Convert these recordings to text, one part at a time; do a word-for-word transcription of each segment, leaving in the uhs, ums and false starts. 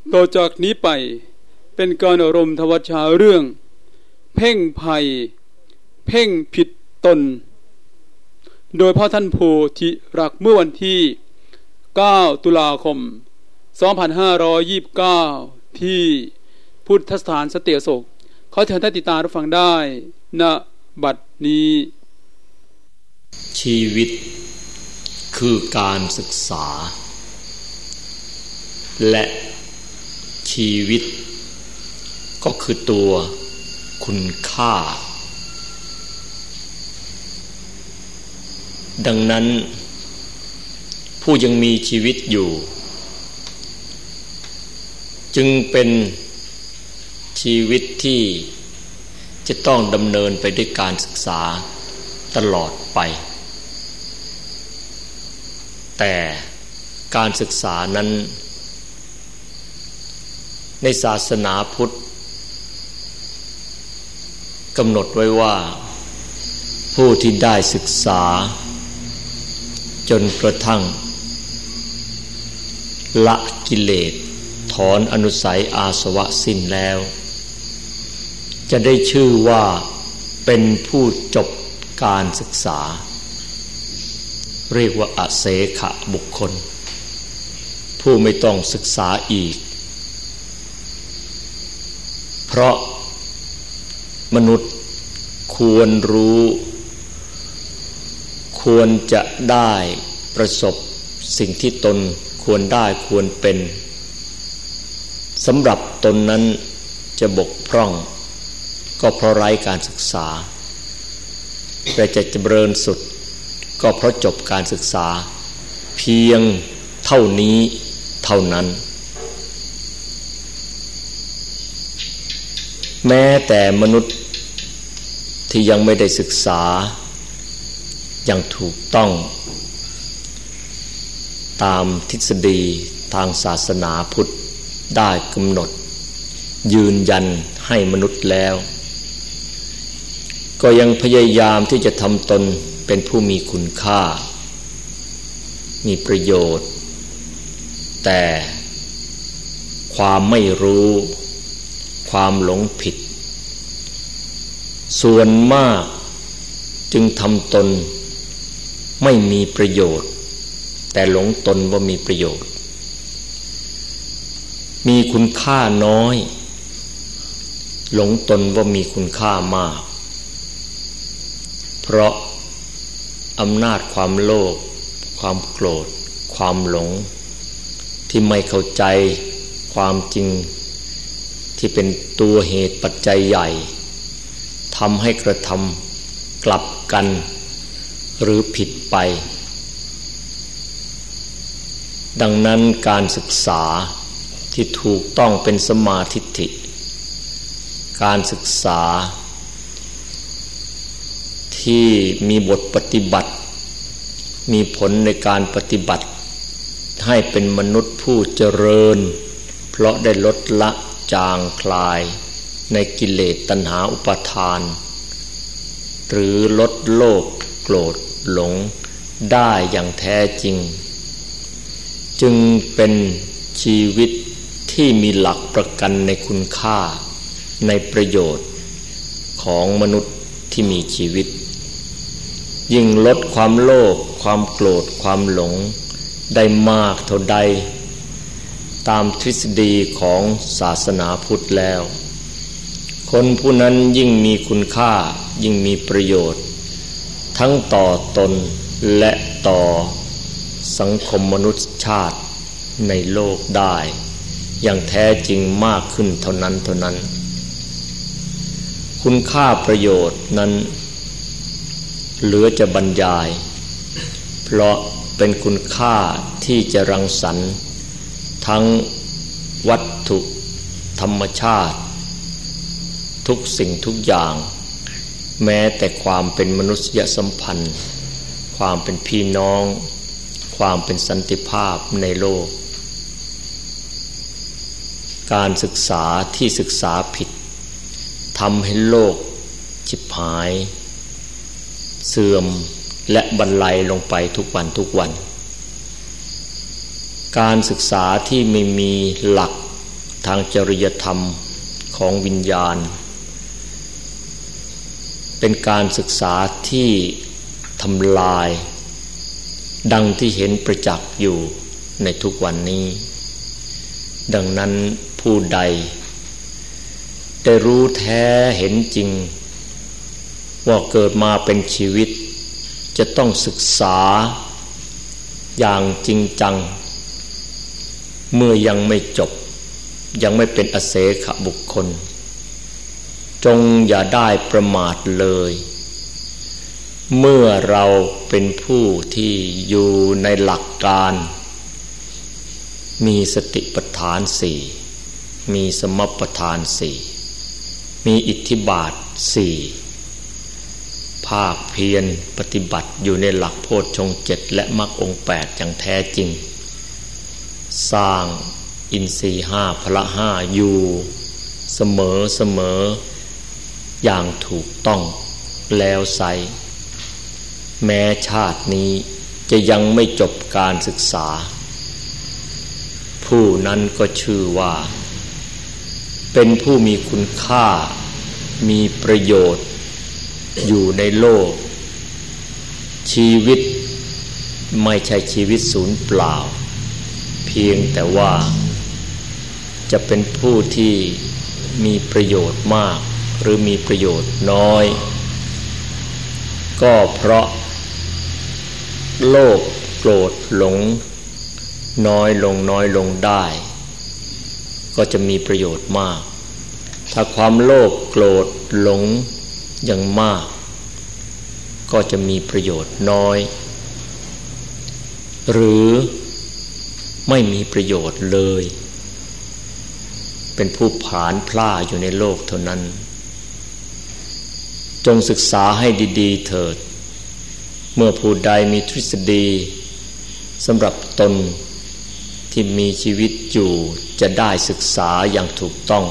ต่อจากนี้ไปเป็นการอารมณ์ทวัชชาเรื่องเพ่งภัยเพ่งผิดตนโดยพ่อท่านโพธิรักเมื่อวันที่เก้าตุลาคมสองพันห้าร้อยยี่สิบเก้าที่พุทธสถานสเตียโศกขอเชิญท่านติดตามรับฟังได้ณบัดนี้ชีวิตคือการศึกษาและชีวิตก็คือตัวคุณค่าดังนั้นผู้ยังมีชีวิตอยู่จึงเป็นชีวิตที่จะต้องดำเนินไปด้วยการศึกษาตลอดไปแต่การศึกษานั้นในศาสนาพุทธกำหนดไว้ว่าผู้ที่ได้ศึกษาจนกระทั่งละกิเลสถอนอนุสัยอาสวะสิ้นแล้วจะได้ชื่อว่าเป็นผู้จบการศึกษาเรียกว่าอเสขะบุคคลผู้ไม่ต้องศึกษาอีกเพราะมนุษย์ควรรู้ควรจะได้ประสบสิ่งที่ตนควรได้ควรเป็นสำหรับตนนั้นจะบกพร่องก็เพราะไร้การศึกษาแต่จะเจริญสุดก็เพราะจบการศึกษาเพียงเท่านี้เท่านั้นแม้แต่มนุษย์ที่ยังไม่ได้ศึกษาอย่างถูกต้องตามทฤษฎีทางศาสนาพุทธได้กำหนดยืนยันให้มนุษย์แล้วก็ยังพยายามที่จะทำตนเป็นผู้มีคุณค่ามีประโยชน์แต่ความไม่รู้ความหลงผิดส่วนมากจึงทำตนไม่มีประโยชน์แต่หลงตนว่ามีประโยชน์มีคุณค่าน้อยหลงตนว่ามีคุณค่ามากเพราะอำนาจความโลภความโกรธความหลงที่ไม่เข้าใจความจริงที่เป็นตัวเหตุปัจจัยใหญ่ทำให้กระทำกลับกันหรือผิดไปดังนั้นการศึกษาที่ถูกต้องเป็นสัมมาทิฏฐิการศึกษาที่มีบทปฏิบัติมีผลในการปฏิบัติให้เป็นมนุษย์ผู้เจริญเพราะได้ลดละจางคลายในกิเลสตัณหาอุปาทานหรือลดโลภโกรธหลงได้อย่างแท้จริงจึงเป็นชีวิตที่มีหลักประกันในคุณค่าในประโยชน์ของมนุษย์ที่มีชีวิตยิ่งลดความโลภความโกรธความหลงได้มากเท่าใดตามทฤษฎีของศาสนาพุทธแล้วคนผู้นั้นยิ่งมีคุณค่ายิ่งมีประโยชน์ทั้งต่อตนและต่อสังคมมนุษยชาติในโลกได้อย่างแท้จริงมากขึ้นเท่านั้นเท่านั้นคุณค่าประโยชน์นั้นเหลือจะบรรยายเพราะเป็นคุณค่าที่จะรังสรรค์ทั้งวัตถุธรรมชาติทุกสิ่งทุกอย่างแม้แต่ความเป็นมนุษยสัมพันธ์ความเป็นพี่น้องความเป็นสันติภาพในโลกการศึกษาที่ศึกษาผิดทำให้โลกฉิบหายเสื่อมและบรรลัยลงไปทุกวันทุกวัน การศึกษาที่ไม่มีหลักทางจริยธรรมของวิญญาณเป็นการศึกษาที่ทำลายดังที่เห็นประจักษ์อยู่ในทุกวันนี้ดังนั้นผู้ใดได้รู้แท้เห็นจริงว่าเกิดมาเป็นชีวิตจะต้องศึกษาอย่างจริงจังเมื่อยังไม่จบยังไม่เป็นอเสขบุคคลจงอย่าได้ประมาทเลยเมื่อเราเป็นผู้ที่อยู่ในหลักการมีสติปัฏฐานสี่มีสมปัฏฐานสี่มีอิทธิบาทสี่ภาคเพียรปฏิบัติอยู่ในหลักโพชฌงค์เจ็ดและมรรคองค์แปดอย่างแท้จริงสร้างอินทรีย์ห้าพละห้าอยู่เสมอเสมออย่างถูกต้องแล้วไซแม้ชาตินี้จะยังไม่จบการศึกษาผู้นั้นก็ชื่อว่าเป็นผู้มีคุณค่ามีประโยชน์อยู่ในโลกชีวิตไม่ใช่ชีวิตสูญเปล่าเพียงแต่ว่าจะเป็นผู้ที่มีประโยชน์มากหรือมีประโยชน์น้อยก็เพราะโลภโกรธหลงน้อยลงน้อยลงได้ก็จะมีประโยชน์มากถ้าความโลภโกรธหลงยังมากก็จะมีประโยชน์น้อยหรือไม่มีประโยชน์เลยเป็นผู้ผลาญพล่าอยู่ในโลกเท่านั้นจงศึกษาให้ดีๆเถิดเมื่อผู้ใดมีทฤษฎีสำหรับตนที่มีชีวิตอยู่จะได้ศึกษาอย่างถูกต้อง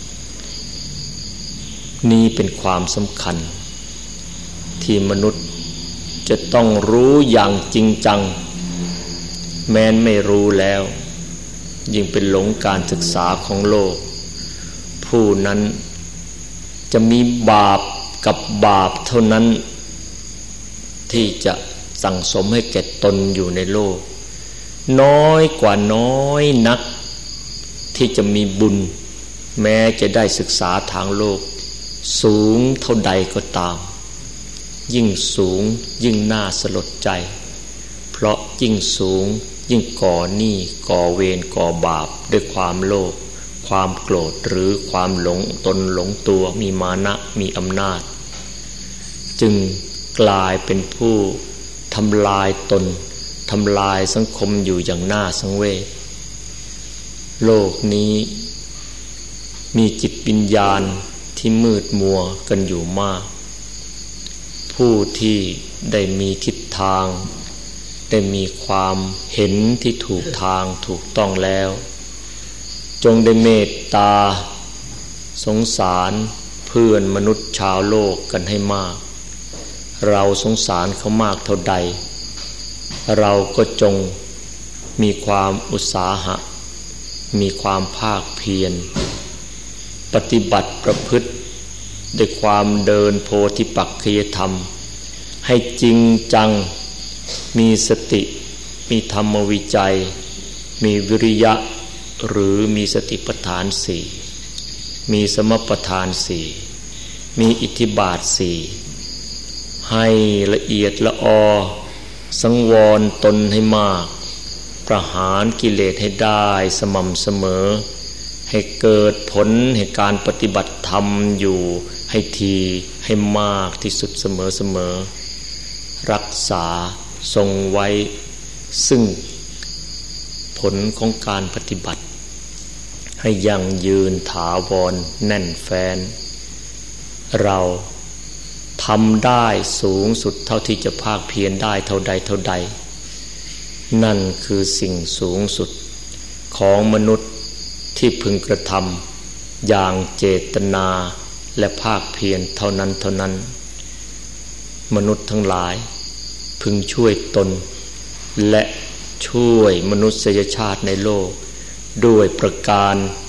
นี้เป็นความสำคัญที่มนุษย์จะต้องรู้อย่างจริงจังแม้นไม่รู้แล้วยิ่งเป็นหลงการศึกษาของโลกผู้นั้นจะมีบาปกับบาปเท่านั้นที่จะสั่งสมให้แก่ตนอยู่ในโลกน้อยกว่าน้อยนักที่จะมีบุญแม้จะได้ศึกษาทางโลกสูงเท่าใดก็ตามยิ่งสูงยิ่งน่าสลดใจเพราะยิ่งสูงยิ่งก่อหนี้ก่อเวรก่อบาปด้วยความโลภความโกรธหรือความหลงตนหลงตัวมีมานะมีอำนาจจึงกลายเป็นผู้ทำลายตนทำลายสังคมอยู่อย่างน่าสังเวชโลกนี้มีจิตวิญญาณที่มืดมัวกันอยู่มากผู้ที่ได้มีทิศทางได้มีความเห็นที่ถูกทางถูกต้องแล้วจงได้เมตตาสงสารเพื่อนมนุษย์ชาวโลกกันให้มากเราสงสารเขามากเท่าใดเราก็จงมีความอุตสาหะมีความภาคเพียรปฏิบัติประพฤติด้วยความเดินโพธิปักขิยธรรมให้จริงจังมีสติมีธรรมวิจัยมีวิริยะหรือมีสติปัฏฐานสี่มีสมปัฏฐานสี่มีอิทธิบาทสี่ให้ละเอียดละออสังวรตนให้มากประหารกิเลสให้ได้สม่ำเสมอให้เกิดผลให้การปฏิบัติธรรมอยู่ให้ทีให้มากที่สุดเสมอเสมอรักษาทรงไว้ซึ่งผลของการปฏิบัติให้ยั่งยืนถาวรแน่นแฟ้นเราทำได้สูงสุดเท่าที่จะภาคเพียรได้เท่าใดเท่าใดนั่นคือสิ่งสูงสุดของมนุษย์ที่พึงกระทำอย่างเจตนาและภาคเพียรเท่านั้นเท่านั้นมนุษย์ทั้งหลายพึงช่วยตนและช่วยมนุษยชาติในโลกด้วยประการ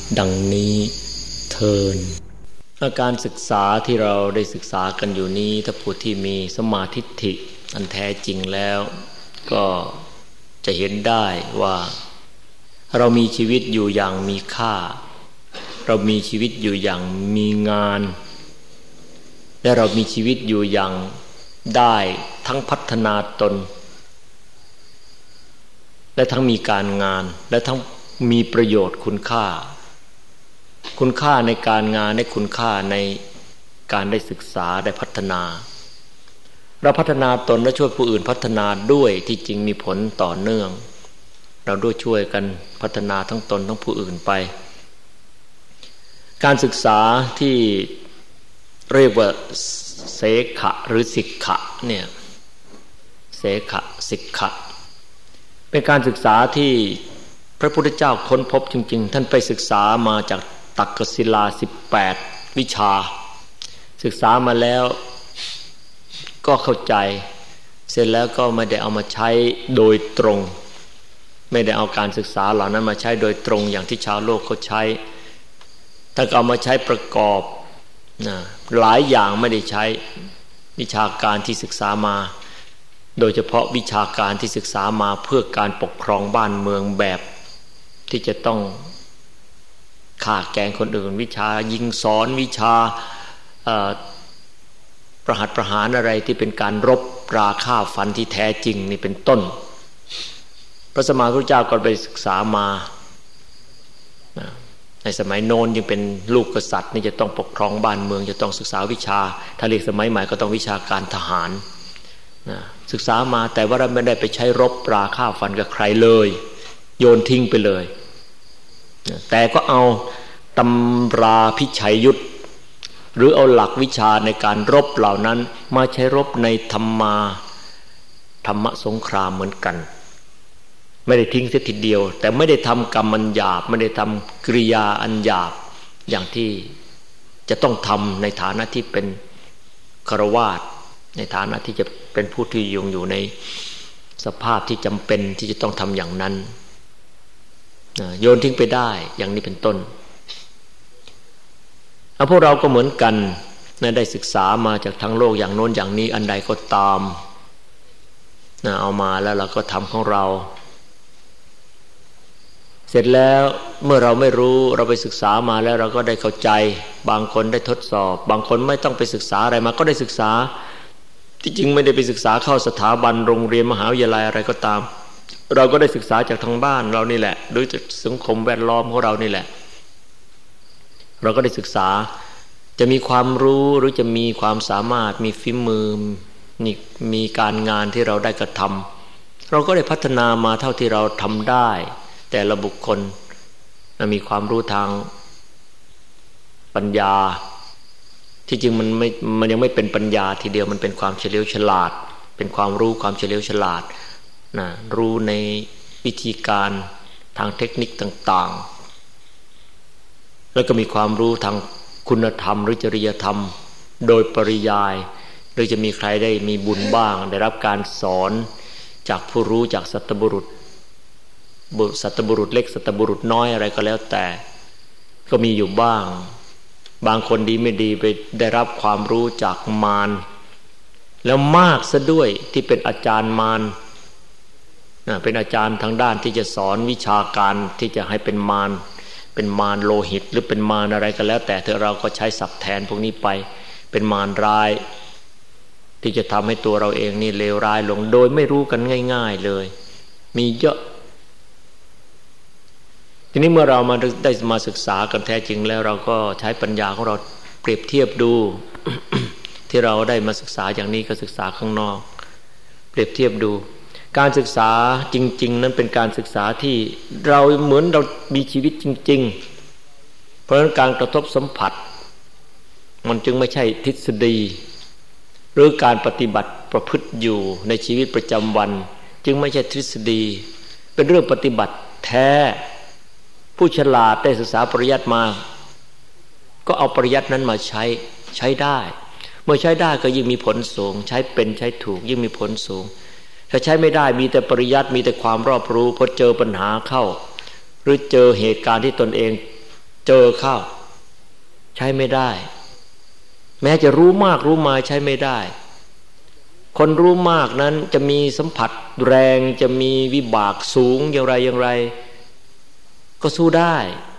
ดังนี้เทินอาการศึกษาที่เราได้ศึกษากันอยู่นี้ถ้าผู้ที่มีสมาธิฏฐิอันแท้จริงแล้วก็จะเห็นได้ว่าเรามีชีวิตอยู่อย่างมีค่าเรามีชีวิตอยู่อย่างมีงานและเรามีชีวิตอยู่อย่างได้ทั้งพัฒนาตนและทั้งมีการงานและทั้งมีประโยชน์คุณค่าคุณค่าในการงานและคุณค่าในการได้ศึกษาได้พัฒนาเราพัฒนาตนและช่วยผู้อื่นพัฒนาด้วยที่จริงมีผลต่อเนื่องเราด้วยช่วยกันพัฒนาทั้งตนทั้งผู้อื่นไปการศึกษาที่เรียกว่าเสขะหรือสิกขะเนี่ยเสขะสิกขะเป็นการศึกษาที่พระพุทธเจ้าค้นพบจริงๆท่านไปศึกษามาจากตักกศิลาสิบแปดวิชาศึกษามาแล้วก็เข้าใจเสร็จแล้วก็ไม่ได้เอามาใช้โดยตรงไม่ได้เอาการศึกษาเหล่านั้นมาใช้โดยตรงอย่างที่ชาวโลกเขาใช้ถ้าเอามาใช้ประกอบนะหลายอย่างไม่ได้ใช้วิชาการที่ศึกษามาโดยเฉพาะวิชาการที่ศึกษามาเพื่อการปกครองบ้านเมืองแบบที่จะต้องฆ่าแกล้งคนอื่นวิชายิงสอนวิชาประหัตประหารอะไรที่เป็นการรบราฆ่าฟันที่แท้จริงนี่เป็นต้นพระสมมาพุทธเจ้าก็ไปศึกษามาในสมัยโน้นยังเป็นลูกกษัตริย์นี่จะต้องปกครองบ้านเมืองจะต้องศึกษาวิชาถ้าเรียกสมัยใหม่ก็ต้องวิชาการทหารศึกษามาแต่ว่าเราไม่ได้ไปใช้รบราฆ่าฟันกับใครเลยโยนทิ้งไปเลยแต่ก็เอาตำราพิชัยยุทธหรือเอาหลักวิชาในการรบเหล่านั้นมาใช้รบในธรรมาธรรมสงครามเหมือนกันไม่ได้ทิ้งเสียทีเดียวแต่ไม่ได้ทำกรรมอันหยาบไม่ได้ทำกิริยาอันหยาบอย่างที่จะต้องทำในฐานะที่เป็นฆราวาสในฐานะที่จะเป็นผู้ที่ยงอยู่ในสภาพที่จำเป็นที่จะต้องทำอย่างนั้นโยนทิ้งไปได้อย่างนี้เป็นต้นแล้วพวกเราก็เหมือนกันได้ศึกษามาจากทั้งโลกอย่างโน้นอย่างนี้อันใดก็ตามเอามาแล้วเราก็ทำของเราเสร็จแล้วเมื่อเราไม่รู้เราไปศึกษามาแล้วเราก็ได้เข้าใจบางคนได้ทดสอบบางคนไม่ต้องไปศึกษาอะไรมาก็ได้ศึกษาที่จริงไม่ได้ไปศึกษาเข้าสถาบันโรงเรียนมหาวิทยาลัยอะไรก็ตามเราก็ได้ศึกษาจากทางบ้านเรานี่แหละโดยจากสังคมแวดล้อมของเรานี่แหละเราก็ได้ศึกษาจะมีความรู้หรือจะมีความสามารถมีฝีมือมีมีการงานที่เราได้กระทำเราก็ได้พัฒนามาเท่าที่เราทำได้แต่ละบุคคลมีความรู้ทางปัญญาที่จริงมันไม่มันยังไม่เป็นปัญญาทีเดียวมันเป็นความเฉลียวฉลาดเป็นความรู้ความเฉลียวฉลาดนะรู้ในวิธีการทางเทคนิคต่างๆแล้วก็มีความรู้ทางคุณธรรมหรือจริยธรรมโดยปริยายหรือจะมีใครได้มีบุญบ้างได้รับการสอนจากผู้รู้จากสัตบุรุษสัตบุรุษเล็กสัตบุรุษน้อยอะไรก็แล้วแต่ก็มีอยู่บ้างบางคนดีไม่ดีไปได้รับความรู้จากมารแล้วมากซะด้วยที่เป็นอาจารย์มารเป็นอาจารย์ทางด้านที่จะสอนวิชาการที่จะให้เป็นมารเป็นมารโลหิตหรือเป็นมารอะไรก็แล้วแต่เถอะเราก็ใช้ศัพท์แทนพวกนี้ไปเป็นมารร้ายที่จะทำให้ตัวเราเองนี่เลวร้ายลงโดยไม่รู้กันง่ายๆเลยมีเยอะทีนี้เมื่อเรามาได้มาศึกษากันแท้จริงแล้วเราก็ใช้ปัญญาของเราเปรียบเทียบดู ที่เราได้มาศึกษาอย่างนี้ก็ศึกษาข้างนอกเปรียบเทียบดูการศึกษาจริงๆนั้นเป็นการศึกษาที่เราเหมือนเรามีชีวิตจริงๆเพราะฉะนั้นการกระทบสัมผัสมันจึงไม่ใช่ทฤษฎีหรือการปฏิบัติประพฤติอยู่ในชีวิตประจำวันจึงไม่ใช่ทฤษฎีเป็นเรื่องปฏิบัติแท้ผู้ฉลาดได้ศึกษาปริยัติมาก็เอาปริยัตินั้นมาใช้ใช้ได้เมื่อใช้ได้ก็ยิ่งมีผลสูงใช้เป็นใช้ถูกยิ่งมีผลสูงถ้าใช้ไม่ได้มีแต่ปริยัติมีแต่ความรอบรู้พอเจอปัญหาเข้าหรือเจอเหตุการณ์ที่ตนเองเจอเข้าใช้ไม่ได้แม้จะรู้มากรู้มาใช้ไม่ได้คนรู้มากนั้นจะมีสัมผัสแรงจะมีวิบากสูงอย่างไรอย่างไรก็สู้ได้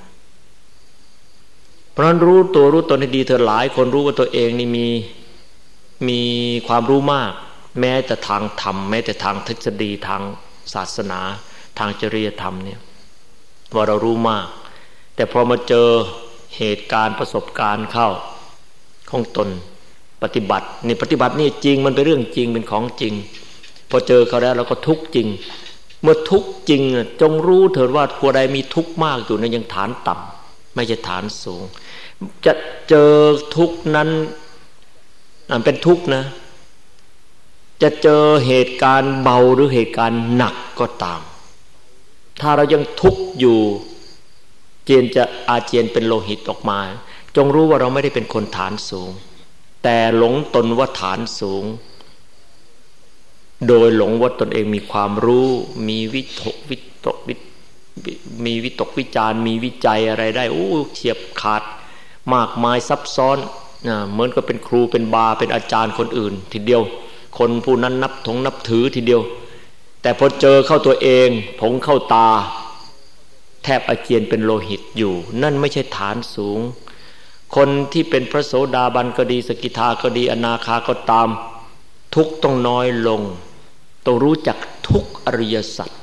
เพราะนั้นรู้ตัวรู้ตนให้ดีเธอหลายคนรู้ว่าตัวเองนี่มีมีความรู้มากแม้แต่ทางธรรมแม้แต่ทางทฤษฎีทางศาสนาทางจริยธรรมเนี่ยว่าเรารู้มากแต่พอมาเจอเหตุการณ์ประสบการณ์เข้าของตนปฏิบัตินี่ปฏิบัตินี่จริงมันเป็นเรื่องจริงเป็นของจริงพอเจอเขาแล้วเราก็ทุกข์จริงเมื่อทุกข์จริงจงรู้เถิดว่าผู้ใดมีทุกข์มากอยู่นั้นยังฐานต่ำไม่ใช่ฐานสูงจะเจอทุกข์นั้นเป็นทุกข์นะจะเจอเหตุการณ์เบาหรือเหตุการณ์หนักก็ตามถ้าเรายังทุกข์อยู่เจียนจะอาเจียนเป็นโลหิตออกมาจงรู้ว่าเราไม่ได้เป็นคนฐานสูงแต่หลงตนว่าฐานสูงโดยหลงว่าตนเองมีความรู้มีวิตกวิตกวิมีวิตกวิจารมีวิจัยอะไรได้โอ้เฉียบขาดมากมายซับซ้อนนะเหมือนกับเป็นครูเป็นบาเป็นอาจารย์คนอื่นทีเดียวคนผู้นั้นนับถงนับถือทีเดียวแต่พอเจอเข้าตัวเองผงเข้าตาแทบอาเจียนเป็นโลหิตอยู่นั่นไม่ใช่ฐานสูงคนที่เป็นพระโสดาบันก็ดีสกิทาก็ดีอนาคาก็ตามทุกต้องน้อยลงต้องรู้จักทุกอริยสัจ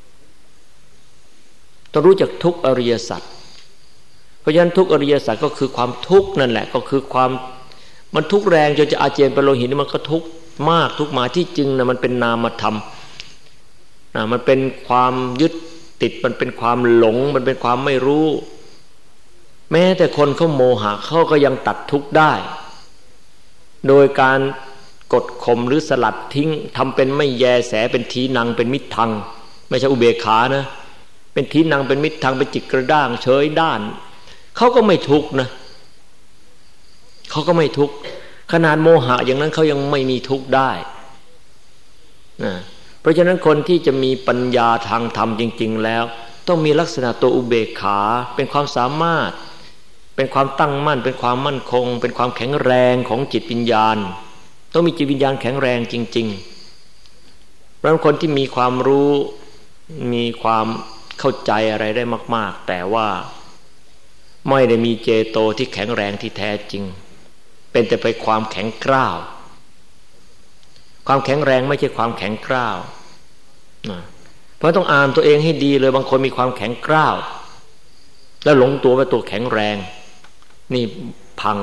ต้องรู้จักทุกอริยสัจเพราะฉะนั้นทุกอริยสัจก็คือความทุกข์นั่นแหละก็คือความมันทุกข์แรงจนจะอาเจียนเป็นโลหิตนี่มันก็ทุกข์มากทุกข์มาที่จริงนะมันเป็นนามธรรมนะมันเป็นความยึดติดมันเป็นความหลงมันเป็นความไม่รู้แม้แต่คนเขาโมหะเขาก็ยังตัดทุกข์ได้โดยการกดข่มหรือสลัดทิ้งทำเป็นไม่แยแสเป็นทีนังเป็นมิตรทังไม่ใช่อุเบกขานะเป็นทีนังเป็นมิตรทังเป็นจิตกระด้างเฉยด้านเขาก็ไม่ทุกข์นะเขาก็ไม่ทุกข์ขนาดโมหะอย่างนั้นเขายังไม่มีทุกข์ได้นะเพราะฉะนั้นคนที่จะมีปัญญาทางธรรมจริงๆแล้วต้องมีลักษณะตัวอุเบกขาเป็นความสามารถเป็นความตั้งมั่นเป็นความมั่นคงเป็นความแข็งแรงของจิตวิญญาณต้องมีจิตวิญญาณแข็งแรงจริงๆเพราะคนที่มีความรู้มีความเข้าใจอะไรได้มากๆแต่ว่าไม่ได้มีเจโตที่แข็งแรงที่แท้จริงเป็นแต่ไปความแข็งกร้าวความแข็งแรงไม่ใช่ความแข็งกร้าวนะเพราะต้องอ่านตัวเองให้ดีเลยบางคนมีความแข็งกร้าวแล้วหลงตัวว่าตัวแข็งแรงนี่พัง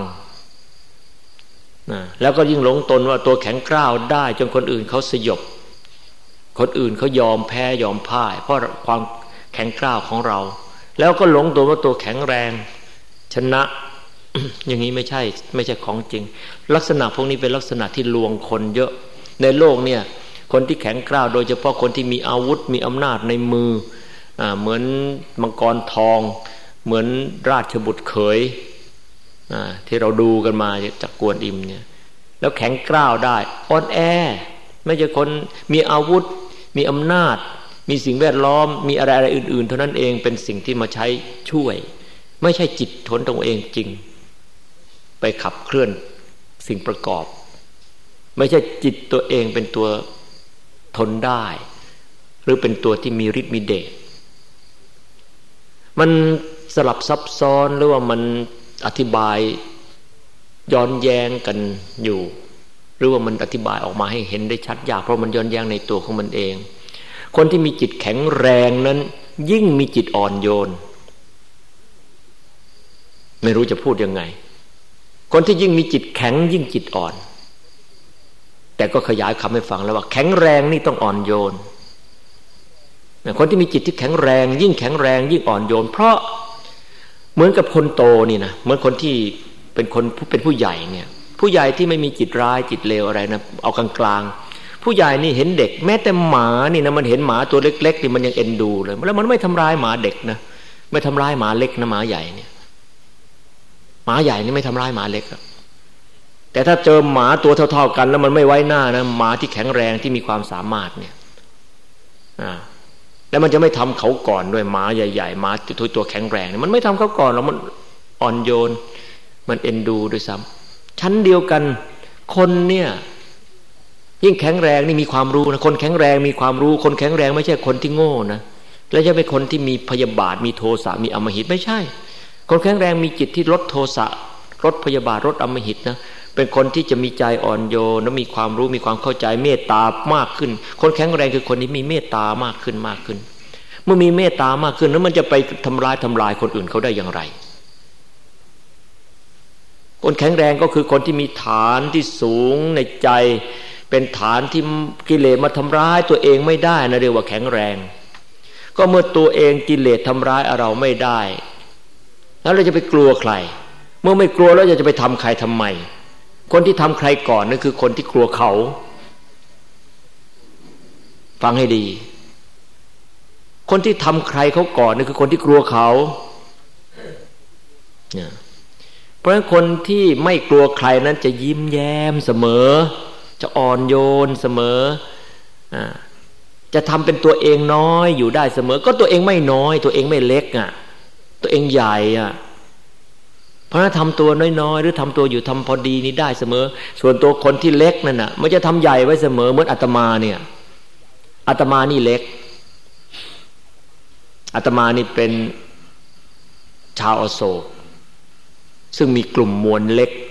นะแล้วก็ยิ่งหลงตนว่าตัวแข็งกร้าวได้จนคนอื่นเขาสยบคนอื่นเขายอมแพ้ยอมพ่ายเพราะความแข็งกร้าวของเราแล้วก็หลงตัวว่าตัวแข็งแรงชนะ อย่างนี้ไม่ใช่ไม่ใช่ของจริงลักษณะพวกนี้เป็นลักษณะที่ลวงคนเยอะในโลกเนี่ยคนที่แข็งกร้าวโดยเฉพาะคนที่มีอาวุธมีอำนาจในมืออ่าเหมือนมังกรทองเหมือนราชบุตรเขยอ่าที่เราดูกันมาจากกวนอิมเนี่ยแล้วแข็งกร้าวได้อ่อนแอไม่ใช่คนมีอาวุธมีอำนาจมีสิ่งแวดล้อมมีอะไรอะไรอื่นๆเท่านั้นเองเป็นสิ่งที่มาใช้ช่วยไม่ใช่จิตทนตัวเองจริงไปขับเคลื่อนสิ่งประกอบไม่ใช่จิตตัวเองเป็นตัวทนได้หรือเป็นตัวที่มีฤทธิ์มีเดชมันสลับซับซ้อนหรือว่ามันอธิบายย้อนแย้งกันอยู่หรือว่ามันอธิบายออกมาให้เห็นได้ชัดยากเพราะมันย้อนแย้งในตัวของมันเองคนที่มีจิตแข็งแรงนั้นยิ่งมีจิตอ่อนโยนไม่รู้จะพูดยังไงคนที่ยิ่งมีจิตแข็งยิ่งจิตอ่อนแต่ก็ขยายคำให้ฟังแล้วว่าแข็งแรงนี่ต้องอ่อนโยนคนที่มีจิตที่แข็งแรงยิ่งแข็งแรงยิ่งอ่อนโยนเพราะเหมือนกับคนโตนี่นะเหมือนคนที่เป็นคนเป็นผู้ใหญ่เนี่ยผู้ใหญ่ที่ไม่มีจิตร้ายจิตเลวอะไรนะเอากลางๆผู้ใหญ่นี่เห็นเด็กแม้แต่หมานี่นะมันเห็นหมาตัวเล็กๆนี่มันยังเอ็นดูเลยแล้วมันไม่ทำร้ายหมาเด็กนะไม่ทำร้ายหมาเล็กนะหมาใหญ่เนี่ยหมาใหญ่นี่ไม่ทำร้ายหมาเล็กแต่ถ้าเจอหมาตัวเท่าๆกันแล้วมันไม่ไว้หน้านะหมาที่แข็งแรงที่มีความสามารถเนี่ยอ่าแล้วมันจะไม่ทำเขาก่อนด้วยหมาใหญ่ๆหมาตัวตัวแข็งแรงเนี่ยมันไม่ทำเขาก่อนแล้วมันอ่อนโยนมันเอ็นดูด้วยซ้ำชั้นเดียวกันคนเนี่ยยิ่งแข็งแรงนี่มีความรู้นะคนแข็งแรงมีความรู้คนแข็งแรงไม่ใช่คนที่โง่นะและจะเป็นคนที่มีพยาบาทมีโทสะมีอำมหิตไม่ใช่คนแข็งแรงมีจิตที่ลดโทสะลดพยาบาทลดอำมหิตนะเป็นคนที่จะมีใจอ่อนโยนและมีความรู้มีความเข้าใจเมตตามากขึ้นคนแข็งแรงคือคนที่มีเมตตามากขึ้นมากขึ้นเมื่อมีเมตตามากขึ้นแล้วมันจะไปทำร้ายทำลายคนอื่นเขาได้อย่างไรคนแข็งแรงก็คือคนที่มีฐานที่สูงในใจเป็นฐานที่กิเลสมาทำร้ายตัวเองไม่ได้นะเรียกว่าแข็งแรงก็เมื่อตัวเองกิเลสทำร้ายเราไม่ได้แล้วเราจะไปกลัวใครเมื่อไม่กลัวแล้วจะไปทำใครทำไมคนที่ทำใครก่อนนั่นคือคนที่กลัวเขาฟังให้ดีคนที่ทำใครเขาก่อนนั่นคือคนที่กลัวเขาเนี่ยเพราะฉะนั้นคนที่ไม่กลัวใครนั้นจะยิ้มแย้มเสมอจะอ่อนโยนเสมออ่าจะทำเป็นตัวเองน้อยอยู่ได้เสมอก็ตัวเองไม่น้อยตัวเองไม่เล็กอ่ะตัวเองใหญ่อ่ะเพราะฉะนั้นทำตัวน้อยๆหรือทำตัวอยู่ทำพอดีนี้ได้เสมอส่วนตัวคนที่เล็กนั่นน่ะมันจะทำใหญ่ไว้เสมอเหมือนอาตมาเนี่ยอาตมานี่เล็กอาตมานี่เป็นชาวอโศกซึ่งมีกลุ่มมวลเล็ก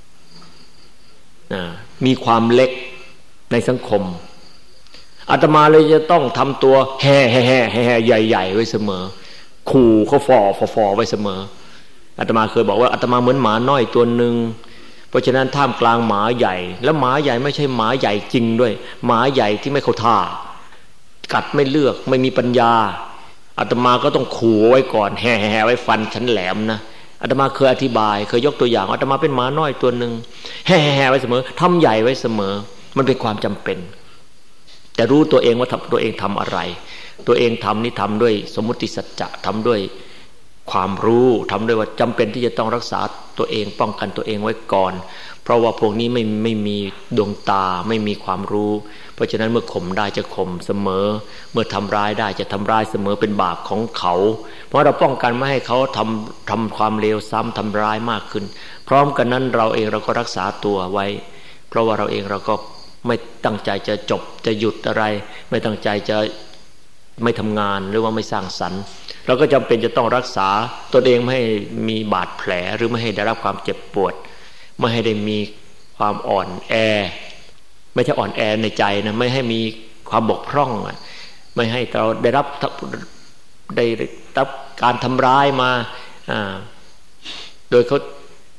นะมีความเล็กในสังคมอาตมาเลยจะต้องทำตัวแห่แห่แห่แห่ใหญ่ๆไว้เสมอขู่เขาฟอฟอฟอไว้เสมออาตมาเคยบอกว่าอาตมาเหมือนหมาน้อยตัวหนึ่งเพราะฉะนั้นท่ามกลางหมาใหญ่แล้วหมาใหญ่ไม่ใช่หมาใหญ่จริงด้วยหมาใหญ่ที่ไม่เข้าท่ากัดไม่เลือกไม่มีปัญญาอาตมาก็ต้องขู่ไว้ก่อนแห่แห่ไว้ฟันฉันแหลมนะอาตมาเคยอธิบายเคยยกตัวอย่างอาตมาเป็นหมาน้อยตัวหนึ่งแห่แห่ไว้เสมอทำใหญ่ไว้เสมอมันเป็นความจำเป็นแต่รู้ตัวเองว่าตัวเองทำอะไรตัวเองทำนี่ทำด้วยสมมุติสัจจะทำด้วยความรู้ทำด้วยว่าจำเป็นที่จะต้องรักษาตัวเองป้องกันตัวเองไว้ก่อนเพราะว่าพวกนี้ไม่ไม่มีดวงตาไม่มีความรู้เพราะฉะนั้นเมื่อข่มได้จะข่มเสมอเมื่อทำร้ายได้จะทำร้ายเสมอเป็นบาปของเขาเพราะเราป้องกันไม่ให้เขาทำทำความเลวซ้ำทำร้ายมากขึ้นพร้อมกันนั้นเราเองเราก็รักษาตัวไว้เพราะว่าเราเองเราก็ไม่ตั้งใจจะจบจะหยุดอะไรไม่ตั้งใจจะไม่ทำงานหรือว่าไม่สร้างสรรค์เราก็จำเป็นจะต้องรักษาตนเองไม่ให้มีบาดแผลหรือไม่ให้ได้รับความเจ็บปวดไม่ให้ได้มีความอ่อนแอไม่ใช่อ่อนแอในใจนะไม่ให้มีความบกพร่องไม่ให้เราได้รับได้รับการทำร้ายมาโดยเขา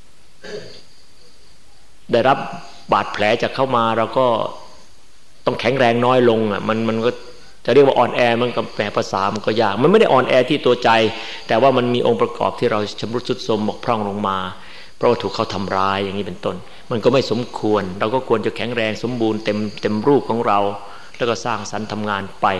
ได้รับบาดแผลจากเข้ามาเราก็ต้องแข็งแรงน้อยลงอ่ะมันมันก็จะเรียกว่าอ่อนแอมันกับแปลภาษามันก็ยากมันไม่ได้อ่อนแอที่ตัวใจแต่ว่ามันมีองค์ประกอบที่เราชำรุดทรุดโทรมบกพร่องลงมาเพราะว่าถูกเขาทำร้ายอย่างนี้เป็นต้นมันก็ไม่สมควรเราก็ควรจะแข็งแรงสมบูรณ์เต็มเต็มรูปของเราแล้วก็สร้างสรรค์ทำงานไป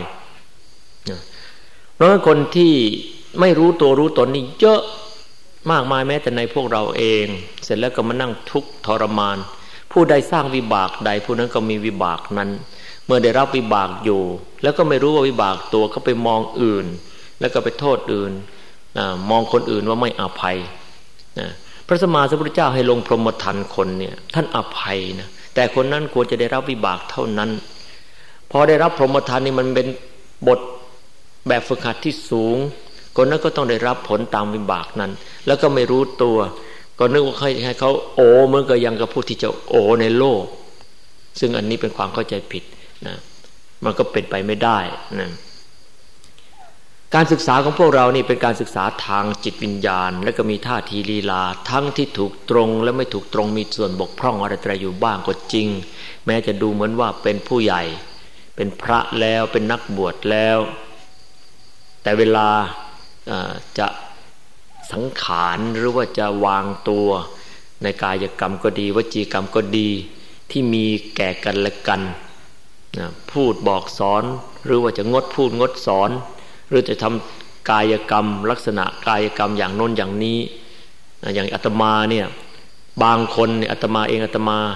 เพราะฉะนั้นคนที่ไม่รู้ตัวรู้ตนนี่เยอะมากมายแม้แต่ในพวกเราเองเสร็จแล้วก็มานั่งทุกข์ทรมานผู้ใดสร้างวิบากใดผู้นั้นก็มีวิบากนั้นเมื่อได้รับวิบากอยู่แล้วก็ไม่รู้ว่าวิบากตัวเขาไปมองอื่นแล้วก็ไปโทษอื่นมองคนอื่นว่าไม่อภัยนะพระสัมมาสัมพุทธเจ้าให้ลงพรหมทัณฑ์คนเนี่ยท่านอภัยนะแต่คนนั้นควรจะได้รับวิบากเท่านั้นพอได้รับพรหมทัณฑ์นี่มันเป็นบทแบบฝึกหัดที่สูงคนนั้นก็ต้องได้รับผลตามวิบากนั้นแล้วก็ไม่รู้ตัวก็นึกว่าให้เขาโอเหมือนกับยังกับผู้ที่จะโอในโลกซึ่งอันนี้เป็นความเข้าใจผิดนะมันก็เป็นไปไม่ได้นะการศึกษาของพวกเรานี่เป็นการศึกษาทางจิตวิญญาณและก็มีท่าทีลีลาทั้งที่ถูกตรงและไม่ถูกตรงมีส่วนบกพร่องอะไรๆอยู่บ้างก็จริงแม้จะดูเหมือนว่าเป็นผู้ใหญ่เป็นพระแล้วเป็นนักบวชแล้วแต่เวลาจะสังขารหรือว่าจะวางตัวในกายกรรมก็ดีวจีกรรมก็ดีที่มีแก่กันและกันพูดบอกสอนหรือว่าจะงดพูดงดสอนหรือจะทำกายกรรมลักษณะกายกรรมอย่างโน้นอย่างนี้อย่างอาตมาเนี่ยบางคนเนี่ยอาตมาเองอาตมา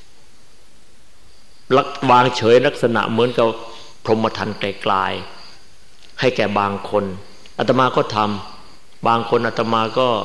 ลักวางเฉยลักษณะเหมือนกับพรหมทัณฑ์ไกลๆให้แก่บางคนอาตมาก็ทำบางคนอาตมาก็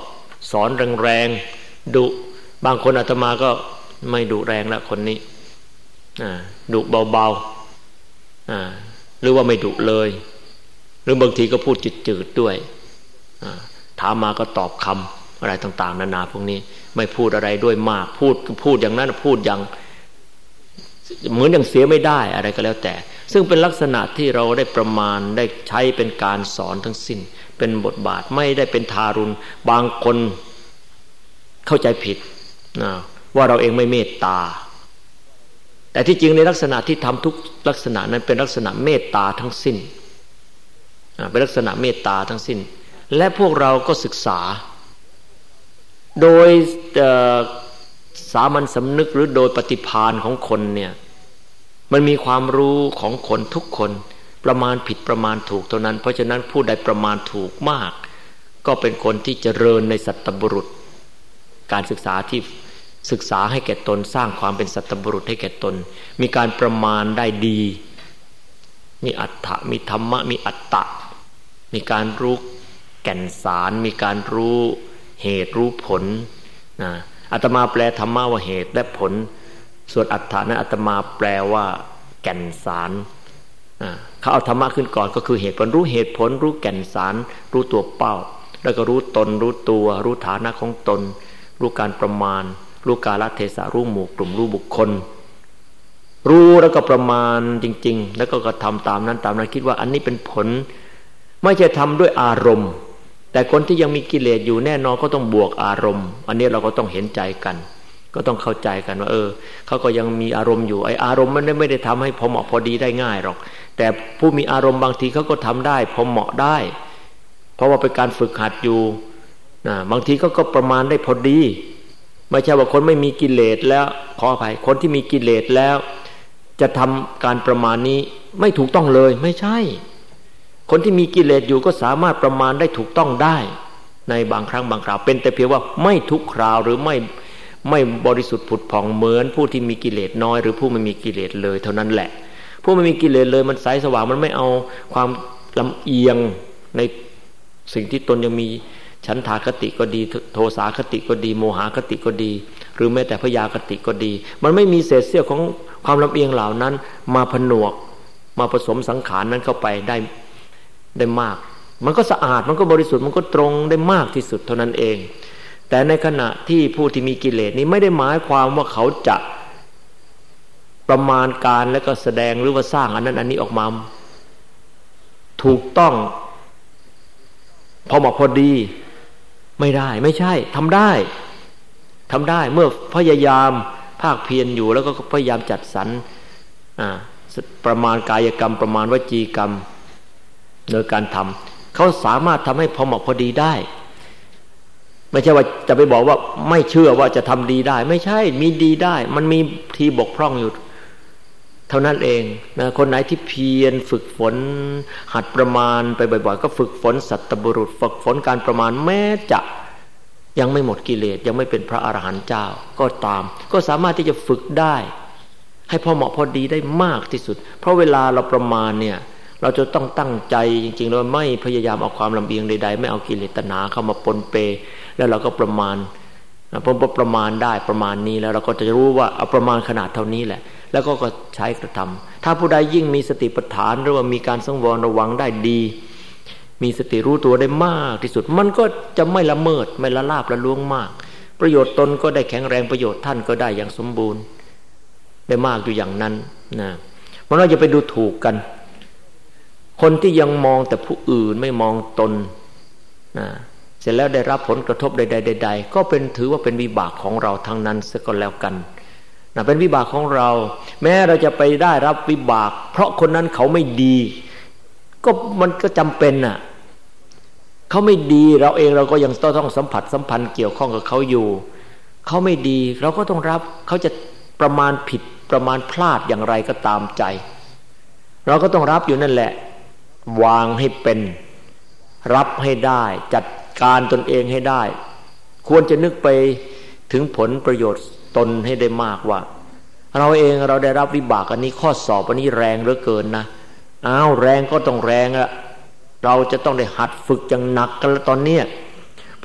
สอนแรงๆดุบางคนอาตมาก็ไม่ดุแรงแล้วคนนี้ดุเบาๆหรือว่าไม่ดุเลยหรือบางทีก็พูดจืดๆด้วยถามมาก็ตอบคำอะไรต่างๆนานาพวกนี้ไม่พูดอะไรด้วยมากพูดพูดอย่างนั้นพูดอย่างเหมือนอย่างเสียไม่ได้อะไรก็แล้วแต่ซึ่งเป็นลักษณะที่เราได้ประมาณได้ใช้เป็นการสอนทั้งสิ้นเป็นบทบาทไม่ได้เป็นทารุณบางคนเข้าใจผิดนะว่าเราเองไม่เมตตาแต่ที่จริงในลักษณะที่ทำทุกลักษณะนั้นเป็นลักษณะเมตตาทั้งสิ้นเป็นลักษณะเมตตาทั้งสิ้นและพวกเราก็ศึกษาโดยสามัญสำนึกหรือโดยปฏิภาณของคนเนี่ยมันมีความรู้ของคนทุกคนประมาณผิดประมาณถูกเท่านั้นเพราะฉะนั้นผู้ใดประมาณถูกมากก็เป็นคนที่เจริญในสัตบุรุษการศึกษาที่ศึกษาให้แก่ตนสร้างความเป็นสัตบุรุษให้แก่ตนมีการประมาณได้ดีมีอัตถะมีธรรมะมีอัตตะมีการรู้แก่นสารมีการรู้เหตุรู้ผลนะอาตมาแปลธรรมะว่าเหตุและผลส่วนอัตถะนั้นอาตมาแปลว่าแก่นสารเขาเอาธรรมะขึ้นก่อนก็คือเหตุผลรู้เหตุผลรู้แก่นสารรู้ตัวเป้าแล้วก็รู้ตนรู้ตัวรู้ฐานะของตนรู้การประมาณรู้กาลเทศะรู้หมู่กลุ่มรู้บุคคลรู้แล้วก็ประมาณจริงๆแล้วก็กระทำตามนั้นตามนั้นคิดว่าอันนี้เป็นผลไม่ใช่ทำด้วยอารมณ์แต่คนที่ยังมีกิเลสอยู่แน่นอนก็ต้องบวกอารมณ์อันนี้เราก็ต้องเห็นใจกันก็ต้องเข้าใจกันว่าเออเขาก็ยังมีอารมณ์อยู่ไอ้อารมณ์มันไม่ได้ทำให้พอเหมาะพอดีได้ง่ายหรอกแต่ผู้มีอารมณ์บางทีเขาก็ทำได้พอเหมาะได้เพราะว่าเป็นการฝึกหัดอยู่นะบางทีเขาก็ประมาณได้พอดีไม่ใช่ว่าคนไม่มีกิเลสแล้วขออภัยคนที่มีกิเลสแล้วจะทำการประมาณนี้ไม่ถูกต้องเลยไม่ใช่คนที่มีกิเลสอยู่ก็สามารถประมาณได้ถูกต้องได้ในบางครั้งบางคราวเป็นแต่เพียงว่าไม่ทุกคราวหรือไม่ไม่บริสุทธิ์ผุดผ่องเหมือนผู้ที่มีกิเลสน้อยหรือผู้ไม่มีกิเลสเลยเท่านั้นแหละผู้ไม่มีกิเลสเลยมันใสสว่างมันไม่เอาความลำเอียงในสิ่งที่ตนยังมีฉันทาคติก็ดีโทสาคติก็ดีโมหคติก็ดีหรือแม้แต่พยาคติก็ดีมันไม่มีเศษเสี้ยวของความลำเอียงเหล่านั้นมาผนวกมาผสมสังขารนั้นเข้าไปได้ได้มากมันก็สะอาดมันก็บริสุทธิ์มันก็ตรงได้มากที่สุดเท่านั้นเองแต่ในขณะที่ผู้ที่มีกิเลสนี้ไม่ได้หมายความว่าเขาจะประมาณการแล้วก็แสดงหรือว่าสร้างอันนั้นอันนี้ออกมาถูกต้องพอเหมาะพอดีไม่ได้ไม่ใช่ทำได้ทำได้เมื่อพยายามภาคเพียรอยู่แล้วก็พยายามจัดสรรประมาณกายกรรมประมาณวจีกรรมโดยการทำเขาสามารถทำให้พอเหมาะพอดีได้ไม่ใช่ว่าจะไปบอกว่าไม่เชื่อว่าจะทำดีได้ไม่ใช่มีดีได้มันมีทีบกพร่องอยู่เท่านั้นเองนะคนไหนที่เพียรฝึกฝนหัดประมาณไปบ่อยๆก็ฝึกฝนสัตบุรุษฝึกฝนการประมาณแม้จะยังไม่หมดกิเลสยังไม่เป็นพระอรหันต์เจ้าก็ตามก็สามารถที่จะฝึกได้ให้พอเหมาะพอดีได้มากที่สุดเพราะเวลาเราประมาณเนี่ยเราจะต้องตั้งใจจริงๆแล้วไม่พยายามเอาความลำเอียงใดๆไม่เอากิเลสตัณหาเข้ามาปนเปแล้วเราก็ประมาณพอประมาณได้ประมาณนี้แล้วเราก็จะรู้ว่าเอาประมาณขนาดเท่านี้แหละแล้วก็ก็ใช้กระทำถ้าผู้ใดยิ่งมีสติปัฏฐานหรือว่ามีการสังวรระวังได้ดีมีสติรู้ตัวได้มากที่สุดมันก็จะไม่ละเมิดไม่ละลาบละล้วงมากประโยชน์ตนก็ได้แข็งแรงประโยชน์ท่านก็ได้อย่างสมบูรณ์ได้มากอยู่อย่างนั้นนะมันเราจะไปดูถูกกันคนที่ยังมองแต่ผู้อื่นไม่มองตนนะเสร็จแล้วได้รับผลกระทบใดๆๆก็เป็นถือว่าเป็นวิบากของเราทั้งนั้นซะก็แล้วกันนะเป็นวิบากของเราแม้เราจะไปได้รับวิบากเพราะคนนั้นเขาไม่ดีก็มันก็จำเป็นน่ะเขาไม่ดีเราเองเราก็ยังต้องสัมผัสสัมพันธ์เกี่ยวข้องกับเขาอยู่เขาไม่ดีเราก็ต้องรับเขาจะประมาณผิดประมาณพลาดอย่างไรก็ตามใจเราก็ต้องรับอยู่นั่นแหละวางให้เป็นรับให้ได้จัดการตนเองให้ได้ควรจะนึกไปถึงผลประโยชน์ตนให้ได้มากว่าเราเองเราได้รับวิบากอันนี้ข้อสอบอันนี้แรงเหลือเกินนะอ้าวแรงก็ต้องแรงอะเราจะต้องได้หัดฝึกอย่างหนักกันแล้วตอนเนี้ยพ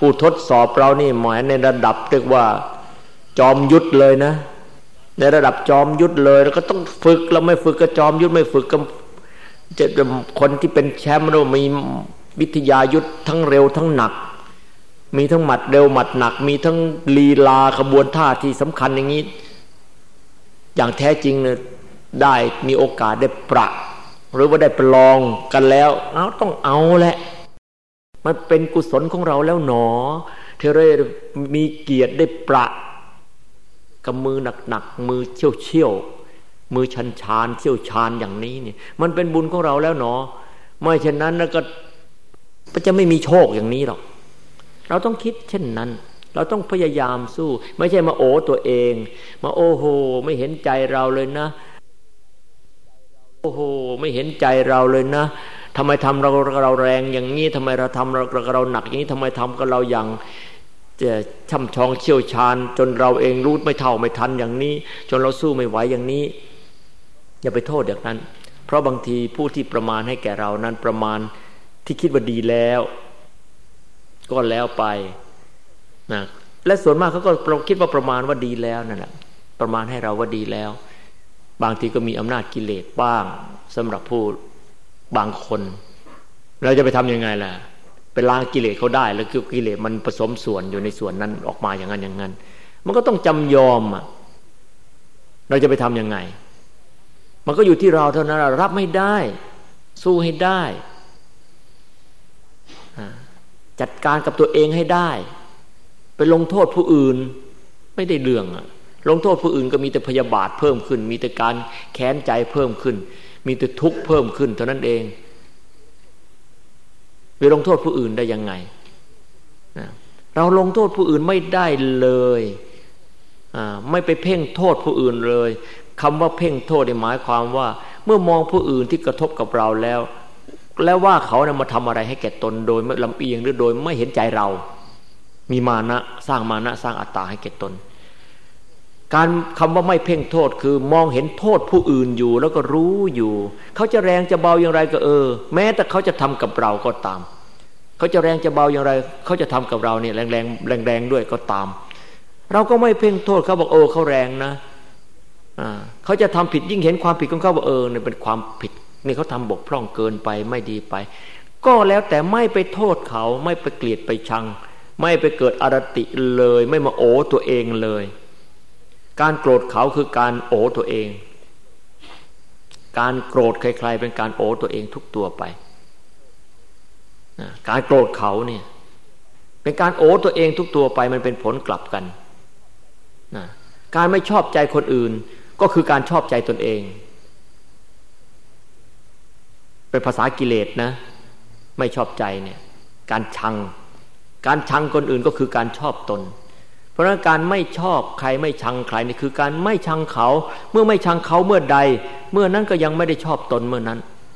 ผู้ทดสอบเรานี่หมายในระดับเรียกว่าจอมยุทธเลยนะในระดับจอมยุทธเลยแล้วก็ต้องฝึกเราไม่ฝึกก็จอมยุทธไม่ฝึกก็จะคนที่เป็นแชมป์เรามีวิทยายุทธทั้งเร็วทั้งหนักมีทั้งหมัดเร็วหมัดหนักมีทั้งลีลาขบวนท่าที่สำคัญอย่างนี้อย่างแท้จริงเนี่ยได้มีโอกาสได้ประหรือว่าได้ประลองกันแล้วเอาต้องเอาแหละมันเป็นกุศลของเราแล้วหนอที่เรามีเกียรติได้ประกับมือหนักๆมือเชี่ยวๆมือชันชานเชี่ยวชาญอย่างนี้เนี่ยมันเป็นบุญของเราแล้วหนอไม่เช่นนั้นแล้วก็จะไม่มีโชคอย่างนี้หรอกเราต้องคิดเช่นนั้นเราต้องพยายามสู้ไม่ใช่มาโอ้ตัวเองมาโอ้โหไม่เห็นใจเราเลยนะโอ้โหไม่เห็นใจเราเลยนะทำไมทำเราเราแรงอย่างนี้ทำไมเราทำเราเราหนักอย่างนี้ทำไมทำกับเราอย่างจะช่ำชองเชี่ยวชาญจนเราเองรู้ไม่เท่าไม่ทันอย่างนี้จนเราสู้ไม่ไหวอย่างนี้อย่าไปโทษอย่างนั้นเพราะบางทีผู้ที่ประมาณให้แก่เรานั้นประมาณที่คิดว่าดีแล้วก็แล้วไปนะและส่วนมากเขาก็คิดว่าประมาณว่าดีแล้วนั่นแหละประมาณให้เราว่าดีแล้วบางทีก็มีอำนาจกิเลสบ้างสำหรับผู้บางคนเราจะไปทำยังไงล่ะไปล้างกิเลสเขาได้แล้วกิเลสมันผสมส่วนอยู่ในส่วนนั้นออกมาอย่างนั้นอย่างนั้นมันก็ต้องจำยอมอ่ะเราจะไปทำยังไงมันก็อยู่ที่เราเท่านั้นรับไม่ได้สู้ให้ได้จัดการกับตัวเองให้ได้ไปลงโทษผู้อื่นไม่ได้เรื่องอ่ะลงโทษผู้อื่นก็มีแต่พยาบาทเพิ่มขึ้นมีแต่การแค้นใจเพิ่มขึ้นมีแต่ทุกข์เพิ่มขึ้นเท่านั้นเองไปลงโทษผู้อื่นได้ยังไงเราลงโทษผู้อื่นไม่ได้เลยไม่ไปเพ่งโทษผู้อื่นเลยคำว่าเพ่งโทษหมายความว่าเมื่อมองผู้อื่นที่กระทบกับเราแล้วแล้วว่าเขาเนี่ยมาทำอะไรให้แก่ตนโดยไม่ลำเอียงหรือโดยไม่เห็นใจเรามีมานะสร้างมานะสร้างอัตตาให้แก่ตนการคำว่าไม่เพ่งโทษคือมองเห็นโทษผู้อื่นอยู่แล้วก็รู้อยู่เขาจะแรงจะเบาอย่างไรก็เออแม้แต่เขาจะทำกับเราก็ตามเขาจะแรงจะเบาอย่างไรเขาจะทำกับเราเนี่ยแรงแรงแรงแรงด้วยก็ตามเราก็ไม่เพ่งโทษเขาบอกเออเขาแรงนะอ่าเขาจะทำผิดยิ่งเห็นความผิดของเขาบอกเออเนี่ยเป็นความผิดนี่เขาทำบกพร่องเกินไปไม่ดีไปก็แล้วแต่ไม่ไปโทษเขาไม่ไปเกลียดไปชังไม่ไปเกิดอรติเลยไม่มาโอ้ตัวเองเลยการโกรธเขาคือการโอ้ตัวเองการโกรธใครๆเป็นการโอ้ตัวเองทุกตัวไปการโกรธเขาเนี่ยเป็นการโอ้ตัวเองทุกตัวไปมันเป็นผลกลับกันการไม่ชอบใจคนอื่นก็คือการชอบใจตนเองเป็นภาษากิเลสนะไม่ชอบใจเนี่ยการชังการชังคนอื่นก็คือการชอบตนเพราะฉะนั้นการไม่ชอบใครไม่ชังใครนี่คือการไม่ชังเขาเมื่อไม่ชังเขาเมื่อใดเมื่อนั้นก็ยังไม่ได้ชอบตนเมื่อนั้น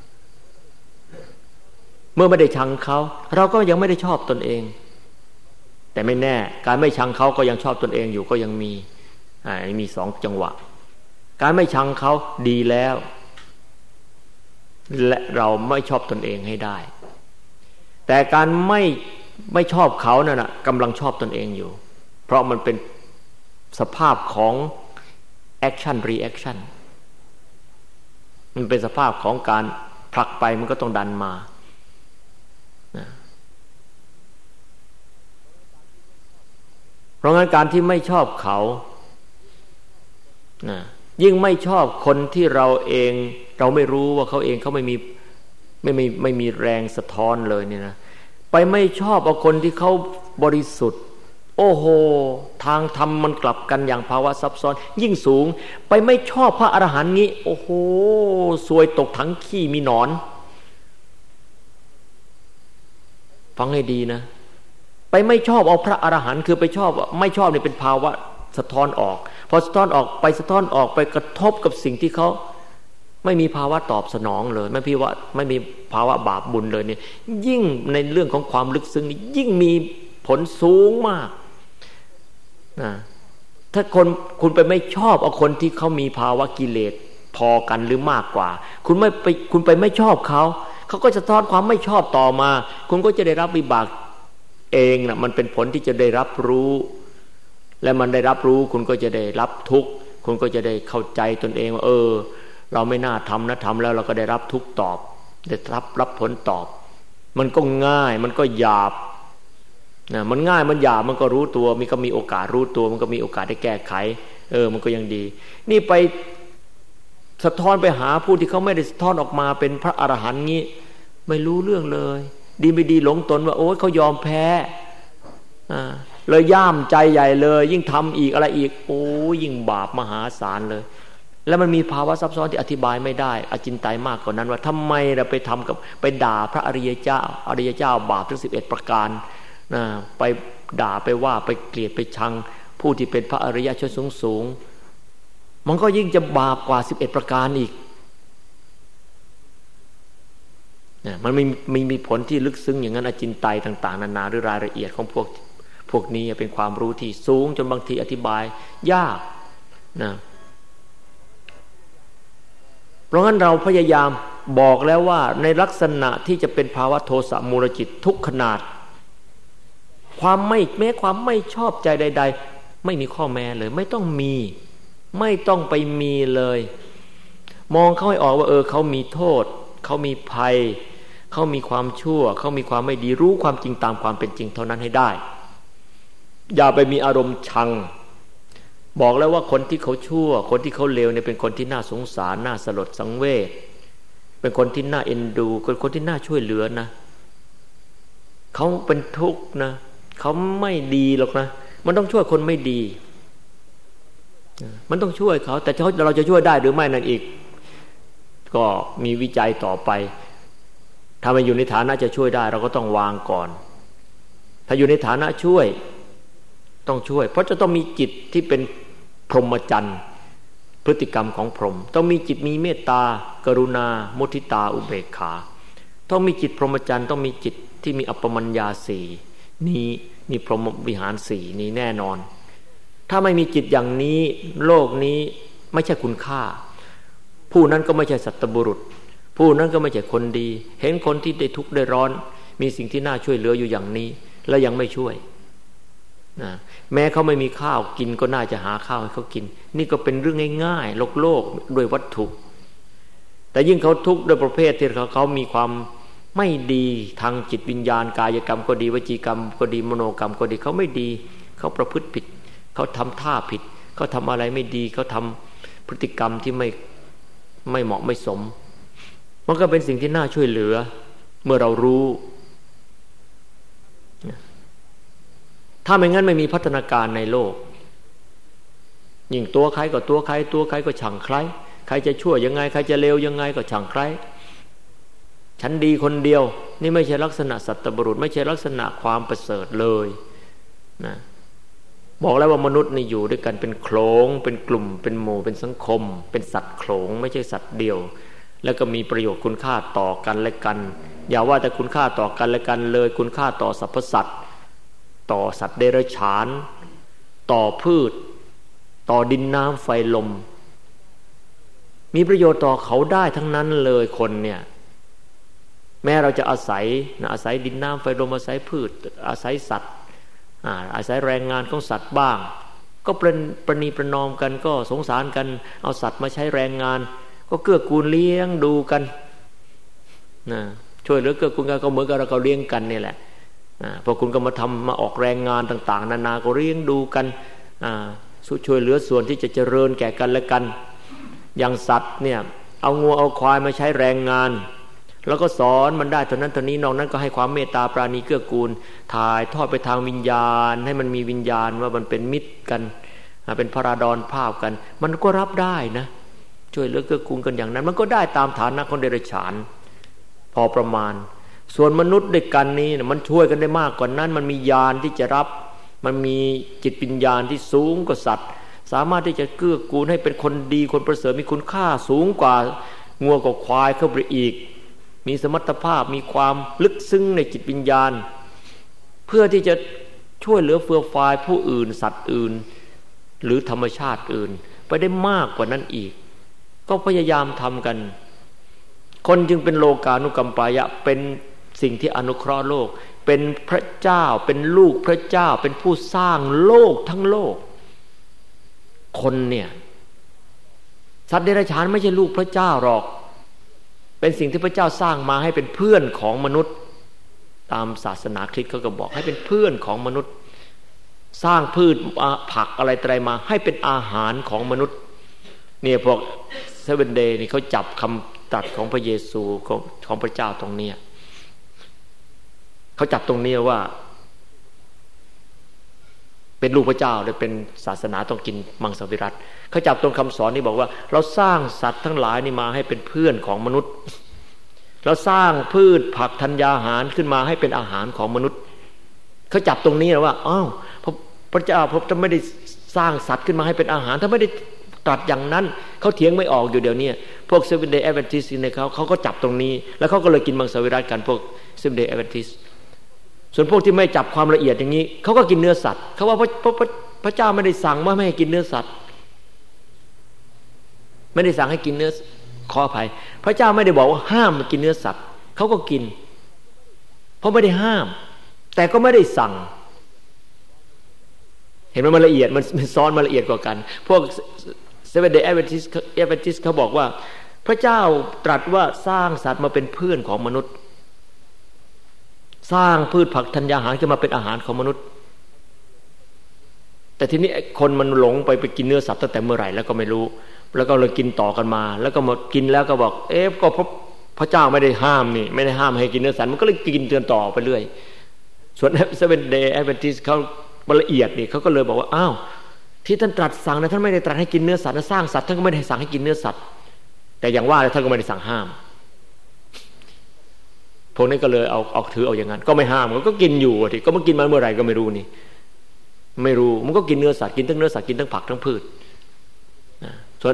เมื่อไม่ได้ชังเขาเราก็ยังไม่ได้ชอบตนเองแต่ไม่แน่การไม่ชังเขาก็ยังชอบตนเองอยู่ก็ยังมีอ่ามีสองจังหวะการไม่ชังเขาดีแล้วและเราไม่ชอบตนเองให้ได้แต่การไม่ไม่ชอบเขานั่นน่ะกำลังชอบตนเองอยู่เพราะมันเป็นสภาพของ action reaction มันเป็นสภาพของการผลักไปมันก็ต้องดันมาเพราะงั้นการที่ไม่ชอบเขานะยิ่งไม่ชอบคนที่เราเองเราไม่รู้ว่าเขาเองเขาไม่มีไม่ไม่ไม่มีแรงสะท้อนเลยเนี่ยนะไปไม่ชอบเอาคนที่เขาบริสุทธิ์โอ้โหทางธรรมมันกลับกันอย่างภาวะซับซ้อนยิ่งสูงไปไม่ชอบพระอรหันต์นี้โอ้โหซวยตกถังขี้มีหนอนฟังให้ดีนะไปไม่ชอบเอาพระอรหันต์คือไปชอบไม่ชอบเนี่ยเป็นภาวะสะท้อนออกพอสะท้อนออกไปสะท้อนออกไปกระทบกับสิ่งที่เขาไม่มีภาวะตอบสนองเลยไม่พี่ว่าไม่มีภาวะบาปบุญเลยเนี่ยยิ่งในเรื่องของความลึกซึ้งยิ่งมีผลสูงมากนะถ้าคนคุณไปไม่ชอบเอาคนที่เขามีภาวะกิเลสพอกันหรือมากกว่าคุณไม่ไปคุณไปไม่ชอบเขาเขาก็จะสะท้อนความไม่ชอบต่อมาคุณก็จะได้รับวิบากเองนะมันเป็นผลที่จะได้รับรู้และมันได้รับรู้คุณก็จะได้รับทุกข์คุณก็จะได้เข้าใจตนเองว่าเออเราไม่น่าทำนะทำแล้วเราก็ได้รับทุกข์ตอบได้รับรับผลตอบมันก็ง่ายมันก็หยาบนะมันง่ายมันหยาบมันก็รู้ตัวมันก็มีโอกาสรู้ตัวมันก็มีโอกาสได้แก้ไขเออมันก็ยังดีนี่ไปสะท้อนไปหาผู้ที่เขาไม่ได้สะท้อนออกมาเป็นพระอรหันต์งี้ไม่รู้เรื่องเลยดีไม่ดีหลงตนว่าโอ๊ยเขายอมแพ้อ่าเลยย่ามใจใหญ่เลยยิ่งทำอีกอะไรอีกโอ้ยิ่งบาปมหาศาลเลยแล้วมันมีภาวะซับซ้อนที่อธิบายไม่ได้อจินไตยมากกว่านั้นว่าทำไมเราไปทำกับไปด่าพระอริยเจ้าอริยเจ้าบาปถึงสิบเอ็ดประการนะไปด่าไปว่าไปเกลียดไปชังผู้ที่เป็นพระอริยชนสูงสูงมันก็ยิ่งจะบาปกว่าสิบเอ็ดประการอีกนะมันมีมีมีผลที่ลึกซึ้งอย่างนั้นอจินไตยต่างๆนานาหรือรายละเอียดของพวกพวกนี้เป็นความรู้ที่สูงจนบางทีอธิบายยากนะเพราะงั้นเราพยายามบอกแล้วว่าในลักษณะที่จะเป็นภาวะโทสะมูลจิตทุกขนาดความไม่แม้ความไม่ชอบใจใดๆไม่มีข้อแม้เลยไม่ต้องมีไม่ต้องไปมีเลยมองเขาให้ออกว่าเออเขามีโทษเขามีภัยเขามีความชั่วเขามีความไม่ดีรู้ความจริงตามความเป็นจริงเท่านั้นให้ได้อย่าไปมีอารมณ์ชังบอกแล้วว่าคนที่เขาชั่วคนที่เขาเลวเนี่ยเป็นคนที่น่าสงสารน่าสลดสังเวชเป็นคนที่น่าเอ็นดูเป็นคนที่น่าช่วยเหลือนะเขาเป็นทุกข์นะเขาไม่ดีหรอกนะมันต้องช่วยคนไม่ดีมันต้องช่วยเขาแต่เราจะช่วยได้หรือไม่นั่นอีกก็มีวิจัยต่อไปถ้ามันอยู่ในฐานะจะช่วยได้เราก็ต้องวางก่อนถ้าอยู่ในฐานะช่วยต้องช่วยเพราะจะต้องมีจิตที่เป็นพรหมจรรย์พฤติกรรมของพรหมต้องมีจิตมีเมตตากรุณามุทิตาอุเบกขาต้องมีจิตพรหมจรรย์ต้องมีจิตที่มีอัปปมัญญาสี่นี้มีพรหมวิหารสี่นี้แน่นอนถ้าไม่มีจิตอย่างนี้โลกนี้ไม่ใช่คุณค่าผู้นั้นก็ไม่ใช่สัตบุรุษผู้นั้นก็ไม่ใช่คนดีเห็นคนที่ได้ทุกข์ได้ร้อนมีสิ่งที่น่าช่วยเหลืออยู่อย่างนี้แล้วยังไม่ช่วยนะแม้เขาไม่มีข้าวกินก็น่าจะหาข้าวให้เขากินนี่ก็เป็นเรื่องง่ายๆโลกโลกด้วยวัตถุแต่ยิ่งเขาทุกข์ด้วยประเภทที่เขาเขามีความไม่ดีทางจิตวิญญาณกายกรรมก็ดีวจีกรรมก็ดีมโนกรรมก็ดีเขาไม่ดีเขาประพฤติผิดเขาทำท่าผิดเขาทำอะไรไม่ดีเขาทำพฤติกรรมที่ไม่ไม่เหมาะไม่สมมันก็เป็นสิ่งที่น่าช่วยเหลือเมื่อเรารู้ถ้าไม่งั้นไม่มีพัฒนาการในโลกยิ่งตัวใครก็ตัวใครตัวใครก็ช่างใครใครจะชั่วยังไงใครจะเลวยังไงก็ช่างใครฉันดีคนเดียวนี่ไม่ใช่ลักษณะสัตบุรุษไม่ใช่ลักษณะความประเสริฐเลยนะบอกแล้วว่ามนุษย์นี่อยู่ด้วยกันเป็นโขลงเป็นกลุ่มเป็นหมู่เป็นสังคมเป็นสัตว์โขลงไม่ใช่สัตว์เดียวแล้วก็มีประโยชน์คุณค่าต่อกันและกันอย่าว่าแต่คุณค่าต่อกันและกันเลยคุณค่าต่อสรรพสัตว์ต่อสัตว์เดรัจฉานต่อพืชต่อดินน้ำไฟลมมีประโยชน์ต่อเขาได้ทั้งนั้นเลยคนเนี่ยแม้เราจะอาศัยนะอาศัยดินน้ำไฟลมอาศัยพืชอาศัยสัตว์อาศัยแรงงานของสัตว์บ้างก็เป็นประนีประนอมกันก็สงสารกันเอาสัตว์มาใช้แรงงานก็เกื้อกูลเลี้ยงดูกันนะช่วยเหลือเกื้อกูลกันก็เหมือนกับเราก็เลี้ยงกันนี่แหละพอคุณก็มาทำมาออกแรงงานต่างๆนานาก็เลี้ยงดูกันช่วยเหลือส่วนที่จะเจริญแก่กันและกันอย่างสัตว์เนี่ยเอางัวเอาควายมาใช้แรงงานแล้วก็สอนมันได้เท่านั้นเท่านี้นอกนั้นก็ให้ความเมตตาปราณีเกื้อกูลถ่ายทอดไปทางวิญญาณให้มันมีวิญญาณว่ามันเป็นมิตรกันเป็นพระราดรภาพกันมันก็รับได้นะช่วยเหลือเกื้อกูลกันอย่างนั้นมันก็ได้ตามฐานะของเดรัจฉานพอประมาณส่วนมนุษย์ด้วยกันนี้มันช่วยกันได้มากกว่านั้นมันมีญาณที่จะรับมันมีจิตวิญญาณที่สูงกว่าสัตว์สามารถที่จะเกื้อกูลให้เป็นคนดีคนประเสริฐมีคุณค่าสูงกว่างัวกับควายเข้าไปอีกมีสมรรถภาพมีความลึกซึ้งในจิตวิญญาณเพื่อที่จะช่วยเหลือเฟื่อฟายผู้อื่นสัตว์อื่นหรือธรรมชาติอื่นไปได้มากกว่านั้นอีกก็พยายามทำกันคนจึงเป็นโลกานุกัมปายะเป็นสิ่งที่อนุเคราะห์โลกเป็นพระเจ้าเป็นลูกพระเจ้าเป็นผู้สร้างโลกทั้งโลกคนเนี่ยสัตว์เดรัจฉานไม่ใช่ลูกพระเจ้าหรอกเป็นสิ่งที่พระเจ้าสร้างมาให้เป็นเพื่อนของมนุษย์ตามศาสนาคริสต์เขาก็บอกให้เป็นเพื่อนของมนุษย์สร้างพืชผักอะไรต่ออะไรมาให้เป็นอาหารของมนุษย์เนี่ยพวกเซเว่นเดย์นี่เขาจับคำตรัสของพระเยซูของของพระเจ้าตรงนี้เขาจับตรงนี้ว่าเป็นลูกพระเจ้าหรือเป็นศาสนาต้องกินมังสวิรัติเขาจับตรงคำสอนนี้บอกว่าเราสร้างสัตว์ทั้งหลายนี่มาให้เป็นเพื่อนของมนุษย์เราสร้างพืชผักธัญญาหารขึ้นมาให้เป็นอาหารของมนุษย์เขาจับตรงนี้ว่าอ้าวพระเจ้าพระจะไม่ได้สร้างสัตว์ขึ้นมาให้เป็นอาหารถ้าไม่ได้ตรัสอย่างนั้นเขาเถียงไม่ออกอยู่เดี๋ยวนี้พวก Seventh Day Adventist เนี่ยเขาเขาก็จับตรงนี้แล้วเขาก็เลยกินมังสวิรัติกันพวก Seventh Day Adventist ส่วนพวกที่ไม่จับความละเอียดอย่างนี้เขาก็กินเนื้อสัตว์เขาว่าพระพระพระพระเจ้าไม่ได้สั่งว่าไม่ให้กินเนื้อสัตว์ไม่ได้สั่งให้กินเนื้อขออภัยพระเจ้าไม่ได้บอกว่าห้ามกินเนื้อสัตว์เขาก็กินเพราะไม่ได้ห้ามแต่ก็ไม่ได้สั่งเห็นไหมมันละเอียดมันซ้อนมาละเอียดกว่ากันพวก Seventh Day Adventist Adventist เขาบอกว่าพระเจ้าตรัสว่าสร้างสัตว์มาเป็นเพื่อนของมนุษย์สร้างพืชผักธัญญาหารขึ้นมาเป็นอาหารของมนุษย์แต่ทีนี้คนมันหลงไปไปกินเนื้อสัตว์ตั้งแต่เมื่อไหร่แล้วก็ไม่รู้แล้วก็เลยกินต่อกันมาแล้วก็มากินแล้วก็บอกเอ๊ะก็พระเจ้าไม่ได้ห้ามนี่ไม่ได้ห้ามให้กินเนื้อสัตว์มันก็เลยกินเตือนต่อไปเรื่อยส่วน Seventh Day Adventist เขาละเอียดนี่เขาก็เลยบอกว่าอ้าวที่ท่านตรัสสั่งนะท่านไม่ได้ตรัสให้กินเนื้อสัตว์นะสร้างสัตว์ท่านก็ไม่ได้สั่งให้กินเนื้อสัตว์แต่อย่างว่าท่านก็ไม่ได้สั่งห้ามพวกนี้ก็เลยเอาเอาถือเอาอย่างนั้นก็ไม่ห้ามก็กินอยู่ทีก็มันกินมาเมื่อไหร่ก็ไม่รู้นี่ไม่รู้มันก็กินเนื้อสัตว์กินทั้งเนื้อสัตว์กินทั้งผักทั้งพืชส่วน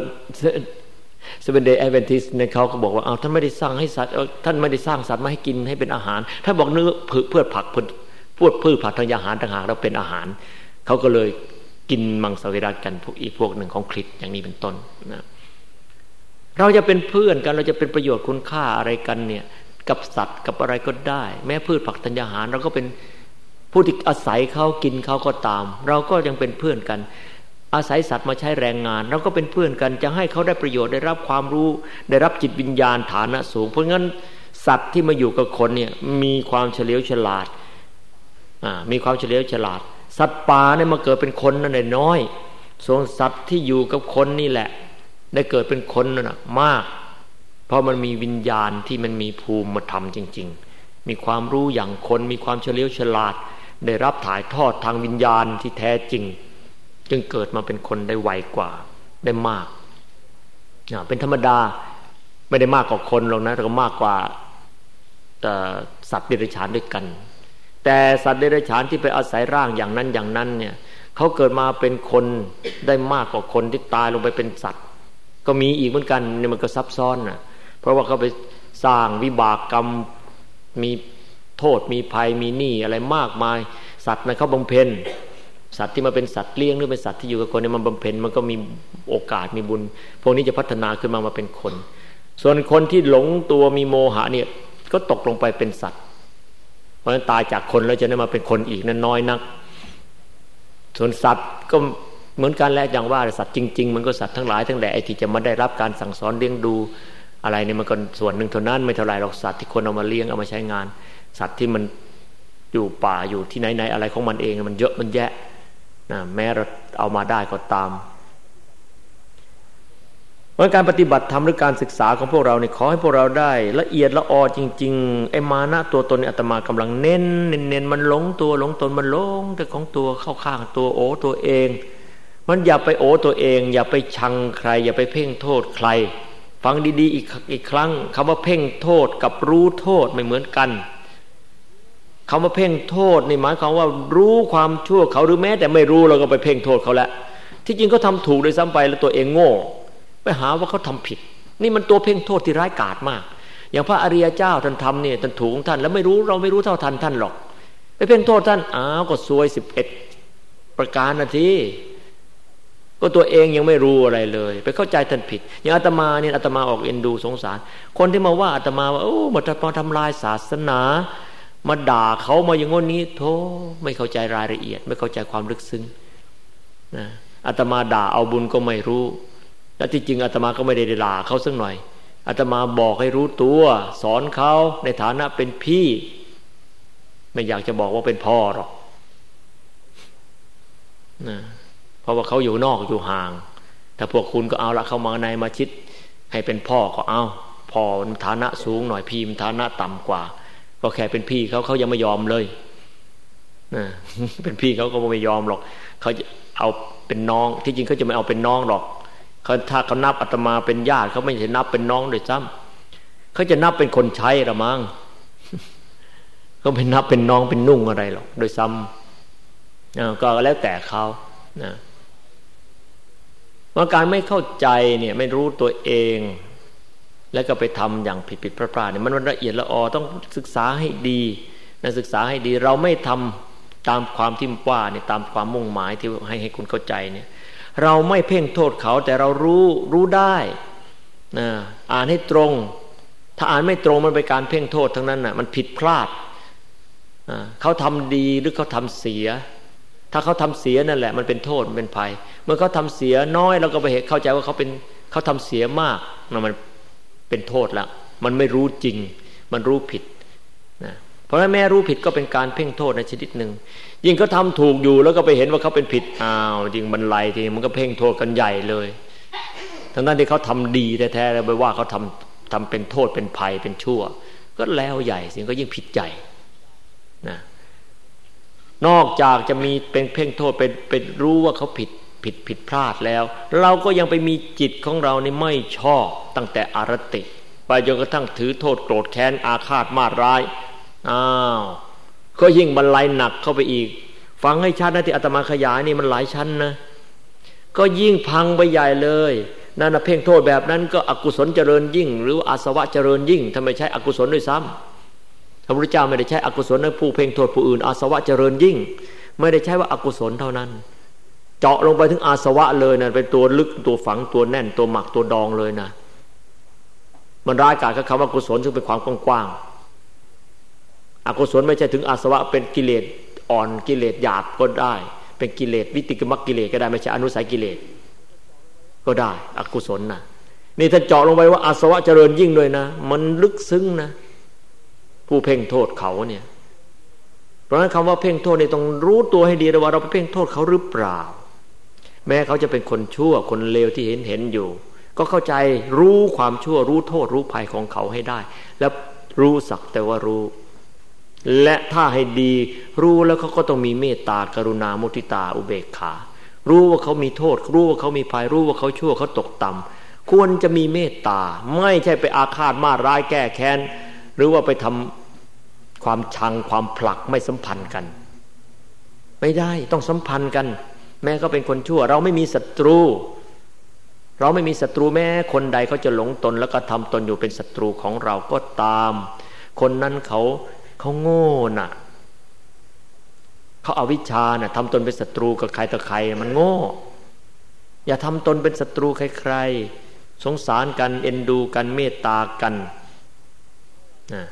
Seventh Day Adventist เนี่ยเขาก็บอกว่าอ้าวท่านไม่ได้สร้างให้สัตว์ท่านไม่ได้สร้างสัตว์มาให้กินให้เป็นอาหารท่านบอกเนื้อพืชผักพืชพืชผักธัญญาหารต่างหากเราเป็นอาหารเขาก็เลยกินมังสวิรัติกันพวกอีกพวกหนึ่งของคริสต์อย่างนี้เป็นต้นนะเราจะเป็นเพื่อนกันเราจะเป็นประโยชน์คุณค่าอะไรกันเนี่ยกับสัตว์กับอะไรก็ได้แม้พืชผักธัญญาหารเราก็เป็นผู้ที่อาศัยเขากินเขาก็ตามเราก็ยังเป็นเพื่อนกันอาศัยสัตว์มาใช้แรงงานเราก็เป็นเพื่อนกันจะให้เขาได้ประโยชน์ได้รับความรู้ได้รับจิตวิญญาณฐานะสูงเพราะงั้นสัตว์ที่มาอยู่กับคนเนี่ยมีความเฉลียวฉลาดอ่ามีความเฉลียวฉลาดสัตว์ป่าเนี่ยมาเกิดเป็นคนนั่นน้อยส่วนสัตว์ที่อยู่กับคนนี่แหละได้เกิดเป็นคนนั่นน่ะมากเพราะมันมีวิญญาณที่มันมีภูมิธรรมจริงๆมีความรู้อย่างคนมีความเฉลียวฉลาดได้รับถ่ายทอดทางวิญญาณที่แท้จริงจึงเกิดมาเป็นคนได้ไวกว่าได้มากเป็นธรรมดาไม่ได้มากกว่าคนหรอกนะแต่ก็มากกว่าสัตว์เดรัจฉานด้วยกันแต่สัตว์เดรัจฉานที่ไปอาศัยร่างอย่างนั้นอย่างนั้นเนี่ยเขาเกิดมาเป็นคนได้มากกว่าคนที่ตายลงไปเป็นสัตว์ก็มีอีกเหมือนกันเนี่ยมันก็ซับซ้อนนะเพราะว่าเขาไปสร้างวิบากกรรมมีโทษมีภัยมีหนี้อะไรมากมายสัตว์นั้นเขาบำเพ็ญสัตว์ที่มาเป็นสัตว์เลี้ยงหรือเป็นสัตว์ที่อยู่กับคนเนี่ยมันบำเพ็ญมันก็มีโอกาสมีบุญพวกนี้จะพัฒนาขึ้นมามาเป็นคนส่วนคนที่หลงตัวมีโมหะเนี่ยก็ตกลงไปเป็นสัตว์เพราะฉะนั้นตายจากคนแล้วจะได้มาเป็นคนอีกนั้นน้อยนักส่วนสัตว์ก็เหมือนกันแหละอย่างว่าสัตว์จริงๆมันก็สัตว์ทั้งหลายทั้งแหล่ไอ้ที่จะมาได้รับการสั่งสอนเลี้ยงดูอะไรเนี่ยมันก็ส่วนหนึ่งเท่านั้นไม่เท่าไรหรอกสัตว์ที่คนเอามาเลี้ยงเอามาใช้งานสัตว์ที่มันอยู่ป่าอยู่ที่ไหนๆอะไรของมันเองมันเยอะมันแยะนะแม้เราเอามาได้ก็ตามเพราะการปฏิบัติธรรมหรือการศึกษาของพวกเราเนี่ยขอให้พวกเราได้ละเอียดละออจริงๆไอ้มานะตัวตนอาตมากำลังเน้นเน้นมันหลงตัวหลงตนมันหลงแต่ของตัวเข้าข้างตัวโอ้ตัวเองมันอย่าไปโอ้ตัวเองอย่าไปชังใครอย่าไปเพ่งโทษใครฟังดีๆอีกอีกครั้งคำว่าเพ่งโทษกับรู้โทษไม่เหมือนกันคำว่าเพ่งโทษนี่หมายความว่ารู้ความชั่วเขาหรือแม้แต่ไม่รู้เราก็ไปเพ่งโทษเขาแล้วที่จริงเขาทำถูกโดยซ้ำไปแล้วตัวเองโง่ไปหาว่าเขาทำผิดนี่มันตัวเพ่งโทษที่ร้ายกาจมากอย่างพระอริยเจ้าท่านทำเนี่ยท่านถูกของท่านแล้วไม่รู้เราไม่รู้เท่าทันท่านหรอกไปเพ่งโทษท่านอ้าวก็ซวยสิบเอ็ดประการนะทีก็ตัวเองยังไม่รู้อะไรเลยไปเข้าใจท่านผิดอย่างอาตมาเนี่ยอาตมาออกเอ็นดูสงสารคนที่มาว่าอาตมาว่าโอ้มาทำลายศาสนามาด่าเขามาอย่างงี้นี้โธ่ไม่เข้าใจรายละเอียดไม่เข้าใจความลึกซึ้งนะอาตมาด่าเอาบุญก็ไม่รู้และที่จริงอาตมาก็ไม่ได้ด่าเขาสักหน่อยอาตมาบอกให้รู้ตัวสอนเขาในฐานะเป็นพี่ไม่อยากจะบอกว่าเป็นพ่อหรอกนะเพราะว่าเขาอยู่นอกอยู่ห่างแต่พวกคุณก็เอาละเข้ามาในมาชิดให้เป็นพ่อก็เอาพ่อฐานะสูงหน่อยพี่ฐานะต่ำกว่าก็แค่เป็นพี่เขาเขายังไม่ยอมเลยนะเป็นพี่เขาก็ไม่ยอมหรอกเขาจะเอาเป็นน้องที่จริงเขาจะไม่เอาเป็นน้องหรอกเขาถ้าเขานับอาตมาเป็นญาติเขาไม่ใช่นับเป็นน้องด้วยซ้ำเขาจะนับเป็นคนใช้ละมั้งเขาไม่นับเป็นน้องเป็นนุ่งอะไรหรอกโดยซ้ำก็แล้วแต่เขานะว่าการไม่เข้าใจเนี่ยไม่รู้ตัวเองแล้วก็ไปทำอย่างผิดผิดพลาดพลาดเนี่ยมันละเอียดละออต้องศึกษาให้ดีนะศึกษาให้ดีเราไม่ทำตามความที่ว่าเนี่ยตามความมุ่งหมายที่ให้ให้คุณเข้าใจเนี่ยเราไม่เพ่งโทษเขาแต่เรารู้รู้ได้นะอ่านให้ตรงถ้าอ่านไม่ตรงมันเป็นการเพ่งโทษทั้งนั้นน่ะมันผิดพลาดเขาทำดีหรือเขาทำเสียถ้าเขาทำเสียนั่นแหละมันเป็นโทษมันเป็นภัยเมื่อเขาทำเสียน้อยเราก็ไปเห็นเข้าใจว่าเขาเป็นเขาทำเสียมากนะมันเป็นโทษแล้วมันไม่รู้จริงมันรู้ผิดนะเพราะฉะนั้นแม่รู้ผิดก็เป็นการเพ่งโทษในชนิดหนึ่งยิ่งเขาทำถูกอยู่แล้วก็ไปเห็นว่าเขาเป็นผิดอ้าวจริงมันไล่ทีมันก็เพ่งโทษกันใหญ่เลยทั้งนั้นที่เขาทำดีแท้ๆแล้วไปว่าเขาทำทำเป็นโทษเป็นภัยเป็นชั่วก็แล้วใหญ่สิ่งก็ยิ่งผิดใหญ่นะนอกจากจะมีเป็นเพ่งโทษเป็นเป็นรู้ว่าเขาผิดผิดผิดพลาดแล้วเราก็ยังไปมีจิตของเรานี่ไม่ชอบตั้งแต่อารติไปจนกระทั่งถือโทษโกรธแค้นอาฆาตมาร้ายอ้าวก็ยิ่งบรรลัยหนักเข้าไปอีกฟังให้ชัดนะที่อาตมาขยายนี่มันหลายชั้นนะก็ยิ่งพังไปใหญ่เลยนั่นนะเพ่งโทษแบบนั้นก็อกุศลเจริญยิ่งหรืออาสวะเจริญยิ่งทำไมใช้อกุศลด้วยซ้ำพระพุทธเจ้าไม่ได้ใช้อกุศลให้ผู้เพ่งโทษผู้อื่นอาสวะเจริญยิ่งไม่ได้ใช้ว่าอกุศลเท่านั้นเจาะลงไปถึงอาสวะเลยนะเป็นตัวลึกตัวฝังตัวแน่นตัวหมักตัวดองเลยนะมันร้ายกาจกับคำว่ากุศลซึ่งเป็นความกว้างๆอกุศลไม่ใช่ถึงอาสวะเป็นกิเลสอ่อนกิเลสหยาบก็ได้เป็นกิเลสวิติกมักกิเลสก็ได้ไม่ใช่อนุสัยกิเลสก็ได้อกุศลนะนี่ถ้าเจาะลงไปว่าอาสวะเจริญยิ่งด้วยนะมันลึกซึ้งนะผู้เพ่งโทษเขาเนี่ยเพราะฉะนั้นคำว่าเพ่งโทษนี่ต้องรู้ตัวให้ดีว่าเราไปเพ่งโทษเขาหรือเปล่าแม้เขาจะเป็นคนชั่วคนเลวที่เห็นเห็นอยู่ก็เข้าใจรู้ความชั่วรู้โทษรู้ภัยของเขาให้ได้แล้วรู้สักแต่ว่ารู้และถ้าให้ดีรู้แล้วเขาก็ต้องมีเมตตากรุณามุทิตาอุเบกขารู้ว่าเขามีโทษรู้ว่าเขามีภัยรู้ว่าเขาชั่วเขาตกต่ำควรจะมีเมตตาไม่ใช่ไปอาฆาตมาร้ายแก้แค้นหรือว่าไปทำความชังความผลักไม่สัมพันธ์กันไม่ได้ต้องสัมพันธ์กันแม้เขาเป็นคนชั่วเราไม่มีศัตรูเราไม่มีศัตรูแม้คนใดเขาจะหลงตนแล้วก็ทำตนอยู่เป็นศัตรูของเราก็ตามคนนั้นเขาเขาโง่น่ะเขาอวิชชาน่ะทำตนเป็นศัตรูกับใครต่อใครมันโง่อย่าทำตนเป็นศัตรูใครๆสงสารกันเอ็นดูกันเมตตากันนะ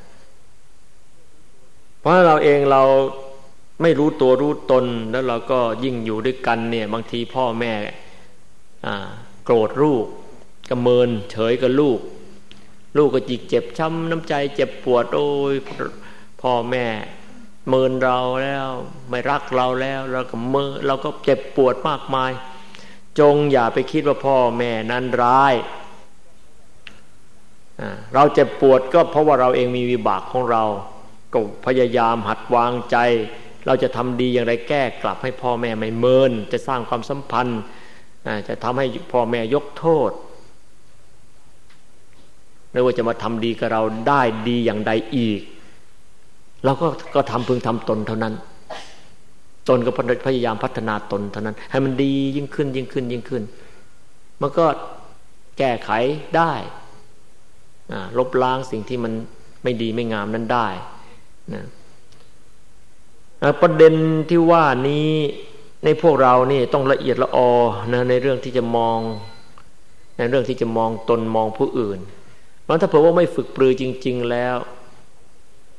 เพราะเราเองเราไม่รู้ตัวรู้ตนแล้วเราก็ยิ่งอยู่ด้วยกันเนี่ยบางทีพ่อแม่โกรธลูกก็เมินเฉยกับลูกลูกก็จิกเจ็บช้ำน้ำใจเจ็บปวดโอ้ยพ่อแม่เมินเราแล้วไม่รักเราแล้วเราก็เมินเราก็เจ็บปวดมากมายจงอย่าไปคิดว่าพ่อแม่นั้นร้ายเราเจ็บปวดก็เพราะว่าเราเองมีวิบากของเราก็พยายามหัดวางใจเราจะทำดีอย่างไรแก้กลับให้พ่อแม่ไม่เมินจะสร้างความสัมพันธ์จะทำให้พ่อแม่ยกโทษหรือว่าจะมาทำดีกับเราได้ดีอย่างใดอีกเราก็ก็ทำพึงทำตนเท่านั้นตนก็พยายามพัฒนาตนเท่านั้นให้มันดียิ่งขึ้นยิ่งขึ้นยิ่งขึ้นมันก็แก้ไขได้ลบล้างสิ่งที่มันไม่ดีไม่งามนั้นได้นะประเด็นที่ว่านี้ในพวกเรานี่ต้องละเอียดละออนะในเรื่องที่จะมองในเรื่องที่จะมองตนมองผู้อื่นเพราะถ้าเผื่อว่าไม่ฝึกปรือจริงๆแล้ว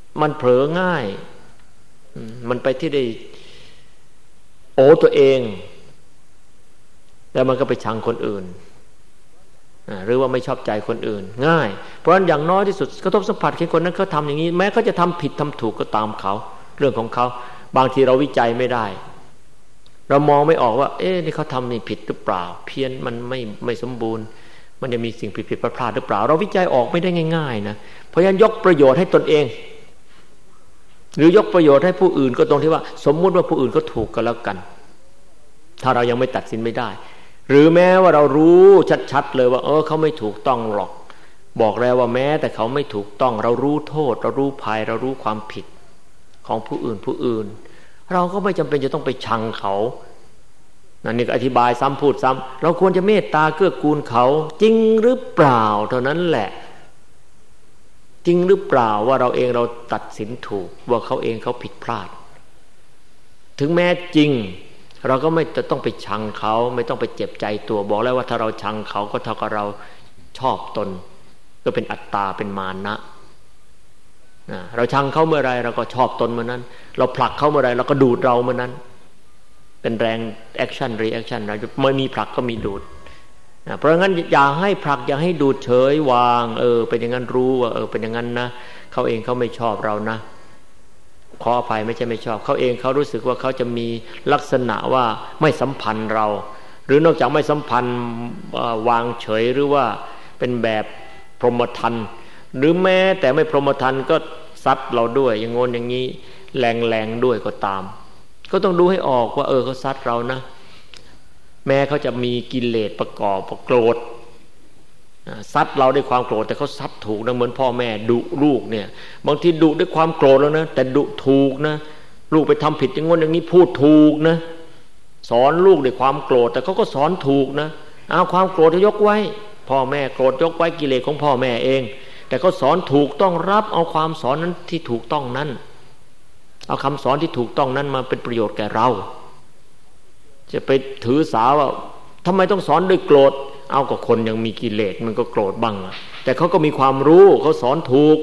มันเผลอง่ายมันไปที่ได้โอ้ตัวเองแล้วมันก็ไปชังคนอื่นหรือว่าไม่ชอบใจคนอื่นง่ายเพราะฉะนั้นอย่างน้อยที่สุดกระทบสัมผัสแค่คนนั้นเขาทำอย่างนี้แม้เขาจะทำผิดทำถูกก็ตามเขาเรื่องของเขาบางทีเราวิจัยไม่ได้เรามองไม่ออกว่าเอ๊ะนี่เขาทำนี่ผิดหรือเปล่าเพี้ยนมันไม่ไม่สมบูรณ์มันจะมีสิ่งผิดผิดพลาดหรือเปล่าเราวิจัยออกไม่ได้ง่ายๆนะเพราะฉะนั้นยกประโยชน์ให้ตนเองหรือยกประโยชน์ให้ผู้อื่นก็ตรงที่ว่าสมมุติว่าผู้อื่นก็ถูกกันแล้วกันถ้าเรายังไม่ตัดสินไม่ได้หรือแม้ว่าเรารู้ชัดๆเลยว่าเออเขาไม่ถูกต้องหรอกบอกแล้วว่าแม้แต่เขาไม่ถูกต้องเรารู้โทษเรารู้ภัยเรารู้ความผิดของผู้อื่นผู้อื่นเราก็ไม่จำเป็นจะต้องไปชังเขานั่นนี่ก็อธิบายซ้ำพูดซ้ำเราควรจะเมตตาเกื้อกูลเขาจริงหรือเปล่าเท่านั้นแหละจริงหรือเปล่าว่าเราเองเราตัดสินถูกว่าเขาเองเขาผิดพลาดถึงแม้จริงเราก็ไม่จะต้องไปชังเขาไม่ต้องไปเจ็บใจตัวบอกแล้วว่าถ้าเราชังเขาก็เท่ากับเราชอบตนก็เป็นอัตตาเป็นมานะเราชังเขาเมื่อไรเราก็ชอบตนเมื่อนั้นเราผลักเขาเมื่อไรเราก็ดูดเราเมื่อนั้นเป็นแรงแอคชั่นรีแอคชั่นเราเมื่อมีผลักก็มีดูดเพราะงั้นอย่าให้ผลักอย่าให้ดูดเฉยวางเออเป็นอย่างนั้นรู้ว่าเออเป็นอย่างนั้นนะเขาเองเขาไม่ชอบเรานะขออภัยไม่ใช่ไม่ชอบเขาเองเขารู้สึกว่าเขาจะมีลักษณะว่าไม่สัมพันธ์เราหรือนอกจากไม่สัมพันธ์วางเฉยหรือว่าเป็นแบบพรหมทัณฑ์หรือแม้แต่ไม่พรหมทัณฑ์ก็ซัดเราด้วยอย่างงนอย่างนี้แรงๆด้วยก็ตามก็ต้องดูให้ออกว่าเออเขาซัดเรานะแม้เขาจะมีกิเลสประกอบโกรธซัดเราด้วยความโกรธแต่เขาซัดถูกนะเหมือนพ่อแม่ดุลูกเนี่ยบางทีดุด้วยความโกรธแล้วนะแต่ดุถูกนะลูกไปทำผิดอย่างงนอย่างนี้พูดถูกนะสอนลูกด้วยความโกรธแต่เขาก็สอนถูกนะเอาความโกรธยกไว้พ่อแม่โกรธยกไว้กิเลสของพ่อแม่เองแต่เขาสอนถูกต้องรับเอาความสอนนั้นที่ถูกต้องนั้นเอาคำสอนที่ถูกต้องนั้นมาเป็นประโยชน์แก่เราจะไปถือสาว่าทำไมต้องสอนด้วยโกรธเอากับคนยังมีกิเลสมันก็โกรธบ้างอะแต่เขาก็มีความรู้เขาสอนถูก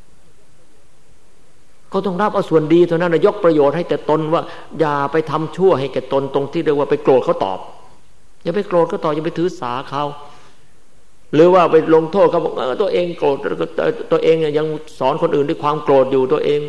ก็ต้องรับเอาส่วนดีเท่านั้นนะยกประโยชน์ให้แต่ตนว่าอย่าไปทำชั่วให้แก่ตนตรงที่เรียกว่าไปโกรธเขาตอบอย่าไปโกรธเขาตอบอย่าไปถือสาเขาหรือว่าไปลงโทษเขาบอกเออตัวเองโกรธตัวเองยังสอนคนอื่นด้วยความโกรธอยู่ตัวเอง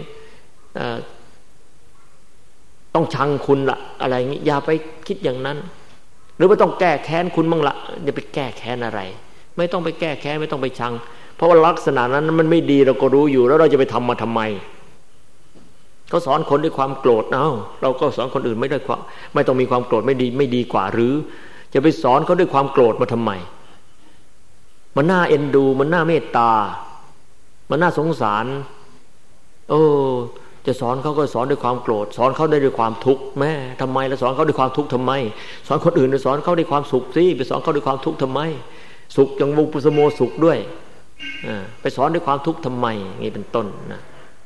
ต้องชังคุณละอะไรอย่างนี้อย่าไปคิดอย่างนั้นหรือว่าต้องแก้แค้นคุณบ้างละอย่าไปแก้แค้นอะไรไม่ต้องไปแก้แค้นไม่ต้องไปชังเพราะว่าลักษณะนั้นมันไม่ดีเราก็รู้อยู่แล้วเราจะไปทำมาทำไมเขาสอนคนด้วยความโกรธเอ้าเราก็สอนคนอื่นไม่ได้ความไม่ต้องมีความโกรธไม่ดีไม่ดีกว่าหรือจะไปสอนเขาด้วยความโกรธมาทำไมมันน่าเอ็นดูมันน่าเมตตามันน่าสงสารโอ้จะสอนเขาก็สอนด้วยความโกรธสอนเขาได้ด้วยความทุกข์แม่ทำไมแล้วสอนเขาด้วยความทุกข์ทำไมสอนคนอื่นสอนเขาด้วยความสุขสิไปสอนเขาด้วยความทุกข์ทำไมสุขอย่างวุปสโมสุขด้วยไปสอนด้วยความทุกข์ทำไมอย่างนี้เป็นต้นนะ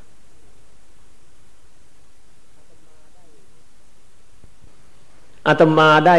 อาตมาได้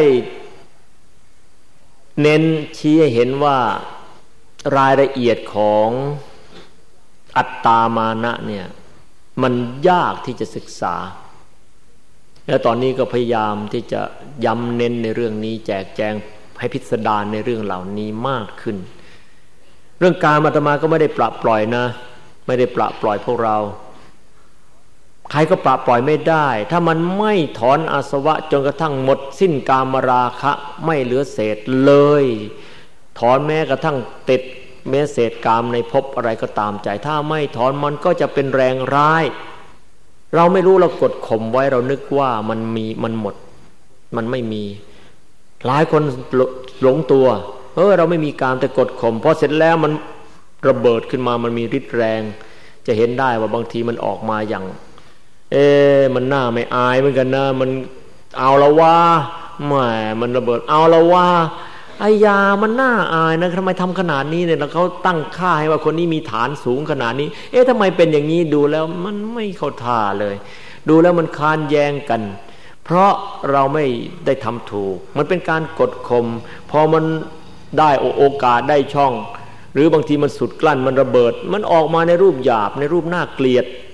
เน้นชี้ให้เห็นว่ารายละเอียดของอัตตามานะเนี่ยมันยากที่จะศึกษาและตอนนี้ก็พยายามที่จะย้ำเน้นในเรื่องนี้แจกแจงให้พิสดารในเรื่องเหล่านี้มากขึ้นเรื่องการอาตมาก็ไม่ได้ปละปล่อยนะไม่ได้ปละปล่อยพวกเราใครก็ปละปล่อยไม่ได้ถ้ามันไม่ถอนอาสวะจนกระทั่งหมดสิ้นกามราคะไม่เหลือเศษเลยถอนแม้กระทั่งติดแม้เศษกามในภพอะไรก็ตามใจถ้าไม่ถอนมันก็จะเป็นแรงร้ายเราไม่รู้เรากดข่มไว้เรานึกว่ามันมีมันหมดมันไม่มีหลายคนหลงตัวเออเราไม่มีกามแต่กดข่มพอเสร็จแล้วมันระเบิดขึ้นมามันมีฤทธิ์แรงจะเห็นได้ว่าบางทีมันออกมาอย่างเอ๊ะมันน่าไม่อายเหมือนกันนะมันเอาละว่าแหมมันระเบิดเอาละว่าไอ้ยามันน่าอายนะทำไมทำขนาดนี้เนี่ยแล้วเขาตั้งค่าให้ว่าคนนี้มีฐานสูงขนาดนี้เอ๊ะทำไมเป็นอย่างนี้ดูแล้วมันไม่เข้าท่าเลยดูแล้วมันค้านแย้งกันเพราะเราไม่ได้ทำถูกมันเป็นการกดข่มพอมันได้โอกาสได้ช่องหรือบางทีมันสุดกลั้นมันระเบิดมันออกมาในรูปหยาบในรูปน่าเกลียด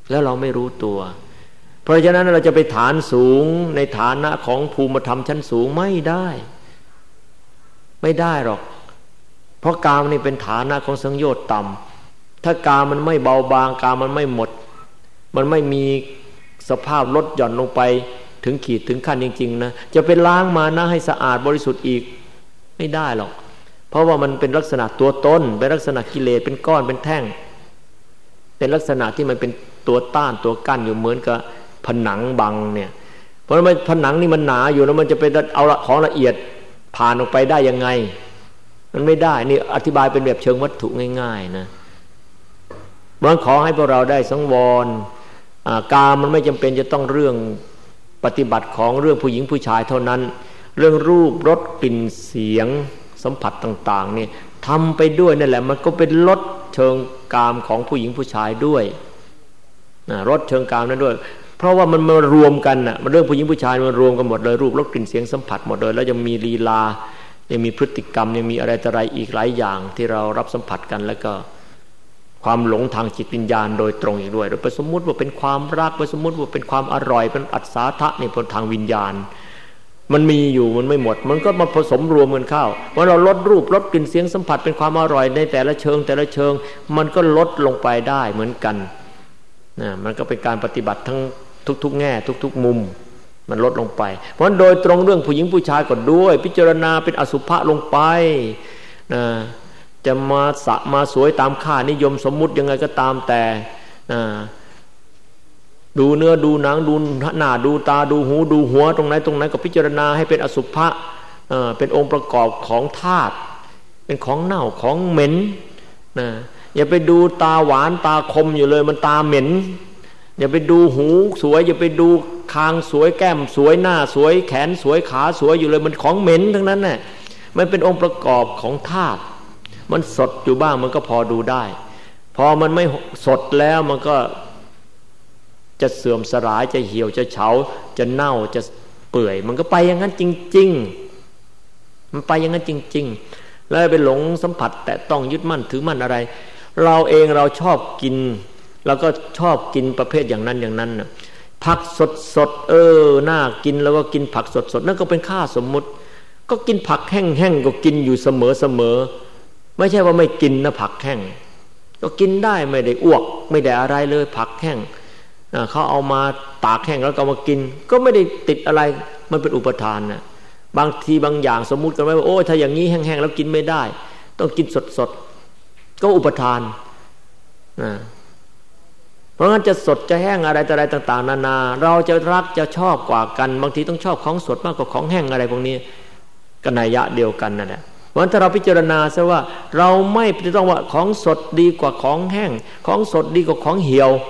แล้วเราไม่รู้ตัวเพราะฉะนั้นเราจะไปฐานสูงในฐานะของภูมิธรรมชั้นสูงไม่ได้ไม่ได้หรอกเพราะกามนี่เป็นฐานะของสังโยชน์ต่ำถ้ากามมันไม่เบาบางกามมันไม่หมดมันไม่มีสภาพลดหย่อนลงไปถึงขีดถึงขั้นจริงๆนะจะไปล้างมานะให้สะอาดบริสุทธิ์อีกไม่ได้หรอกเพราะว่ามันเป็นลักษณะตัวตนเป็นลักษณะกิเลสเป็นก้อนเป็นแท่งเป็นลักษณะที่มันเป็นตัวต้านตัวกั้นอยู่เหมือนกับผนังบังเนี่ยเพราะมันผนังนี่มันหนาอยู่แล้วมันจะไปเอาของละเอียดผ่านออกไปได้ยังไงมันไม่ได้นี่อธิบายเป็นแบบเชิงวัตถุง่ายๆนะบางขอให้พวกเราได้สังวรกามมันไม่จำเป็นจะต้องเรื่องปฏิบัติของเรื่องผู้หญิงผู้ชายเท่านั้นเรื่องรูปรสกลิ่นเสียงสัมผัสต่างๆนี่ทำไปด้วยนั่นแหละมันก็เป็นรสเชิงกามของผู้หญิงผู้ชายด้วยรสเชิงกามนั้นด้วยเพราะว่ามันมารวมกันน่ะมันเรื่องผู้หญิงผู้ชายมันรวมกันหมดเลยรูปรสกลิ่นเสียงสัมผัสหมดเลยแล้วยังมีลีลายังมีพฤติกรรมยังมีอะไรต่ออะไรอีกหลายอย่างที่เรารับสัมผัสกันแล้วก็ความหลงทางจิตวิญญาณโดยตรงอีกด้วยเราไปสมมุติว่าเป็นความรักไปสมมุติว่าเป็นความอร่อยเป็นอัศทะนี่เป็นทางวิญญาณมันมีอยู่มันไม่หมดมันก็มาผสมรวมกันเข้าเพราะเราลดรูปลดกลิ่นเสียงสัมผัสเป็นความอร่อยในแต่ละเชิงแต่ละเชิงมันก็ลดลงไปได้เหมือนกันนะมันก็เป็นการปฏิบัติทั้งทุกๆแง่ทุกๆมุมมันลดลงไปเพราะโดยตรงเรื่องผู้หญิงผู้ชายก็ด้วยพิจารณาเป็นอสุภะลงไปนะจะมาสะมาสวยตามค่านิยมสมมุติยังไงก็ตามแต่นะดูเนื้อดูหนังดูหน้าดูตาดูหูดูหัวตรงไหนตรงไหนก็พิจารณาให้เป็นอสุภะเอ่อเป็นองค์ประกอบของธาตุเป็นของเน่าของเหม็นนะอย่าไปดูตาหวานตาคมอยู่เลยมันตาเหม็นอย่าไปดูหูสวยอย่าไปดูคางสวยแก้มสวยหน้าสวยแขนสวยขาสวยอยู่เลยมันของเหม็นทั้งนั้นน่ะมันเป็นองค์ประกอบของธาตุมันสดอยู่บ้างมันก็พอดูได้พอมันไม่สดแล้วมันก็จะเสื่อมสลายจะเหี่ยวจะเฉาจะเน่าจะเปื่อยมันก็ไปอย่างนั้นจริงๆมันไปอย่างนั้นจริงๆแล้วไปหลงสัมผัสแต่ต้องยึดมั่นถือมั่นอะไรเราเองเราชอบกินเราก็ชอบกินประเภทอย่างนั้นอย่างนั้นน่ะผักสดๆเออน่ากินแล้วก็กินผักสดๆนั่นก็เป็นค่าสมมุติก็กินผักแห้งๆก็กินอยู่เสมอๆไม่ใช่ว่าไม่กินนะผักแห้งก็กินได้ไม่ได้อ้วกไม่ได้อะไรเลยผักแห้งเขาเอามาตากแห้งแล้วก็มากินก็ไม่ได้ติดอะไรมันเป็นอุปทานนะบางทีบางอย่างสมมุติกันไว้ว่าโอ้ถ้าอย่างนี้แห้งๆแล้วกินไม่ได้ต้องกินสดๆก็อุปทานนะเพราะงั้นจะสดจะแห้งอะไรต่ออะไรต่างๆนานาเราจะรักจะชอบกว่ากันบางทีต้องชอบของสดมากกว่าของแห้งอะไรพวกนี้ก็นัยยะเดียวกันนั่นแหละเพราะฉะนั้นถ้าเราพิจารณาซะว่าเราไม่ต้องว่าของสดดีกว่าของแห้งของสดดีกว่าของเหี่ยว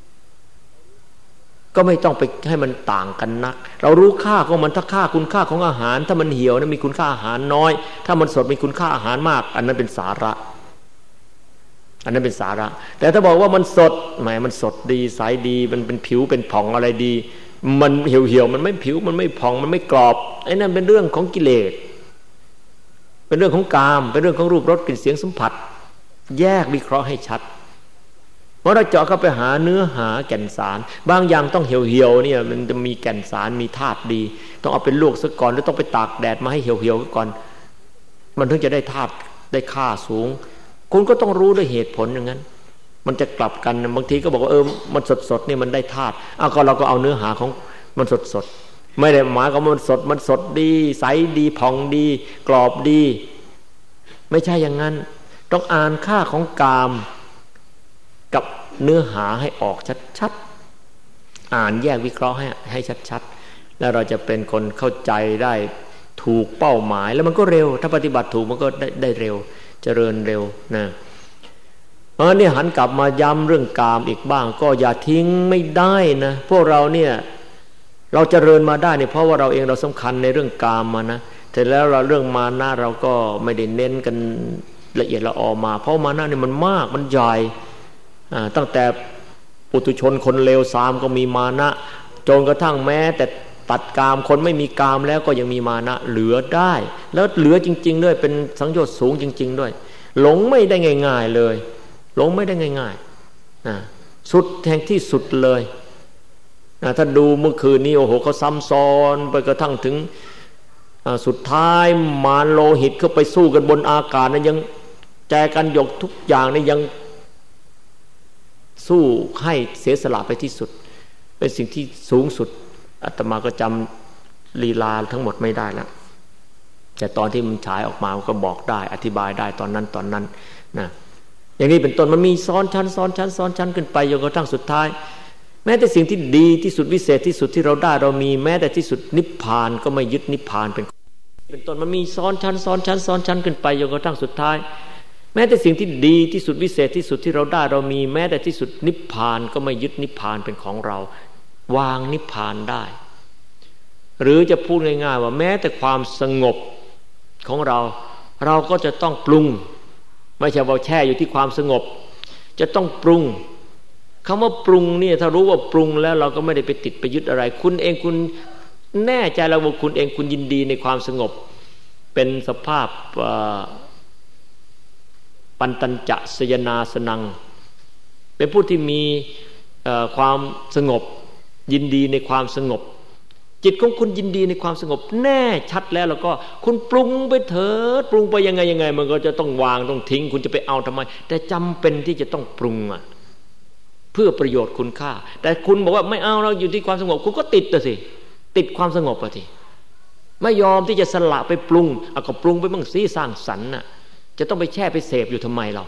ก็ไม่ต้องไปให้มันต่างกันนักเรารู้ค่าของมันถ้าค่าคุณค่าของอาหารถ้ามันเหี่ยวนะมีคุณค่าอาหารน้อยถ้ามันสดมีคุณค่าอาหารมากอันนั้นเป็นสาระอันนั้นเป็นสาระแต่ถ้าบอกว่ามันสดหมายมันสดดีใสดีมันเป็นผิวเป็นผ่องอะไรดีมันเหี่ยวเหี่ยวมันไม่ผิวมันไม่ผ่องมันไม่กรอบไอ้นั่นเป็นเรื่องของกิเลสเป็นเรื่องของกามเป็นเรื่องของรูปรสกลิ่นเสียงสัมผัสแยกวิเคราะห์ให้ชัดเพราะเราเจาะเข้าไปหาเนื้อหาแก่นสารบางอย่างต้องเหี่ยวๆเนี่ยมันจะมีแก่นสารมีธาตุดีต้องเอาไปลวกซะก่อนหรือต้องไปตากแดดมาให้เหี่ยวๆก่อนมันถึงจะได้ธาตุได้ค่าสูงคุณก็ต้องรู้ด้วยเหตุผลอย่างนั้นมันจะกลับกันบางทีก็บอกว่าเออมันสดๆนี่มันได้ธาตุอ้าวก็เราก็เอาเนื้อหาของมันสดๆไม่ได้หมายความว่ามันสดมันสดดีใสดีผ่องดีกรอบดีไม่ใช่อย่างนั้นต้องอ่านค่าของกามกับเนื้อหาให้ออกชัดๆอ่านแยกวิเคราะห์ให้ให้ชัดๆแล้วเราจะเป็นคนเข้าใจได้ถูกเป้าหมายแล้วมันก็เร็วถ้าปฏิบัติถูกมันก็ได้ได้เร็วเจริญเร็วนะเพราะนี่หันกลับมาย้ำเรื่องกามอีกบ้างก็อย่าทิ้งไม่ได้นะพวกเราเนี่ยเราเจริญมาได้เนี่ยเพราะว่าเราเองเราสำคัญในเรื่องกามมานะแต่แล้วเราเรื่องมานะเราก็ไม่ได้เน้นกันละเอียดละออมาเพราะมานะเนี่ยมันมากมันใหญ่ตั้งแต่ปุถุชนคนเลวทรามก็มีมานะจนกระทั่งแม้แต่ตัดกามคนไม่มีกามแล้วก็ยังมีมานะเหลือได้แล้วเหลือจริงๆด้วยเป็นสังโยชน์สูงจริงๆด้วยหลงไม่ได้ง่ายๆเลยหลงไม่ได้ง่ายๆนะสุดแห่งที่สุดเลยนะถ้าดูเมื่อคืนนี้โอ้โหเขาซ้ำซ้อนไปกระทั่งถึงสุดท้ายมารโลหิตเข้าไปสู้กันบนอากาศนั้นยังแจกันยกทุกอย่างนี่ยังสู้ให้เสียสละไปที่สุดเป็นสิ่งที่สูงสุดอาตมาก็จำลีลาทั้งหมดไม่ได้แล้วแต่ตอนที่มันฉายออกมาก็บอกได้อธิบายได้ตอนนั้นตอนนั้นนะอย่างนี้เป็นต้นมันมีซ้อนชั้นซ้อนชั้นซ้อนชั้นขึ้นไปจนกระทั่งสุดท้ายแม้แต่สิ่งที่ดีที่สุดวิเศษที่สุดที่เราได้เรามีแม้แต่ที่สุดนิพพานก็ไม่ยึดนิพพานเป็นเป็นต้นมันมีซ้อนชั้นซ้อนชั้นซ้อนชั้นขึ้นไปจนกระทั่งสุดท้ายแม้แต่สิ่งที่ดีที่สุดวิเศษที่สุดที่เราได้เรามีแม้แต่ที่สุดนิพพานก็ไม่ยึดนิพพานเป็นของเราวางนิพพานได้หรือจะพูดง่ายๆว่าแม้แต่ความสงบของเราเราก็จะต้องปรุงไม่ใช่ว่าแช่อยู่ที่ความสงบจะต้องปรุงคำว่าปรุงนี่ถ้ารู้ว่าปรุงแล้วเราก็ไม่ได้ไปติดไปยึดอะไรคุณเองคุณแน่ใจแล้วว่าคุณเองคุณยินดีในความสงบเป็นสภาพปันตัญจะสยนาสนังเป็นผู้ที่มีความสงบยินดีในความสงบจิตของคุณยินดีในความสงบแน่ชัดแล้วแล้วก็คุณปรุงไปเถิดปรุงไปยังไงยังไงมันก็จะต้องวางต้องทิ้งคุณจะไปเอาทำไมแต่จำเป็นที่จะต้องปรุงอ่ะเพื่อประโยชน์คุณค่าแต่คุณบอกว่าไม่เอาเราอยู่ที่ความสงบคุณก็ติดอ่ะสิติดความสงบอ่ะสิไม่ยอมที่จะสละไปปรุงเอาก็ปรุงไปบ้างสิสร้างสรรค์น่ะจะต้องไปแช่ไปเสพอยู่ทำไมเรา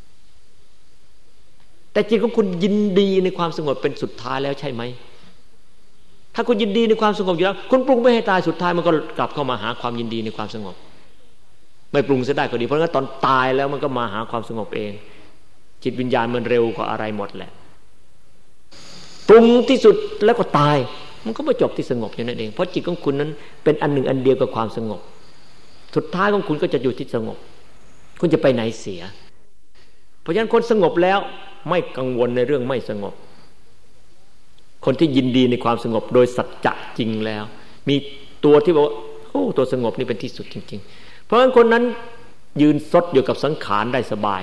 แต่จิตของคุณยินดีในความสงบเป็นสุดท้ายแล้วใช่ไหมถ้าคุณยินดีในความสงบอยู่แล้วคุณปรุงไม่ให้ตายสุดท้ายมันก็กลับเข้ามาหาความยินดีในความสงบไม่ปรุงซะได้ก็ดีเพราะงั้นตอนตายแล้วมันก็มาหาความสงบเองจิตวิญญาณมันเร็วกว่าอะไรหมดแหละปรุงที่สุดแล้วก็ตายมันก็ไม่จบที่สงบอย่างนั้นเองเพราะจิตของคุณนั้นเป็นอันหนึ่งอันเดียวกับความสงบสุดท้ายของคุณก็จะอยู่ที่สงบคุณจะไปไหนเสียเพราะฉะนั้นคนสงบแล้วไม่กังวลในเรื่องไม่สงบคนที่ยินดีในความสงบโดยสัจจะจริงแล้วมีตัวที่บอกว่าโอ้ตัวสงบนี่เป็นที่สุดจริงๆเพราะฉะนั้นคนนั้นยืนซดอยู่กับสังขารได้สบาย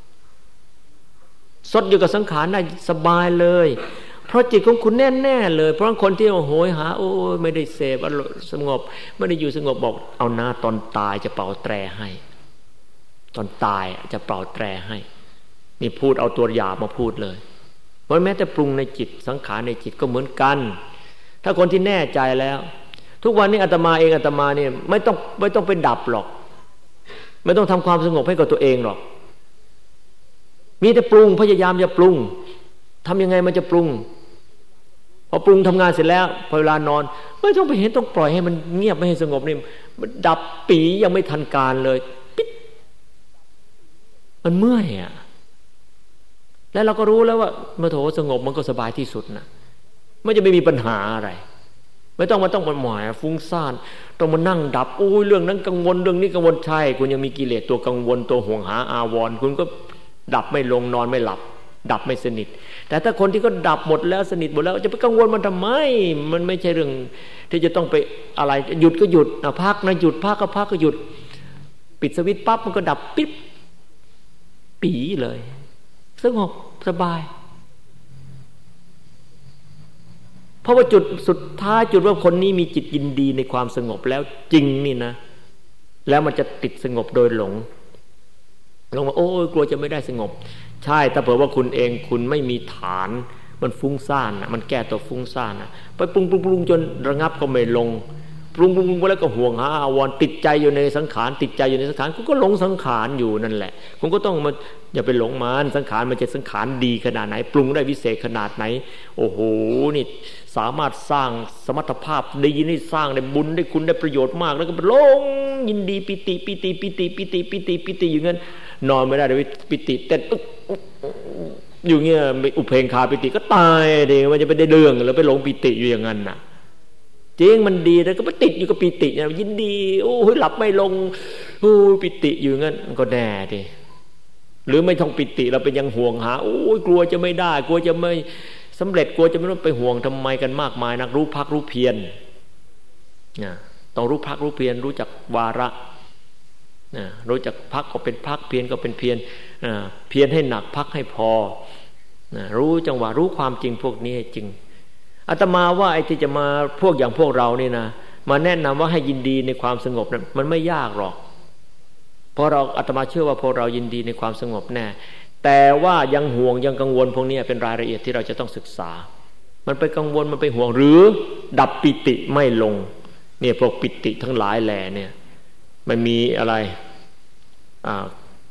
ซดอยู่กับสังขารได้สบายเลยเพราะจิตของคุณแน่ๆเลยเพราะคนที่โอ้โหหาโอ้ไม่ได้เสพสงบไม่ได้อยู่สงบบอกเอาหน้าตอนตายจะเป่าแตรให้ตอนตายจะเป่าแตรให้นี่พูดเอาตัวหยาบมาพูดเลยเพราะแม้แต่ปรุงในจิตสังขารในจิตก็เหมือนกันถ้าคนที่แน่ใจแล้วทุกวันนี้อาตมาเองอาตมาเนี่ยไม่ต้องไม่ต้องไปดับหรอกไม่ต้องทำความสงบให้กับตัวเองหรอกมีแต่ปรุงพยายามจะปรุงทำยังไงมันจะปรุงพอปรุงทำงานเสร็จแล้วพอเวลานอนไม่ต้องไปเห็นต้องปล่อยให้มันเงียบไม่ให้สงบนี่มันดับปียังไม่ทันการเลยปิ๊ดมันเมื่อยอ่ะแล้วเราก็รู้แล้วว่าเมื่อโถสงบมันก็สบายที่สุดนะไม่จะไม่มีปัญหาอะไรไม่ต้องมาต้องมาหมายฟุ้งซ่านต้องมานั่งดับโอ้ยเรื่องนั้นกังวลเรื่องนี้กังวลใช่คุณยังมีกิเลสตัวกังวลตัวห่วงหาอาวรณ์คุณก็ดับไม่ลงนอนไม่หลับดับไม่สนิทแต่ถ้าคนที่ก็ดับหมดแล้วสนิทหมดแล้วจะไปกังวลมันทำไมมันไม่ใช่เรื่องที่จะต้องไปอะไรหยุดก็หยุดนะพักนะหยุดพักก็พักก็หยุดปิดสวิตช์ปั๊บมันก็ดับปิ๊บปีเลยสงบสบายเพราะว่าจุดสุดท้ายจุดว่าคนนี้มีจิตยินดีในความสงบแล้วจริงนี่นะแล้วมันจะติดสงบโดยหลงหลงว่าโอ้ยกลัวจะไม่ได้สงบใช่ถ้าเผื่อว่าคุณเองคุณไม่มีฐานมันฟุ้งซ่านนะมันแก้ตัวฟุ้งซ่านนะไปปรุงปรุงปรุงจนระงับก็ไม่ลงปรุงปรุงปรุงไปแล้วก็ห่วงหาอาวรณ์ติดใจอยู่ในสังขารติดใจอยู่ในสังขารคุณก็หลงสังขารอยู่นั่นแหละคุณก็ต้องมาอย่าไปหลงมันสังขารมันจะสังขารดีขนาดไหนปรุงได้วิเศษขนาดไหนโอ้โหนี่สามารถสร้างสมรรถภาพดีนี่สร้างได้บุญได้คุณได้ประโยชน์มากแล้วก็หลงยินดีปิติปิติปิติปิติปิติปิติอยู่งั้นนอนไม่ได้เลยปิติเต้นอยู่เงี้ยอุเพงคาปิติก็ตายเดี๋ยวมันจะไปได้เรื่องแล้วไปหลงปิติอยู่อย่างนั้นน่ะจริงมันดีแต่ก็ไปติดอยู่กับปิตินะยินดีโอ้ยหลับไม่ลงโอ้ยปิติอยู่งั้นมันก็แน่ดิหรือไม่ท่องปิติเราเป็นยังห่วงหาโอ้ยกลัวจะไม่ได้กลัวจะไม่สำเร็จกลัวจะไม่ต้องไปห่วงทำไมกันมากมายนักรู้พักรู้เพียรนะต้องรู้พักรู้เพียรรู้จักวาระนะรู้จักพักก็เป็นพักเพียรก็เป็นเพียรเพียรให้หนักพักให้พอนะรู้จังหวะรู้ความจริงพวกนี้จริงอาตมาว่าไอ้ที่จะมาพวกอย่างพวกเรานี่นะมาแนะนำว่าให้ยินดีในความสงบนั้นมันไม่ยากหรอกเพราะเราอาตมาเชื่อว่าพวกเรายินดีในความสงบแน่แต่ว่ายังห่วงยังกังวลพวกนี้เป็นรายละเอียดที่เราจะต้องศึกษามันไปกังวลมันไปห่วงหรือดับปิติไม่ลงเนี่ยพวกปิติทั้งหลายแหล่เนี่ยมันมีอะไรอ่า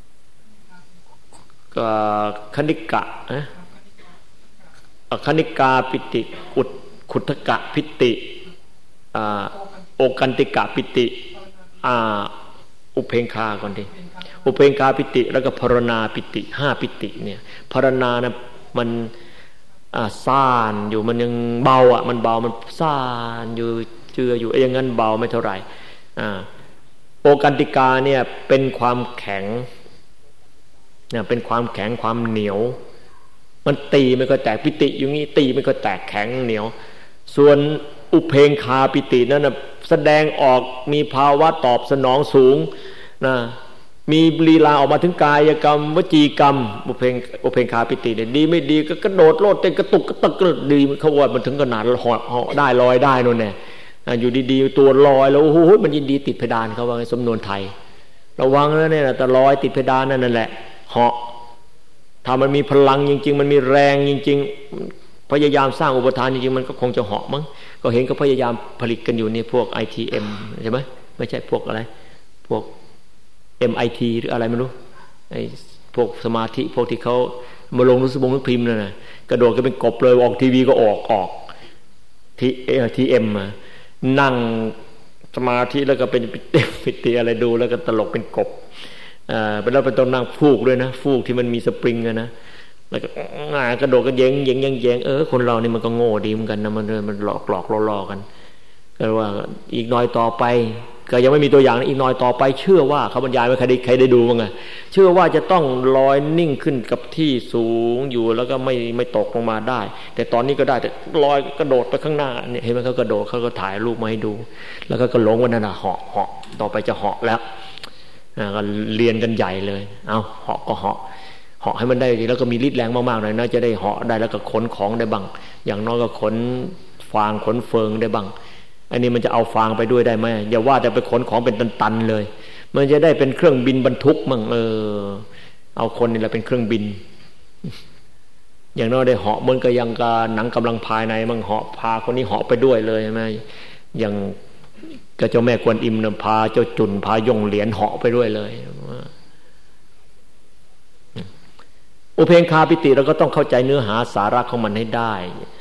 คณิกะนะคณิกาปิติอุดขุทกะปิติโอกันติกะปิติอุเพงคาก่อนดิอุเพงคาปิติแล้วก็ภรณาปิติห้าปิติเนี่ยภรณานะมันซ่านอยู่มันยังเบาอ่ะมันเบามันซ่านอยู่เจืออยู่อย่างนั้นเบาไม่เท่าไหร่โอกันติกาเนี่ยเป็นความแข็งเนี่ยเป็นความแข็งความเหนียวมันตีไม่ก็แตกปิติอยู่งี้ตีไม่ก็แตกแข็งเหนียวส่วนอุเพงคาปิตินั่นนะแสดงออกมีภาวะตอบสนองสูงนะมีลีลาออกมาถึงกายกรรมวจีกรรมอุเพงอุเพงคาปิติเนี่ยดีไม่ดีก็กระโดดโลดเต้นกระตุกกระตักก็ดีเขาว่ามันถึงขนาดเหาะเหาะได้ลอยได้นู่นแน่อยู่ดีๆตัวลอยแล้วโอ้โหมันยินดีติดเพดานเขาว่าสำนวนไทยระวังนะเนี่ยแต่ลอยติดเพดานนั่นแหละเหาะถ้ามันมีพลังจริงๆมันมีแรงจริงๆพยายามสร้างอุปทานจริงๆมันก็คงจะเหาะมั้งก็เห็นก็พยายามผลิตกันอยู่นี่พวก ไอ ที เอ็ม ใช่ไหมไม่ใช่พวกอะไรพวก เอ็ม ไอ ที หรืออะไรไม่รู้ไอ้พวกสมาธิพวกที่เขามาลงหนังสือพิมพ์พิมพ์นั่นน่ะกระโดดกันเป็นกบเลยออกทีวีก็ออกออกทีเอทีเอ็มมานั่งสมาธิแล้วก็เป็นปิติอะไรดูแล้วก็ตลกเป็นกบอ่าเป็นแล้วเป็นต้องนั่งฟูกด้วยนะฟูกที่มันมีสปริงอะนะแล้วก็งากระโดดก็เย้งเย้งเย้งเย้งเออคนเรานี่มันก็โง่ดีเหมือนกันนะมันมันหลอกหลอกล่อๆกันก็ว่าอีกน้อยต่อไปก็ยังไม่มีตัวอย่างอีกน้อยต่อไปเชื่อว่าเขาบรรยายไม่ใครได้ใครได้ดูมั้งไงเชื่อว่าจะต้องลอยนิ่งขึ้นกับที่สูงอยู่แล้วก็ไม่ไม่ตกลงมาได้แต่ตอนนี้ก็ได้แต่ลอยกระโดดไปข้างหน้าเนี่ยเห็นไหมเขากระโดดเขาก็ถ่ายรูปมาให้ดูแล้วก็กระหลงว่านั่นน่ะเหาะเหาะต่อไปจะเหาะแล้วก็เรียนกันใหญ่เลยเอาเหาะก็เหาะเหาะให้มันได้แล้วก็มีฤทธิ์แรงมากๆหน่อยนะจะได้เหาะได้แล้วก็ขนของได้บ้างอย่างน้อยก็ขนฟางขนเฟิงได้บ้างอันนี้มันจะเอาฟางไปด้วยได้ไหมอย่าว่าแต่ไปขนของเป็นตันๆเลยมันจะได้เป็นเครื่องบินบรรทุกมั่งเออเอาคนนี่แหละเป็นเครื่องบินอย่างน้อยได้เหาะเหมือนกับยังกาหนังกำลังภายในมั่งเหาะพาคนนี้เหาะไปด้วยเลยใช่ไหมอย่างก็เจ้าแม่กวนอิมนะพาเจ้าจุนพายงเหรียญเหาะไปด้วยเลยอุเพงคาปิติเราก็ต้องเข้าใจเนื้อหาสาระของมันให้ได้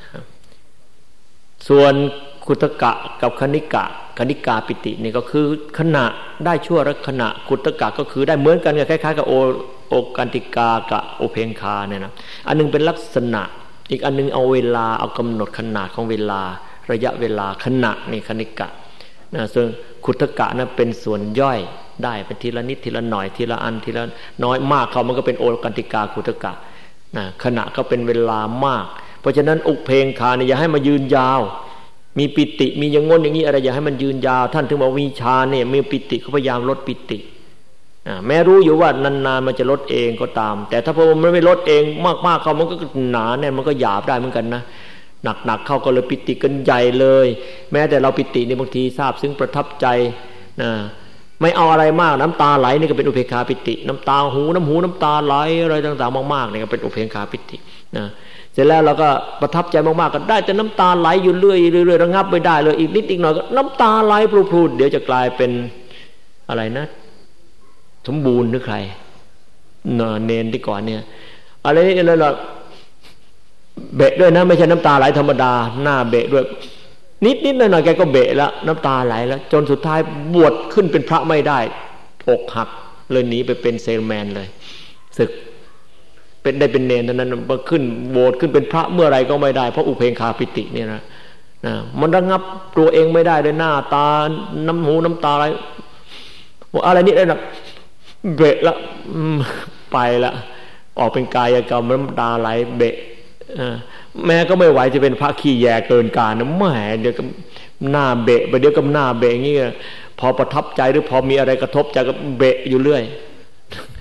ส่วนขุทกะกับคณิกะคณิกาปิตินี่ก็คือขณะได้ชั่วระขณะขุทกะก็คือได้เหมือนกันคล้ายๆกับโอโอกันติกากับโอเพงคาเนี่ยนะอันนึงเป็นลักษณะอีกอันนึงเอาเวลาเอากำหนดขนาดของเวลาระยะเวลาขณะนี่คณิกะนะซึ่งขุทกะนั้นเป็นส่วนย่อยได้เป็นทีละนิดทีละหน่อยทีละอันทีละน้อยมากเขามันก็เป็นโอกันติกาขุทกะนะขณะก็เป็นเวลามากเพราะฉะนั้นอุเพงคาเนี่ยอย่าให้มายืนยาวมีปิติมีอย่างงนอย่างนี้อะไรอย่าให้มันยืนยาวท่านถึงบอกวิชาเนี่ยมีปิติเขาพยายามลดปิติแม้รู้อยู่ว่านานๆมันจะลดเองก็ตามแต่ถ้าพอมันไม่ลดเองมากๆเขามันก็หนาเนี่ยมันก็หยาบได้เหมือนกันนะหนักๆเข้าก็เลยปิติกันใหญ่เลยแม้แต่เราปิติในบางทีทราบซึ้งประทับใจนะไม่เอาอะไรมากน้ำตาไหลนี่ก็เป็นอุเพงคาปิติน้ำตาหูน้ำหูน้ำตาไหลอะไรต่างๆมากๆนี่ก็เป็นอุเพงคาปิตินะเสร็จแล้วเราก็ประทับใจมากๆก็ได้แต่น้ำตาไหลอยู่เรื่อยๆเรื่อยๆระงับไม่ได้เลยอีกนิดอีกหน่อยก็น้ำตาไหลพรูดๆเดี๋ยวจะกลายเป็นอะไรนะสมบูรณ์หรือใครเนนที่ก่อนเนี่ยอะไรนี่เราเบะด้วยนะไม่ใช่น้ำตาไหลธรรมดาหน้าเบะด้วยนิดๆหน่อยๆแกก็เบะแล้วน้ำตาไหลแล้วจนสุดท้ายบวชขึ้นเป็นพระไม่ได้อกหักเลยหนีไปเป็นเซลแมนเลยศึกเป็นได้เป็นเนรนั้นมาขึ้นโบสถ์ขึ้นเป็นพระเมื่อไรก็ไม่ได้เพราะอุเพงคาปิติเนี่ยนะนะมันระงับตัวเองไม่ได้เลยหน้าตาน้ำหูน้ำตาอะไรอะไรนี่ได้นะเบะละไปละออกเป็นกายกรรมน้ำตาไหลเบะแม้ก็ไม่ไหวจะเป็นพระขี้แยเกินกาลนะแหมเดี๋ยวก็หน้าเบะไปเดี๋ยวก็หน้าเบะอย่างนี้พอประทับใจหรือพอมีอะไรกระทบใจก็เบะอยู่เรื่อย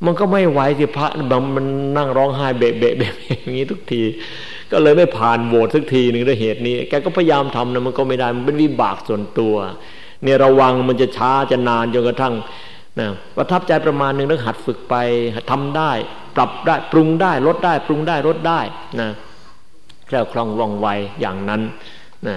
มันก็ไม่ไหวสิพระมันนั่งร้องไห้เบะเบะเบะอย่างนี้ทุกทีก็เลยไม่ผ่านโหวตสักทีหนึ่งด้วยเหตุนี้แกก็พยายามทำนะมันก็ไม่ได้มันเป็นวิบากส่วนตัวเนี่ยระวังมันจะช้าจะนานจนกระทั่งนะประทับใจประมาณหนึ่งแล้วหัดฝึกไปทำได้ปรับได้ปรุงได้ลดได้ปรุงได้ลดได้นะแคล่วคล่องว่องไวอย่างนั้นนะ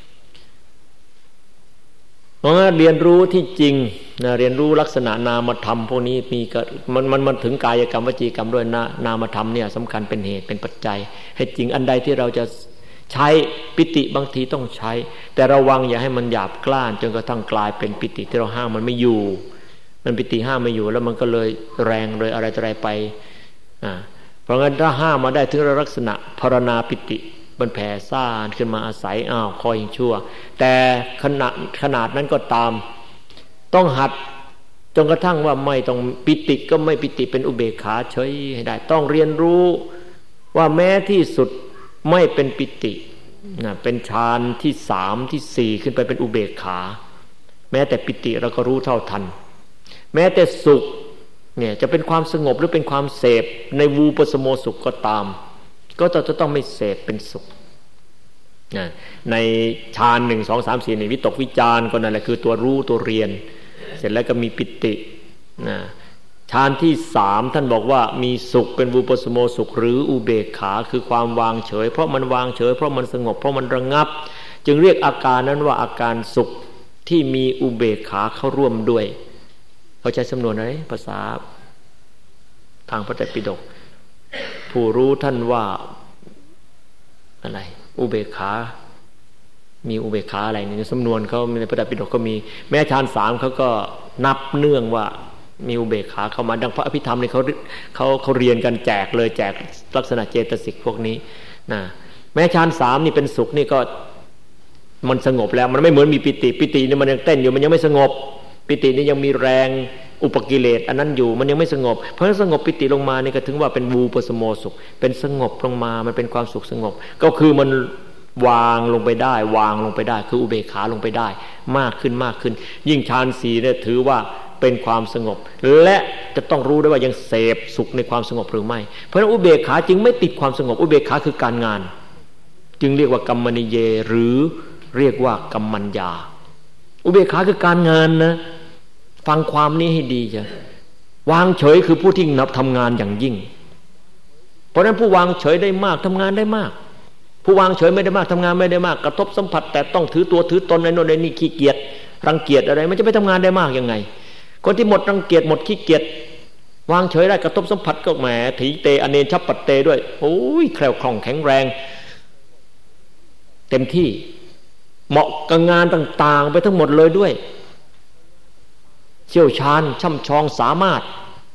เพราะงั้นเรียนรู้ที่จริงนะเรียนรู้ลักษณะนามธรรมพวกนี้มีมันมันมันถึงกายกรรมวจีกรรมด้วยนะนามธรรมเนี่ยสำคัญเป็นเหตุเป็นปัจจัยให้จริงอันใดที่เราจะใช้ปิติบางทีต้องใช้แต่ระวังอย่าให้มันหยาบกล้านจนกระทั่งกลายเป็นปิติที่เราห้ามมันไม่อยู่มันปิติห้ามไม่อยู่แล้วมันก็เลยแรงเลยอะไรอะไรไปอ่าเพราะงั้นถ้าห้ามมาได้ถึงลักษณะภารณาปิติมันแผ่ซ่านขึ้นมาอาศัยอ้าวคอยยิงชั่วแต่ขนาดขนาดนั้นก็ตามต้องหัดจนกระทั่งว่าไม่ต้องปิติก็ไม่ปิติเป็นอุเบกขาเฉยให้ได้ต้องเรียนรู้ว่าแม้ที่สุดไม่เป็นปิตินะเป็นฌานที่สามที่สี่ขึ้นไปเป็นอุเบกขาแม้แต่ปิติเราก็รู้เท่าทันแม้แต่สุขเนี่ยจะเป็นความสงบหรือเป็นความเสพในวูปสโมสุขก็ตามก็จะต้องไม่เสพเป็นสุขนะในฌานหนึ่งสองสามสี่ในวิตกวิจารก็นั่นแหละคือตัวรู้ตัวเรียนเสร็จแล้วก็มีปิตินะฌานที่สามท่านบอกว่ามีสุขเป็นวูปสโมสุขหรืออุเบกขาคือความวางเฉยเพราะมันวางเฉยเพราะมันสงบเพราะมันระงับจึงเรียกอาการนั้นว่าอาการสุขที่มีอุเบกขาเข้าร่วมด้วยเขาใช้สำนวนอะไรภาษาทางพระไตรปิฎกผู้รู้ท่านว่าอะไรอุเบกขามีอุเบกขาอะไรในสำนวนเขาในพระไตรปิฎกก็มีแม้ฌานสามเขาก็นับเนื่องว่ามีอุเบกขาเข้ามาดังพระอภิธรรมนี่เขาเขาเขาเรียนกันแจกเลยแจกลักษณะเจตสิกพวกนี้นะแม้ฌานสามนี่เป็นสุขนี่ก็มันสงบแล้วมันไม่เหมือนมีปิติปิตินี่มันยังเต้นอยู่มันยังไม่สงบปิตินี่ยังมีแรงอุปกิเลสอันนั้นอยู่มันยังไม่สงบเพราะฉะนั้นสงบปิติลงมานี่ก็ถึงว่าเป็นวูปสโมสุขเป็นสงบลงมามันเป็นความสุขสงบก็คือมันวางลงไปได้วางลงไปได้คืออุเบกขาลงไปได้มากขึ้นมากขึ้นยิ่งฌานสี่เนี่ยถือว่าเป็นความสงบและจะต้องรู้ด้วยว่ายังเสพสุขในความสงบหรือไม่เพราะฉะนั้นอุเบกขาจึงไม่ติดความสงบอุเบกขาคือการงานจึงเรียกว่ากัมมนิเยหรือเรียกว่ากัมมัญญาอุเบกขาคือการงานนะฟังความนี้ให้ดีจ้ะวางเฉยคือผู้ที่นับทำงานอย่างยิ่งเพราะฉะนั้นผู้วางเฉยได้มากทำงานได้มากผู้วางเฉยไม่ได้มากทำงานไม่ได้มากกระทบสัมผัสแต่ต้องถือตัวถือตนในโน่นในนี่ขี้เกียจรังเกียจอะไรมันจะไปทำงานได้มากยังไงคนที่หมดรังเกียจหมดขี้เกียจวางเฉยได้กระทบสัมผัสก็แหมถีเตอเนชัปปัตเตด้วยโอ้ยแคล่วคล่องแข็งแรงเต็มที่เหมาะกับงานต่างๆไปทั้งหมดเลยด้วยเชี่ยวชาญช่ำชองสามารถ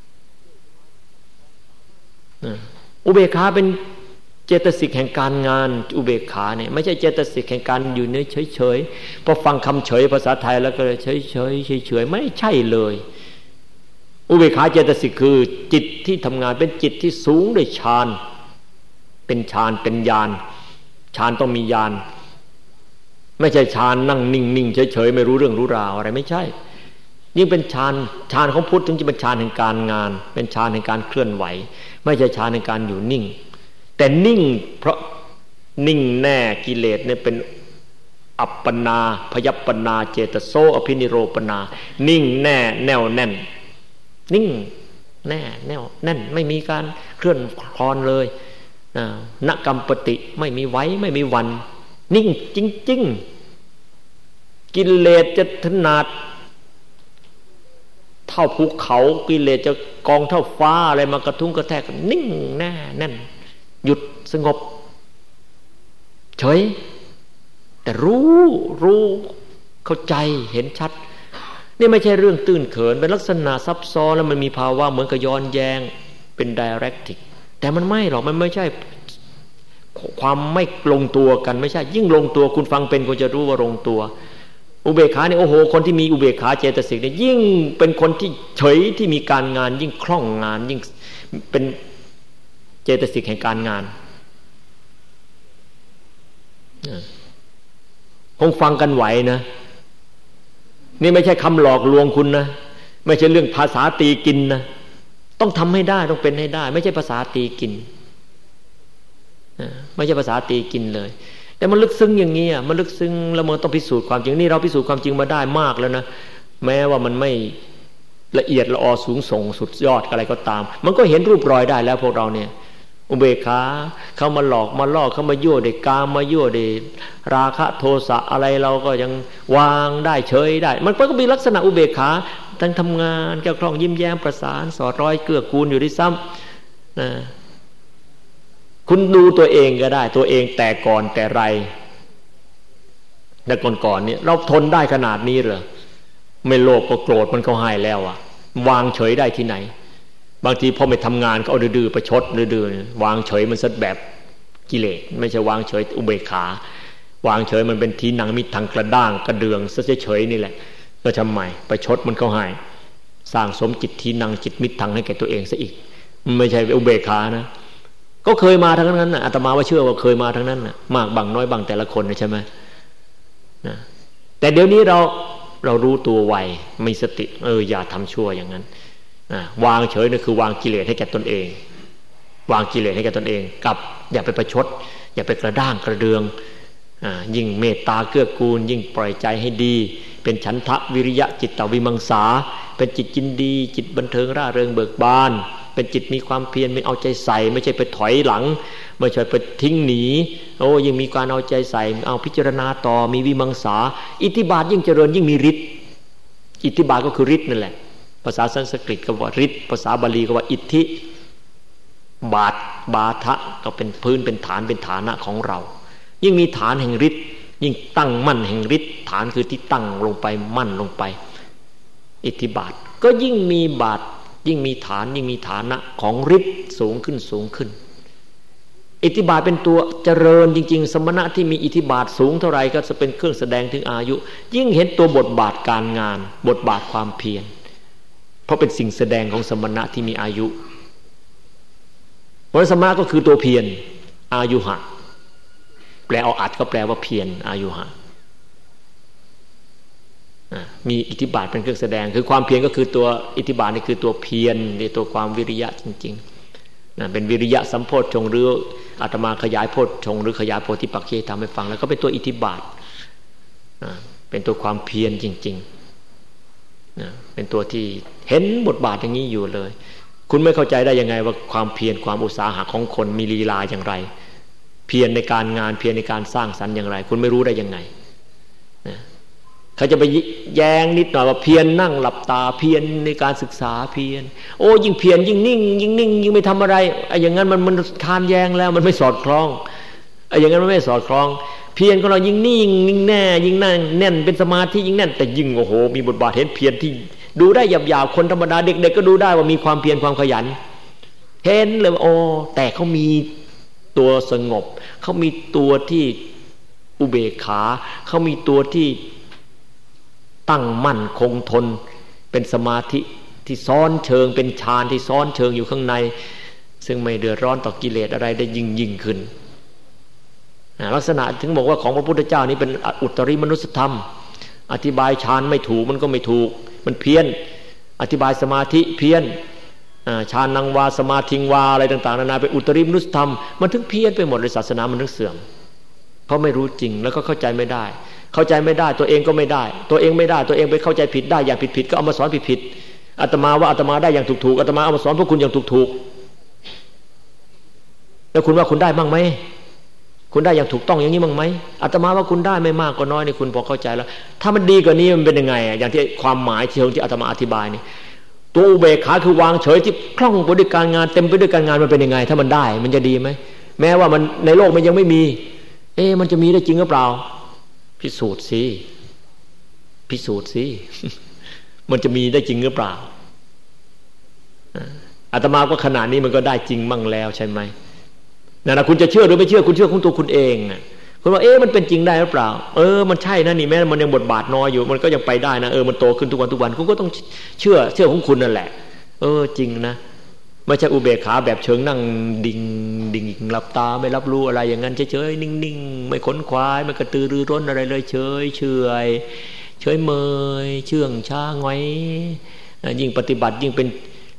อุเบกขาเป็นเจตสิกแห่งการงานอุเบกขาเนี่ยไม่ใช่เจตสิกแห่งการอยู่ในเฉยๆพอฟังคำเฉยภาษาไทยแล้วก็เลยเฉยๆเฉยๆไม่ใช่เลยอุเบกขาเจตสิกคือจิตที่ทำงานเป็นจิตที่สูงด้วยฌานเป็นฌานเป็นญาณฌานต้องมีญาณไม่ใช่ฌานนั่งนิ่งๆเฉยๆไม่รู้เรื่องรู้ราวอะไรไม่ใช่ยิ่งเป็นฌานฌานของพุทธถึงจะเป็นฌานแห่งการงานเป็นฌานแห่งการเคลื่อนไหวไม่ใช่ฌานแห่งการอยู่นิ่งแต่นิ่งเพราะนิ่งแน่กิเลสเนี่ยเป็นอัปปนาพยัปปนาเจตโสอภินิโรปนานิ่งแน่แน่วแน่นนิ่งแน่แน่วแน่นไม่มีการเคลื่อนคลอนเลยนกัมปติไม่มีไหวไม่มีวันนิ่งจริงๆกิเลสจะถนัดเท่าภูเขากิเลสจะกองเท่าฟ้าอะไรมากระทุ้งกระแทกนิ่งแน่แน่นหยุดสงบเฉยแต่รู้รู้เข้าใจเห็นชัดนี่ไม่ใช่เรื่องตื้นเขินเป็นลักษณะซับซ้อนแล้วมันมีภาวะเหมือนกับย้อนแย้งเป็นไดเรกติกแต่มันไม่หรอกมันไม่ใช่ความไม่ลงตัวกันไม่ใช่ยิ่งลงตัวคุณฟังเป็นคุณจะรู้ว่าลงตัวอุเบกขาเนี่ยโอ้โหคนที่มีอุเบกขาเจตสิกเนี่ยยิ่งเป็นคนที่เฉยที่มีการงานยิ่งคล่องงานยิ่งเป็นเจตสิกแห่งการงานคงฟังกันไหวนะนี่ไม่ใช่คำหลอกลวงคุณนะไม่ใช่เรื่องภาษาตีกินนะต้องทำให้ได้ต้องเป็นให้ได้ไม่ใช่ภาษาตีกินไม่ใช่ภาษาตีกินเลยแต่มันลึกซึ้งอย่างนี้อ่ะมันลึกซึ้งแล้วมันต้องพิสูจน์ความจริงนี่เราพิสูจน์ความจริงมาได้มากแล้วนะแม้ว่ามันไม่ละเอียดละออสูงส่งสุดยอดอะไรก็ตามมันก็เห็นรูปรอยได้แล้วพวกเราเนี่ยอุเบกขาเข้ามาหลอกมาล่อเข้ามายั่วเด็กกามมายั่วเด็กราคะโทสะอะไรเราก็ยังวางได้เฉยได้มันก็มีลักษณะอุเบกขาทั้งทำงานแก้วคล่องยิ้มแย้มประสานสอดร้อยเกื้อกูลอยู่ด้วยซ้ำนะคุณดูตัวเองก็ได้ตัวเองแต่ก่อนแต่ไรแต่ก่อนๆเนี่ยเราทนได้ขนาดนี้เหรอไม่โลภก็โกรธมันก็ให้แล้วอ่ะวางเฉยได้ที่ไหนบางทีพอไม่ทำงานก็เอาดื้อๆประชดดื้อๆวางเฉยมันซะแบบกิเลสไม่ใช่วางเฉยอุเบกขาวางเฉยมันเป็นทีหนังมิดทางกระด้างกระเดืองซะเฉยๆนี่แหละก็ทำไมประชดมันก็ให้สร้างสมจิตทีหนังจิตมิดทางให้แก่ตัวเองซะอีกมันไม่ใช่อุเบกขานะก็เคยมาทั้งนั้นน่ะอาตมาว่าเชื่อว่าเคยมาทั้งนั้นน่ะมากบางน้อยบางแต่ละคนใช่ไหมนะแต่เดี๋ยวนี้เราเรารู้ตัวไวมีสติเอออย่าทำชั่วอย่างนั้นวางเฉยนี่คือวางกิเลสให้แก่ตนเองวางกิเลสให้แก่ตนเองกับอย่าไปประชดอย่าไปกระด้างกระเดืองยิ่งเมตตาเกื้อกูลยิ่งปล่อยใจให้ดีเป็นฉันทะวิริยะจิตตวิมังสาเป็นจิตยินดีจิตบันเทิงร่าเริงเบิกบานเป็นจิตมีความเพียรไม่เอาใจใส่ไม่ใช่ไปถอยหลังไม่ใช่ไปทิ้งหนีโอ้ยิ่งมีการเอาใจใส่เอาพิจารณาต่อมีวิมังสาอิทธิบาทยิ่งเจริญยิ่งมีฤทธิ์อิทธิบาทก็คือฤทธิ์นั่นแหละภาษาสันสกฤตก็ว่าฤทธิ์ภาษาบาลีก็ว่าอิทธิบาทบาทะก็เป็นพื้นเป็นฐานเป็นฐานะของเรายิ่งมีฐานแห่งฤทธิ์ยิ่งตั้งมั่นแห่งฤทธิ์ฐานคือที่ตั้งลงไปมั่นลงไปอิทธิบาทก็ยิ่งมีบาทยิ่งมีฐานยิ่งมีฐานะของฤทธิ์สูงขึ้นสูงขึ้นอิทธิบาทเป็นตัวเจริญจริงๆสมณะที่มีอิทธิบาทสูงเท่าไรก็จะเป็นเครื่องแสดงถึงอายุยิ่งเห็นตัวบทบาทการงานบทบาทความเพียรเพราะเป็นสิ่งแสดงของสมณะที่มีอายุเพราะสมณะก็คือตัวเพียรอายุหะแปลเอาอัดก็แปลว่าเพียรอายุหะมีอิทธิบาทเป็นเครื่องแสดงคือความเพียรก็คือตัวอิทธิบาทนี่คือตัวเพียรในตัวความวิริยะจริงๆนะเป็นวิริยะสัมโพชฌงค์หรืออาตมาขยายโพชฌงค์หรือขยายโพธิปักขิยธรรมให้ฟังแล้วก็เป็นตัวอิทธิบาทนะเป็นตัวความเพียรจริงๆนะเป็นตัวที่เห็นบทบาทอย่างนี้อยู่เลยคุณไม่เข้าใจได้ยังไงว่าความเพียรความอุตสาหะของคนมีลีลาอย่างไรเพียรในการงานเพียรในการสร้างสรรค์อย่างไรคุณไม่รู้ได้ยังไงนะเขาจะไปแย้งนิดหน่อยว่าเพียรนั่งหลับตาเพียรในการศึกษาเพียรโอ้ยิ่งเพียรยิ่งนิ่งยิ่งนิ่งยิ่งไม่ทำอะไรไอ้อย่างนั้นมันมันคานแย้งแล้วมันไม่สอดคล้องไอ้อย่างนั้นมันไม่สอดคล้องเพียรของเรายิ่งนิ่งยิ่งแน่ยิ่งนั่งแน่นเป็นสมาธิยิ่งแน่นแต่ยิ่งโอ้โหมีบทบาทเห็นเพียรที่ดูได้หยาบๆคนธรรมดาเด็กๆก็ดูได้ว่ามีความเพียรความขยันเห็นเลยโอ้แต่เขามีตัวสงบเขามีตัวที่อุเบกขาเขามีตัวที่ตั้งมั่นคงทนเป็นสมาธิที่ซ้อนเชิงเป็นฌานที่ซ้อนเชิงอยู่ข้างในซึ่งไม่เดือดร้อนต่อกิเลสอะไรได้ยิ่งยิ่งขึ้นลักษณะถึงบอกว่าของพระพุทธเจ้านี้เป็นอุตริมนุสธรรมอธิบายฌานไม่ถูกมันก็ไม่ถูกมันเพี้ยนอธิบายสมาธิเพี้ยนฌานังวาสมาธิงวาอะไรต่างๆนานาเป็นอุตริมนุสธรรมมันถึงเพี้ยนไปหมดเลยศาสนามันถึงเสื่อมเพราะไม่รู้จริงแล้วก็เข้าใจไม่ได้เข้าใจไม่ได้ตัวเองก็ไม่ได้ตัวเองไม่ได้ตัวเองไปเข้าใจผิดได้อย่างผิดๆก็เอามาสอนผิดๆอาตมาว่าอาตมาได้อย่างถูกๆอาตมาเอามาสอนพวกคุณอย่างถูกๆแล้วคุณว่าคุณได้บ้างไหมคุณได้อย่างถูกต้องอย่างนี้บ้างไหมอาตมาว่าคุณได้ไม่มากก็น้อยนี่คุณพอเข้าใจแล้วถ้ามันดีกว่านี้มันเป็นยังไงอ่ะอย่างที่ความหมายที่ที่อาตมาอธิบายนี่ตัวอุเบกขาคือวางเฉยที่คล่องไปด้วยการงานเต็มไปด้วยการงานมันเป็นยังไงถ้ามันได้มันจะดีไหมแม้ว่ามันในโลกมันยังไม่มีเอ๊ะมันจะมีได้จริงหรือเปล่าพิสูจน์สิพิสูจน์สิมันจะมีได้จริงหรือเปล่าอาตมาก็ขนาดนี้มันก็ได้จริงมั่งแล้วใช่ไหมนั่นนะคุณจะเชื่อหรือไม่เชื่อคุณเชื่อของตัวคุณเองคุณว่าเอ๊ะมันเป็นจริงได้หรือเปล่าเออมันใช่นะนี่แม้มันยังบทบาทน้อยอยู่มันก็ยังไปได้นะเออมันโตขึ้นทุกวันทุกวันคุณก็ต้องเชื่อเชื่อของคุณนั่นแหละเออจริงนะไม่ใช่อุเบกขาแบบเชิงนั่งดิ่งดิ่งหลับตาไม่รับรู้อะไรอย่างนั้นเฉยๆนิ่งๆไม่ขนขวายไม่กระตือรือร้นอะไรเลยเฉยเฉยเฉยเมยเชื่องช้าง้อยยิ่งปฏิบัติยิ่งเป็น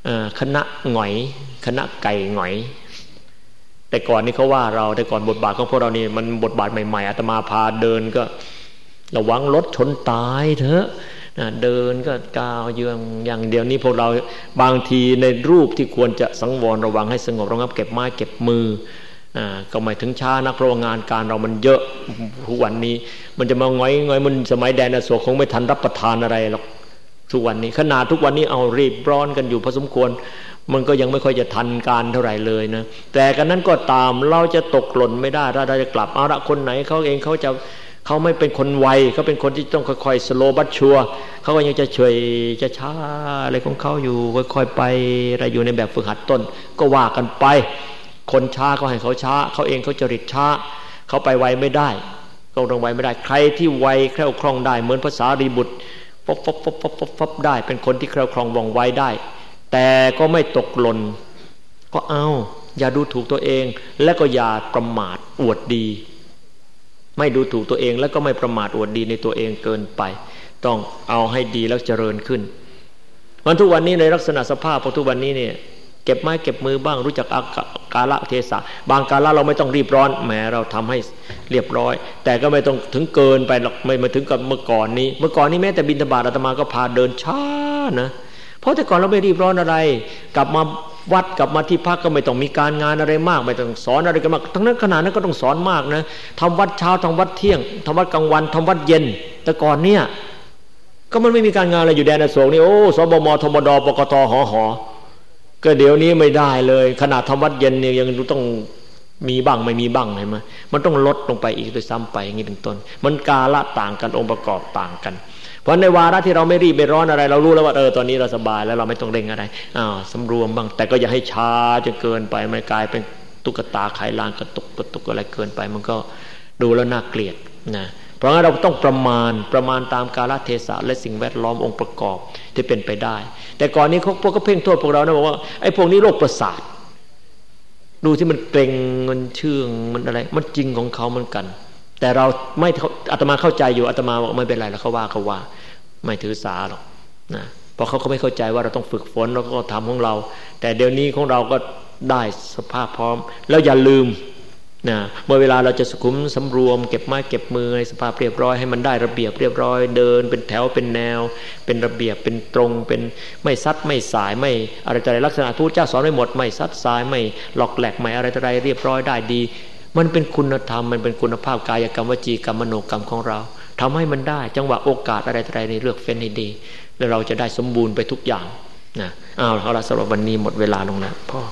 คณะหงอยคณะไก่หงอยแต่ก่อนนี่เขาว่าเราแต่ก่อนบทบาทของพวกเรานี่มันบทบาทใหม่ๆอาตมาพาเดินก็ระวังรถชนตายเถอะเดินก็ก้าวเยืองอย่างเดียวนี้พวกเราบางทีในรูปที่ควรจะสังวรระวังให้สงบระงับเก็บไม้เก็บมือก็ไม่ถึงช้านักเพราะงานการเรามันเยอะทุกวันนี้มันจะมาหงอยหงอยมันสมัยแดนอโศกคงไม่ทันรับประทานอะไรหรอกทุกวันนี้ขนาดทุกวันนี้เอารีบร้อนกันอยู่พอสมควรมันก็ยังไม่ค่อยจะทันการเท่าไหร่เลยนะแต่กันนั้นก็ตามเราจะตกหล่นไม่ได้ถ้าเราจะกลับเอาละคนไหนเขาเองเขาจะเขาไม่เป็นคนไวเขาเป็นคนที่ต้องค่อยๆสโลว์บัตชัวเขาก็ยังจะเฉยจะช้าอะไรของเขาอยู่ค่อยๆไปอะไรอยู่ในแบบฝึกหัดต้นก็ว่ากันไปคนช้าก็ให้เขาช้าเขาเองเขาจริตช้าเขาไปไวไม่ได้ก็ต้องไวไม่ได้ใครที่ไวแคล่วคล่องได้เหมือนภาษารีบุตรป๊บป๊บป๊บป๊บป๊บป๊บได้เป็นคนที่แคล่วคล่องว่องไวได้แต่ก็ไม่ตกหล่นก็เอาอย่าดูถูกตัวเองและก็อย่าประมาทอวดดีไม่ดูถูกตัวเองแล้วก็ไม่ประมาทอวดดีในตัวเองเกินไปต้องเอาให้ดีแล้วเจริญขึ้นวันทุกวันนี้ในลักษณะสภาพพอทุกวันนี้เนี่ยเก็บไม้เก็บมือบ้างรู้จักกาลเทศะบางกาลเราไม่ต้องรีบร้อนแหมเราทำให้เรียบร้อยแต่ก็ไม่ต้องถึงเกินไปหรอกไม่มาถึงกับเมื่อก่อนนี้เมื่อก่อนนี้แม้แต่บิณฑบาตอาตมาก็พาเดินช้านะเพราะแต่ก่อนเราไม่รีบร้อนอะไรกลับมาวัดกลับมาที่พักก็ไม่ต้องมีการงานอะไรมากไม่ต้องสอนอะไรกันมากทั้งนั้นขนาดนั้นก็ต้องสอนมากนะทำวัดเช้าทำวัดเที่ยงทำวัดกลางวันทำวัดเย็นแต่ก่อนเนี่ยก็มันไม่มีการงานอะไรอยู่แดนอโศกนี่โอ้สบมธมดปกตหหก็เดี๋ยวนี้ไม่ได้เลยขนาดทำวัดเย็นเนี่ยยังต้องมีบ้างไม่มีบ้างเห็นไหมมันต้องลดลงไปอีกโดยซ้ำไปอย่างนี้เป็นต้นมันกาละต่างกันองค์ประกอบต่างกันเพราะในวาระที่เราไม่รีบไม่ร้อนอะไรเรารู้แล้วว่าเออตอนนี้เราสบายแล้วเราไม่ต้องเร่งอะไรอ้าวสำรวมบ้างแต่ก็อย่าให้ช้าจนเกินไปไม่กลายเป็นตุ๊กตาไขลานกระตุกกระตุกอะไรเกินไปมันก็ดูแล้วน่าเกลียดนะเพราะงั้นเราต้องประมาณประมาณตามกาลเทศะและสิ่งแวดล้อมองค์ประกอบที่เป็นไปได้แต่ก่อนนี้พวกก็เพ่งโทษพวกเรานะบอกว่าไอ้พวกนี้โรคประสาทดูที่มันเกร็งมันเชื่องมันอะไรมันจริงของเขาเหมือนกันแต่เราไม่อาตมาเข้าใจอยู่อาตมาบอกไม่เป็นไรแล้วเขาว่าเขาว่าไม่ถือสาหรอกนะเพราะเขาก็ไม่เข้าใจว่าเราต้องฝึกฝนเราก็ทำของเราแต่เดี๋ยวนี้ของเราก็ได้สภาพพร้อมแล้วอย่าลืมนะเมื่อเวลาเราจะสุขุมสำรวมเก็บไม้เก็บมือในสภาพเรียบร้อยให้มันได้ระเบียบเรียบร้อยเดินเป็นแถวเป็นแนวเป็นระเบียบเป็นตรงเป็นไม่ซัดไม่สายไม่อะไรอะไรลักษณะพุทธเจ้าสอนไว้หมดไม่ซัดสายไม่หลอกแหลกไม่อะไรอะไรเรียบร้อยได้ดีมันเป็นคุณธรรมมันเป็นคุณภาพกายกรรมวจีกรรมมโนกรรมของเราทำให้มันได้จังหวะโอกาสอะไรอะไรในเลือกเฟ้นให้ดีแล้วเราจะได้สมบูรณ์ไปทุกอย่างนะอ้าวเอาละสำหรับวันนี้หมดเวลาลงแล้วพ่อ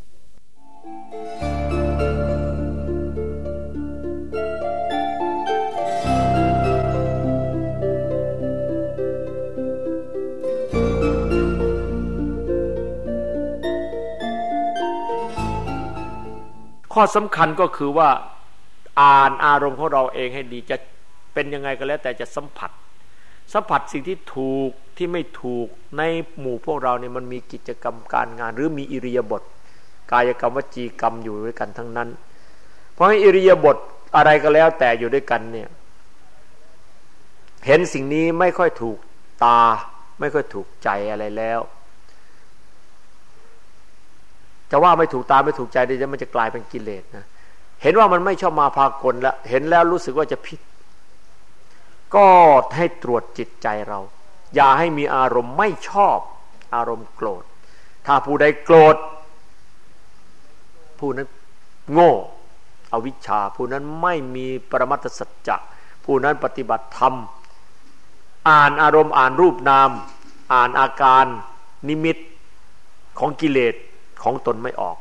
ข้อสำคัญก็คือว่าอ่านอารมณ์ของเราเองให้ดีจะเป็นยังไงก็แล้วแต่จะสัมผัสสัมผัสสิ่งที่ถูกที่ไม่ถูกในหมู่พวกเราเนี่ยมันมีกิจกรรมการงานหรือมีอิริยาบถกายกรรมวจีกรรมอยู่ด้วยกันทั้งนั้นเพราะอิริยาบถอะไรก็แล้วแต่อยู่ด้วยกันเนี่ยเห็นสิ่งนี้ไม่ค่อยถูกตาไม่ค่อยถูกใจอะไรแล้วจะว่าไม่ถูกตาไม่ถูกใจเดี๋ยวมันจะกลายเป็นกิเลสนะเห็นว่ามันไม่ชอบมาพากลแล้วเห็นแล้วรู้สึกว่าจะผิดก็ให้ตรวจจิตใจเราอย่าให้มีอารมณ์ไม่ชอบอารมณ์โกรธถ้าผู้ใดโกรธผู้นั้นโง่อวิชชาผู้นั้นไม่มีปรมัตถสัจจะผู้นั้นปฏิบัติธรรมอ่านอารมณ์อ่านรูปนามอ่านอาการนิมิตของกิเลสของตนไม่ออก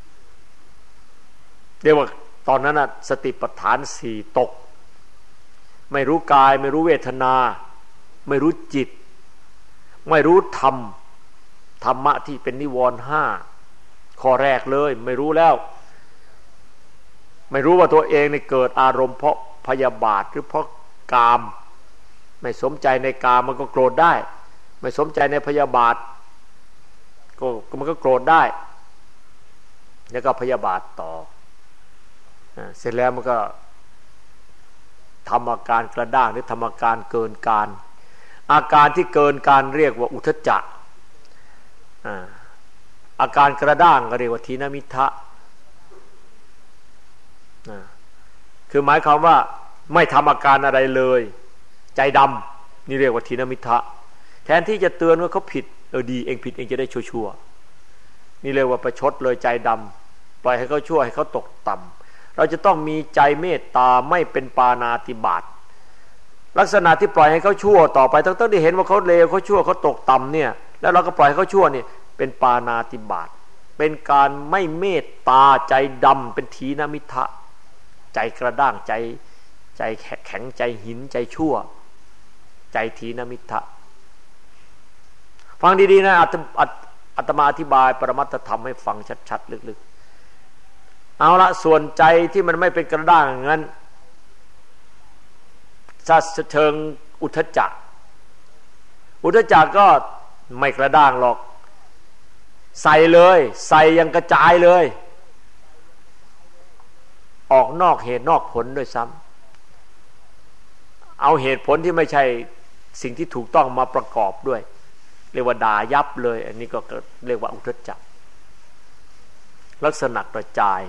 เรียกว่าตอนนั้นสติปัฏฐานสี่ตกไม่รู้กายไม่รู้เวทนาไม่รู้จิตไม่รู้ธรรมธรรมะที่เป็นนิวรณ์ห้าข้อแรกเลยไม่รู้แล้วไม่รู้ว่าตัวเองในเกิดอารมณ์เพราะพยาบาทหรือเพราะกามไม่สมใจในกามมันก็โกรธได้ไม่สมใจในพยาบาทก็มันก็โกรธได้แล้วก็พยาบาทต่อเสร็จแล้วมันก็ทำอาการกระด้างหรือทำอาการเกินการอาการที่เกินการเรียกว่าอุทธัจจะอาการกระด้างก็เรียกว่าทีนมิทะนะคือหมายความว่าไม่ทำอาการอะไรเลยใจดำนี่เรียกว่าทีนมิทะแทนที่จะเตือนว่าเขาผิดเออดีเองผิดเองจะได้ชัวร์ๆนี่เรียกว่าประชดเลยใจดำปล่อยให้เขาชั่วให้เขาตกต่ำเราจะต้องมีใจเมตตาไม่เป็นปาณาติบาตลักษณะที่ปล่อยให้เขาชั่วต่อไปทั้งๆที่เห็นว่าเขาเลวเขาชั่วเขาตกต่ำเนี่ยแล้วเราก็ปล่อยให้เขาชั่วเนี่ยเป็นปาณาติบาตเป็นการไม่เมตตาใจดำเป็นทีนมิทะใจกระด้างใจใจแข็งใจหินใจชั่วใจทีนมิทะฟังดีๆนะอาตมาอธิบายปรมัตถธรรมให้ฟังชัดๆลึกๆเอาละส่วนใจที่มันไม่เป็นกระด้างอย่างนั้นถ้าเชิงอุทธัจจะอุทธัจจะก็ไม่กระด้างหรอกใส่เลยใส่ยังกระจายเลยออกนอกเหตุนอกผลด้วยซ้ำเอาเหตุผลที่ไม่ใช่สิ่งที่ถูกต้องมาประกอบด้วยเรียกว่าด่ายับเลยอันนี้ก็เรียกว่าอุทธัจจะลักษณะกระจาย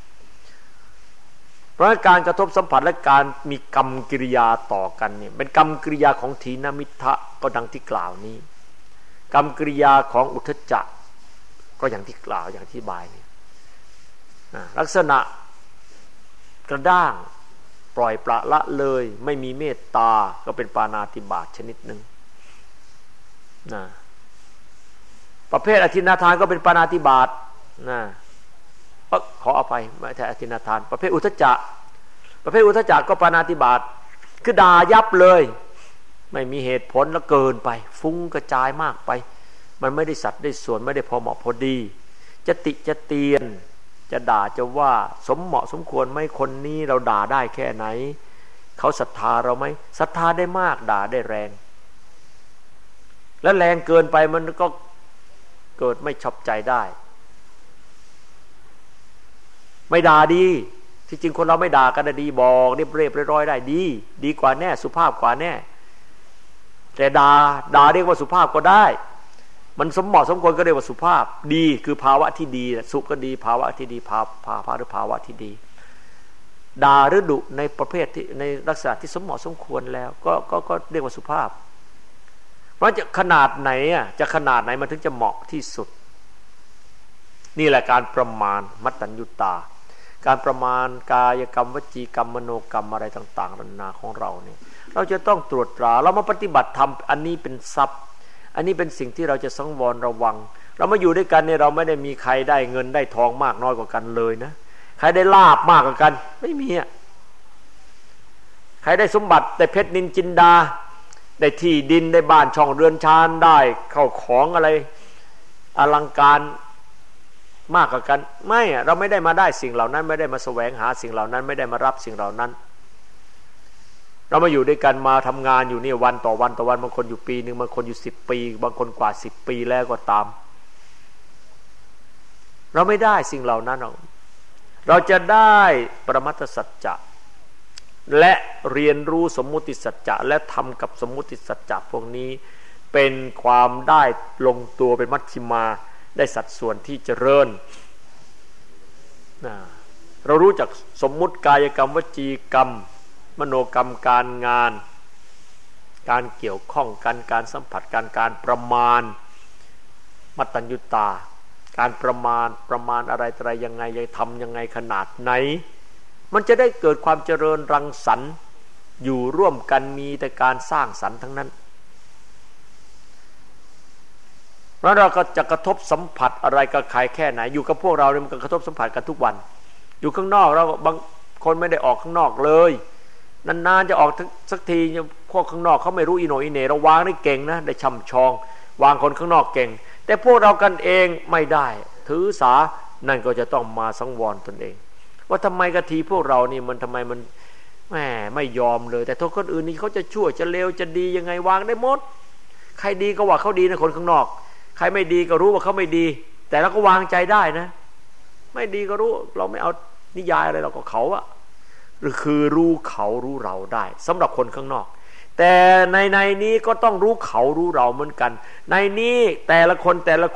เพราะการกระทบสัมผัสและการมีกรรมกิริยาต่อกันเนี่ยเป็นกรรมกิริยาของทีนมิทะก็ดังที่กล่าวนี้กรรมกิริยาของอุทธัจจะก็อย่างที่กล่าวอย่างที่บายนี่ลักษณะกระด้างปล่อยปละละเลยไม่มีเมตตาก็เป็นปาณาติบาตชนิดหนึ่งนะประเภทอธินาทานก็เป็นปาณาติบาตนะขออภัยไม่ใช่อธินาทานประเภทอุทธัจจะประเภทอุทธัจจะก็ปาณาติบาตคือด่ายับเลยไม่มีเหตุผลแล้วเกินไปฟุ้งกระจายมากไปมันไม่ได้สัดได้ส่วนไม่ได้พอเหมาะพอดีจะติจะเตียนจะด่าจะว่าสมเหมาะสมควรไหมคนนี้เราด่าได้แค่ไหนเขาศรัทธาเราไหมศรัทธาได้มากด่าได้แรงและแรงเกินไปมันก็เกิดไม่ชอบใจได้ไม่ด่าดีที่จริงคนเราไม่ด่ากันดีบอกเรียบเรียบร้อยได้ดีดีกว่าแน่สุภาพกว่าแน่แต่ด่าด่าเรียกว่าสุภาพก็ได้มันสมเหมาะสมควรก็เรียกว่าสุภาพดีคือภาวะที่ดีสุขก็ดีภาวะที่ดีภาภาภาหรือภาวะที่ดีด่าหรือดุในประเภทที่ในลักษณะที่สมเหมาะสมควรแล้วก็ก็ก็เรียกว่าสุภาพเพราะจะขนาดไหนอ่ะจะขนาดไหนมันถึงจะเหมาะที่สุดนี่แหละการประมาณมัตตัญญุตาการประมาณกายกรรมวจีกรรมมโนกรรมอะไรต่างๆนานาของเราเนี่ยเราจะต้องตรวจตราเรามาปฏิบัติธรรมอันนี้เป็นทรัพย์อันนี้เป็นสิ่งที่เราจะสังวรระวังเรามาอยู่ด้วยกันเนี่ยเราไม่ได้มีใครได้เงินได้ทองมากน้อยกว่ากันเลยนะใครได้ลาภมากกว่ากันไม่มีอ่ะใครได้สมบัติได้เพชรนินจินดาได้ที่ดินได้บ้านช่องเรือนชานได้เข้าของอะไรอลังการมากกว่ากันไม่อ่ะเราไม่ได้มาได้สิ่งเหล่านั้นไม่ได้มาแสวงหาสิ่งเหล่านั้นไม่ได้มารับสิ่งเหล่านั้นเรามาอยู่ด้วยกันมาทำงานอยู่นี่วันต่อวันต่อวันบางคนอยู่ปีนึงบางคนอยู่สิบปีบางคนกว่าสิบปีแล้วก็ตามเราไม่ได้สิ่งเหล่านั้นหรอกเราจะได้ปรมัตถสัจจะและเรียนรู้สมมุติสัจจะและทำกับสมมุติสัจจะพวกนี้เป็นความได้ลงตัวเป็นมัชฌิมาได้สัดส่วนที่เจริญนะเรารู้จักสมมุติกายกรรมวจีกรรมมโนกรรมการงานการเกี่ยวข้องกันการสัมผัสการการประมาณมัตตัญญุตาการประมาณประมาณอะไรอะไรยังไงยังทำยังไงขนาดไหนมันจะได้เกิดความเจริญรังสรรค์อยู่ร่วมกันมีแต่การสร้างสรรค์ทั้งนั้นแล้วเราก็จะกระทบสัมผัสอะไรกับใครแค่ไหนอยู่กับพวกเราเนี่ยมันก็กระทบสัมผัสกันทุกวันอยู่ข้างนอกเราบางคนไม่ได้ออกข้างนอกเลยนานๆจะออกสักทีพวกข้างนอกเขาไม่รู้อีโหนอีเหน่เราวางได้เก่งนะได้ช่ำชองวางคนข้างนอกเก่งแต่พวกเรากันเองไม่ได้ถือสานั่นก็จะต้องมาสังวรตนเองว่าทำไมกะทีพวกเรานี่มันทำไมมันแหมไม่ยอมเลยแต่ทุกคนอื่นนี่เขาจะชั่วจะเลวจะดียังไงวางได้หมดใครดีก็ว่าเขาดีนะคนข้างนอกใครไม่ดีก็รู้ว่าเขาไม่ดีแต่เราก็วางใจได้นะไม่ดีก็รู้เราไม่เอานิยายอะไรเราก็เขาอะหรือคือรู้เขารู้เราได้สำหรับคนข้างนอกแต่ในในนี้ก็ต้องรู้เขารู้เราเหมือนกันในนี้แต่ละคนแต่ละคน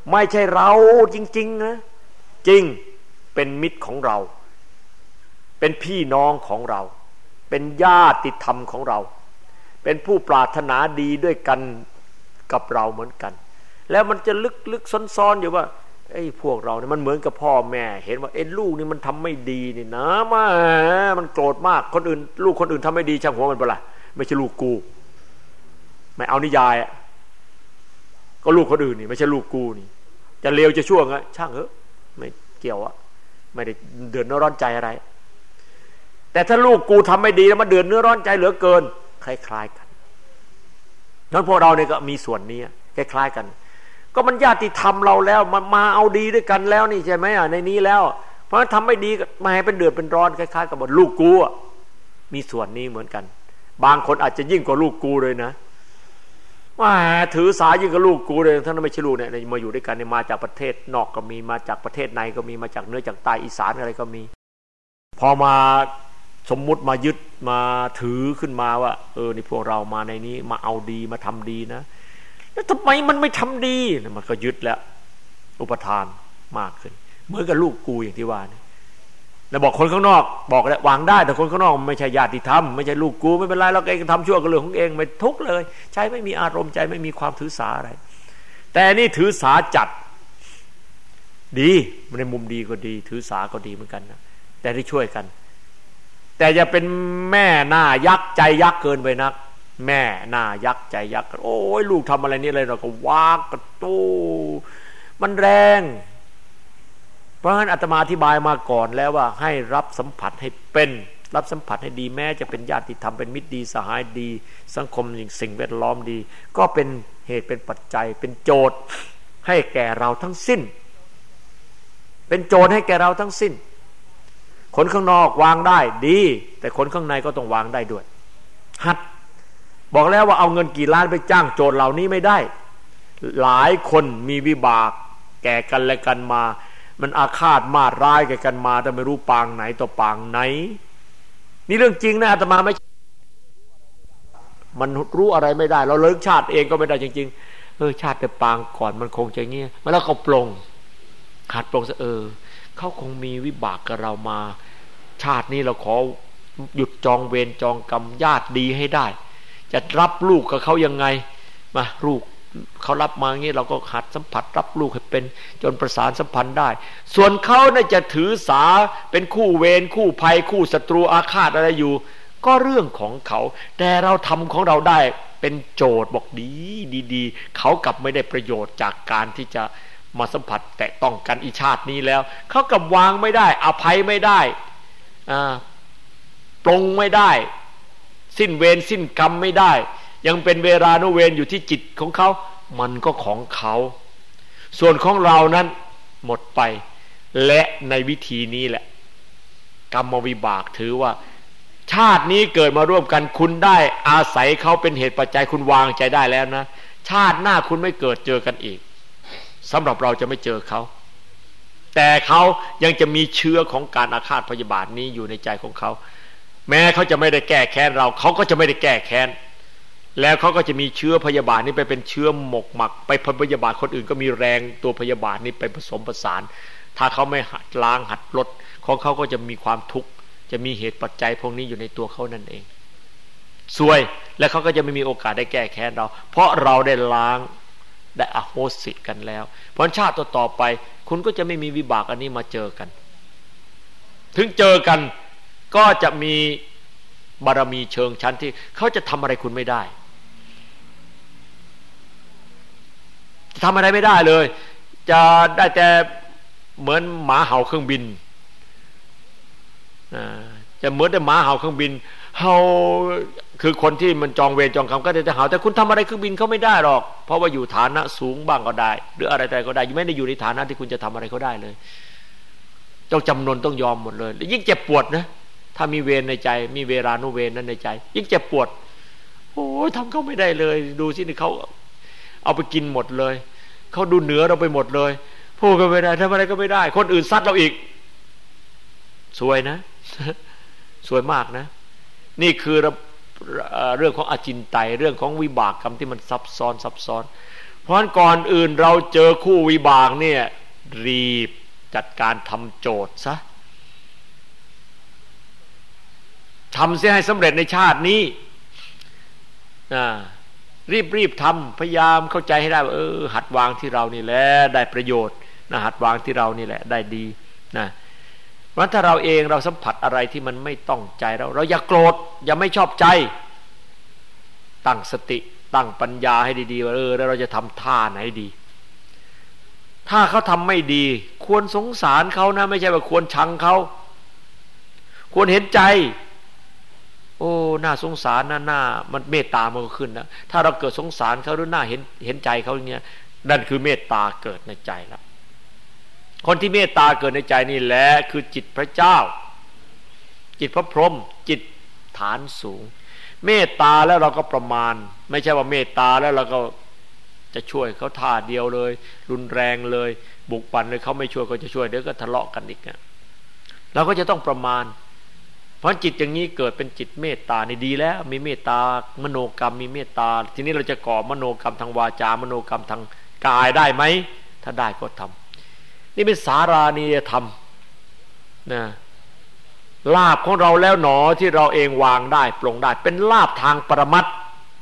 ไม่ใช่เราจริงๆนะจริงเป็นมิตรของเราเป็นพี่น้องของเราเป็นญาติธรรมของเราเป็นผู้ปรารถนาดีด้วยกันกับเราเหมือนกันแล้วมันจะลึกๆซ้อนๆอยู่ว่าไอ้พวกเราเนี่ยมันเหมือนกับพ่อแม่เห็นว่าเอ็นลูกนี่มันทำไม่ดีนี่นะมามันโกรธมากคนอื่นลูกคนอื่นทำไม่ดีช่างหัวมันเปล่าไม่ใช่ลูกกูไม่เอานิยายก็ลูกคนอื่นนี่ไม่ใช่ลูกกูนี่จะเลวจะชั่วไงช่างเถอะไม่เกี่ยวอะไม่ได้เดือดร้อนใจอะไรแต่ถ้าลูกกูทำไม่ดีแล้วมันเดือดเนื้อร้อนใจเหลือเกินคล้ายๆกันนั้นพวกเราเนี่ยก็มีส่วนนี้คล้ายๆกันก็มันญาติธรรมเราแล้วมันมาเอาดีด้วยกันแล้วนี่ใช่ไหมอ่ะในนี้แล้วเพราะฉะนั้นทำไม่ดีมาให้เป็นเดือดเป็นร้อนคล้ายๆกับลูกกูอ่ะมีส่วนนี้เหมือนกันบางคนอาจจะยิ่งกว่าลูกกูเลยนะว่าถือสายิ่งกว่าลูกกูเลยท่านไม่ใช่ลูกเนี่ยมาอยู่ด้วยกันเนี่ยมาจากประเทศนอกก็มีมาจากประเทศในก็มีมาจากเหนือจากใต้อีสานอะไรก็มีพอมาสมมุติมายึดมาถือขึ้นมาว่าเออนี่พวกเรามาในนี้มาเอาดีมาทำดีนะแล้วทำไมมันไม่ทำดีมันก็ยึดแล้วอุปทานมากขึ้นเหมือนกับลูกกูอย่างที่ว่านี่แล้วบอกคนข้างนอกบอกแล้ววางได้แต่คนข้างนอกไม่ใช่ญาติธรรมไม่ใช่ลูกกูไม่เป็นไรเราเองทำชั่วก็เรื่องของเองไม่ทุกข์เลยใจไม่มีอารมณ์ใจไม่มีความถือสาอะไรแต่นี่ถือสาจัดดีในมุมดีก็ดีถือสาก็ดีเหมือนกันนะแต่ได้ช่วยกันแต่อย่าเป็นแม่หน้ายักษ์ใจยักษ์เกินไปนักแม่หน้ายักษ์ใจยักษ์โอ้ยลูกทำอะไรนี่อะไรเราก็วากกระตู้มันแรงเพราะฉะนั้นอาตมาอธิบายมาก่อนแล้วว่าให้รับสัมผัสให้เป็นรับสัมผัสให้ดีแม้จะเป็นญาติธรรมเป็นมิตรดีสหายดีสังคมสิ่งแวดล้อมดีก็เป็นเหตุเป็นปัจจัยเป็นโจทย์ให้แก่เราทั้งสิ้นเป็นโจทย์ให้แก่เราทั้งสิ้นคนข้างนอกวางได้ดีแต่คนข้างในก็ต้องวางได้ด้วยหัดบอกแล้วว่าเอาเงินกี่ล้านไปจ้างโจทย์เหล่านี้ไม่ได้หลายคนมีวิบากแก่กันและกันมามันอาฆาตมาดร้ายแก่กันมาแต่ไม่รู้ปางไหนต่อปางไหนนี่เรื่องจริงนะอาตมาไม่มันรู้อะไรไม่ได้เราเลิกชาติเองก็ไม่ได้จริงๆเออชาติแต่ปางก่อนมันคงจะเงี้ยมาแล้วก็ปลงขาดปลงซะเออเขาคงมีวิบากกับเรามาชาตินี้เราขอหยุดจองเวรจองกรรมญาติดีให้ได้จะรับลูกกับเขายังไงมาลูกเขารับมาอย่างนี้เราก็หัดสัมผัสรับลูกให้เป็นจนประสานสัมพันธ์ได้ส่วนเขาเนี่ยจะถือสาเป็นคู่เวรคู่ภัยคู่ศัตรูอาฆาตอะไรอยู่ก็เรื่องของเขาแต่เราทำของเราได้เป็นโจทย์บอกดีดีๆเขากลับไม่ได้ประโยชน์จากการที่จะมาสัมผัสแตะต้องกันอีชาตินี้แล้วเขากลับวางไม่ได้อภัยไม่ได้อ่าปรงไม่ได้สิ้นเวรสิ้นกรรมไม่ได้ยังเป็นเวรานุเวรอยู่ที่จิตของเขามันก็ของเขาส่วนของเรานั้นหมดไปและในวิธีนี้แหละกรรมวิบากถือว่าชาตินี้เกิดมาร่วมกันคุณได้อาศัยเขาเป็นเหตุปัจจัยคุณวางใจได้แล้วนะชาติหน้าคุณไม่เกิดเจอกันอีกสำหรับเราจะไม่เจอเขาแต่เขายังจะมีเชื้อของการอาฆาตพยาบาทนี้อยู่ในใจของเขาแม้เขาจะไม่ได้แก้แค้นเราเขาก็จะไม่ได้แก้แค้นแล้วเขาก็จะมีเชื้อพยาบาทนี้ไปเป็นเชื้อหมกหมักไปพยาบาทคนอื่นก็มีแรงตัวพยาบาทนี้ไปผสมผสานถ้าเขาไม่หัดล้างหัดลดของเขาก็จะมีความทุกข์จะมีเหตุปัจจัยพวกนี้อยู่ในตัวเขานั่นเองซวยและเขาก็จะไม่มีโอกาสได้แก้แค้นเราเพราะเราได้ล้างได้อโหสิกันแล้วเพราะชาติต่อไปคุณก็จะไม่มีวิบากอันนี้มาเจอกันถึงเจอกันก็จะมีบารมีเชิงชั้นที่เขาจะทำอะไรคุณไม่ได้จะทำอะไรไม่ได้เลยจะได้แต่เหมือนหมาเห่าเครื่องบินจะเหมือนแต่หมาเห่าเครื่องบินเห่าคือคนที่มันจองเวรจองกรรมก็จะเห่าแต่คุณทำอะไรเครื่องบินเขาไม่ได้หรอกเพราะว่าอยู่ฐานะสูงบ้างก็ได้หรืออะไรๆก็ได้ไม่ได้อยู่ในฐานะที่คุณจะทำอะไรเขาได้เลยต้องจำนนต้องยอมหมดเลยยิ่งเจ็บปวดนะถ้ามีเวรในใจมีเวรานุเวรนั้นในใจยิ่งเจ็บปวดโอ้ยทำเขาไม่ได้เลยดูสิเขาเอาไปกินหมดเลยเขาดูเหนือเราไปหมดเลยพูดก็ไม่ได้ทำอะไรก็ไม่ได้คนอื่นซัดเราอีกสวยนะสวยมากนะนี่คือเรื่องของอจินไตยเรื่องของวิบากกรรมที่มันซับซ้อนซับซ้อนเพราะฉะนั้นก่อนอื่นเราเจอคู่วิบากเนี่ยรีบจัดการทำโจทย์ซะทำเสียให้สำเร็จในชาตินี้นะรีบรีบทำพยายามเข้าใจให้ได้ว่าเออหัดวางที่เรานี่แหละได้ประโยชน์นะหัดวางที่เรานี่แหละได้ดีนะเพราะถ้าเราเองเราสัมผัสอะไรที่มันไม่ต้องใจเราเราอย่าโกรธอย่าไม่ชอบใจตั้งสติตั้งปัญญาให้ดีๆว่าเออแล้วเราจะทำท่าไหนดีถ้าเขาทำไม่ดีควรสงสารเขานะไม่ใช่ว่าควรชังเขาควรเห็นใจโอ้น่าสงสารนะหน้ามันเมตตามันก็ขึ้นนะถ้าเราเกิดสงสารเขาหรือหน้าเห็นเห็นใจเขาอย่างเงี้ยนั่นคือเมตตาเกิดในใจแล้วคนที่เมตตาเกิดในใจนี่แหละคือจิตพระเจ้าจิตพระพรหมจิตฐานสูงเมตตาแล้วเราก็ประมาณไม่ใช่ว่าเมตตาแล้วเราก็จะช่วยเขาท่าเดียวเลยรุนแรงเลยบุกปั่นเลยเขาไม่ช่วยก็จะช่วยเดี๋ยวก็ทะเลาะกันอีกนะเราก็จะต้องประมาณเพราะจิตอย่างนี้เกิดเป็นจิตเมตตานี่ดีแล้วมีเมตตามโนกรรมมีเมตตาทีนี้เราจะก่อมโนกรรมทางวาจามโนกรรมทางกายได้ไหมถ้าได้ก็ทำนี่เป็นสารานิยธรรมนะลาภของเราแล้วหนอที่เราเองวางได้ปลงได้เป็นลาภทางปรมัตถ์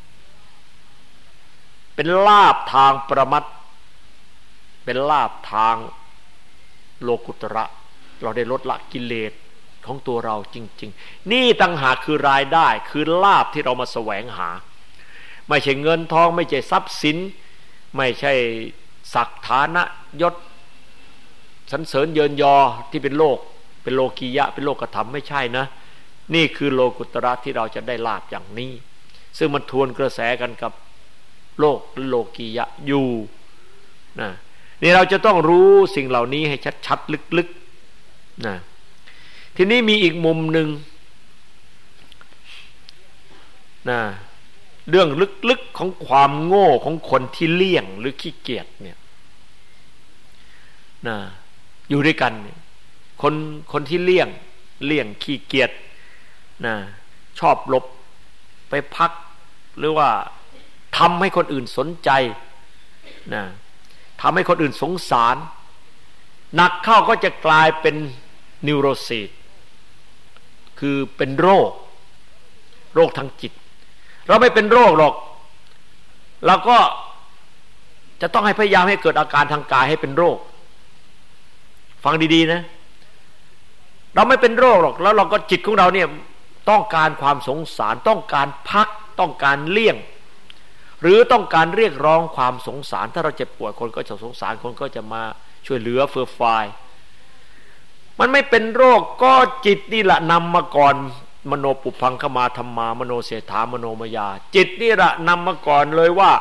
เป็นลาภทางปรมัตถ์เป็นลาภทางโลกุตระเราได้ลดละกิเลสของตัวเราจริงๆนี่ต่างหากคือรายได้คือลาภที่เรามาแสวงหาไม่ใช่เงินทองไม่ใช่ทรัพย์สินไม่ใช่ศักดิ์ฐานะยศสรรเสริญเยินยอที่เป็นโลกเป็นโลกียะเป็นโลกธรรมไม่ใช่นะนี่คือโลกุตระที่เราจะได้ลาภอย่างนี้ซึ่งมันทวนกระแสกันกับโลกและโลกียะอยู่นะนี่เราจะต้องรู้สิ่งเหล่านี้ให้ชัดๆลึกๆนะทีนี้มีอีกมุมหนึ่งนะเรื่องลึกๆของความโง่ของคนที่เลี่ยงหรือขี้เกียจเนี่ยนะอยู่ด้วยกันเนี่ยคนคนที่เลี่ยงเลี่ยงขี้เกียจนะชอบหลบไปพักหรือว่าทำให้คนอื่นสนใจนะทำให้คนอื่นสงสารหนักเข้าก็จะกลายเป็นนิวโรซิสคือเป็นโรคโรคทางจิตเราไม่เป็นโรคหรอกเราก็จะต้องให้พยายามให้เกิดอาการทางกายให้เป็นโรคฟังดีๆนะเราไม่เป็นโรคหรอกแล้วเราก็จิตของเราเนี่ยต้องการความสงสารต้องการพักต้องการเลี่ยงหรือต้องการเรียกร้องความสงสารถ้าเราเจ็บป่วยคนก็จะสงสารคนก็จะมาช่วยเหลือเฟื่อฟายมันไม่เป็นโรคก็จิตนี่แหละนำมาก่อนมโนปุพังคมาธัมมามโนเสถามโนมยาจิตนี่แหละนำมาก่อนเลยว่า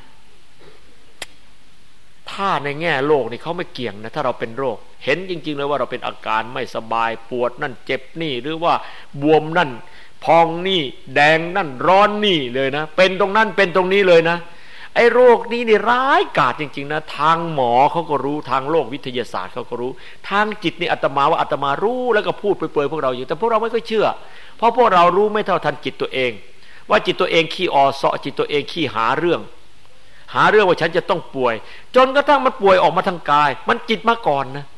ถ้าในแง่โลกนี่เขาไม่เกี่ยงนะถ้าเราเป็นโรคเห็นจริงๆเลยว่าเราเป็นอาการไม่สบายปวดนั่นเจ็บนี่หรือว่าบวมนั่นพองนี่แดงนั่นร้อนนี่เลยนะเป็นตรงนั้นเป็นตรงนี้เลยนะไอ้โรคนี้นี่ร้ายกาจจริงๆนะทางหมอเขาก็รู้ทางโลกวิทยาศาสตร์เขาก็รู้ทางจิตนี่อาตมาว่าอาตมารู้แล้วก็พูดเปรยๆพวกเราอยู่แต่พวกเราไม่ค่อยเชื่อเพราะพวกเรารู้ไม่เท่าทันจิตตัวเองว่าจิตตัวเองขี้ออเสาะจิตตัวเองขี้หาเรื่องหาเรื่องว่าฉันจะต้องป่วยจนกระทั่งมันป่วยออกมาทางกายมันจิตมาก่อนนะ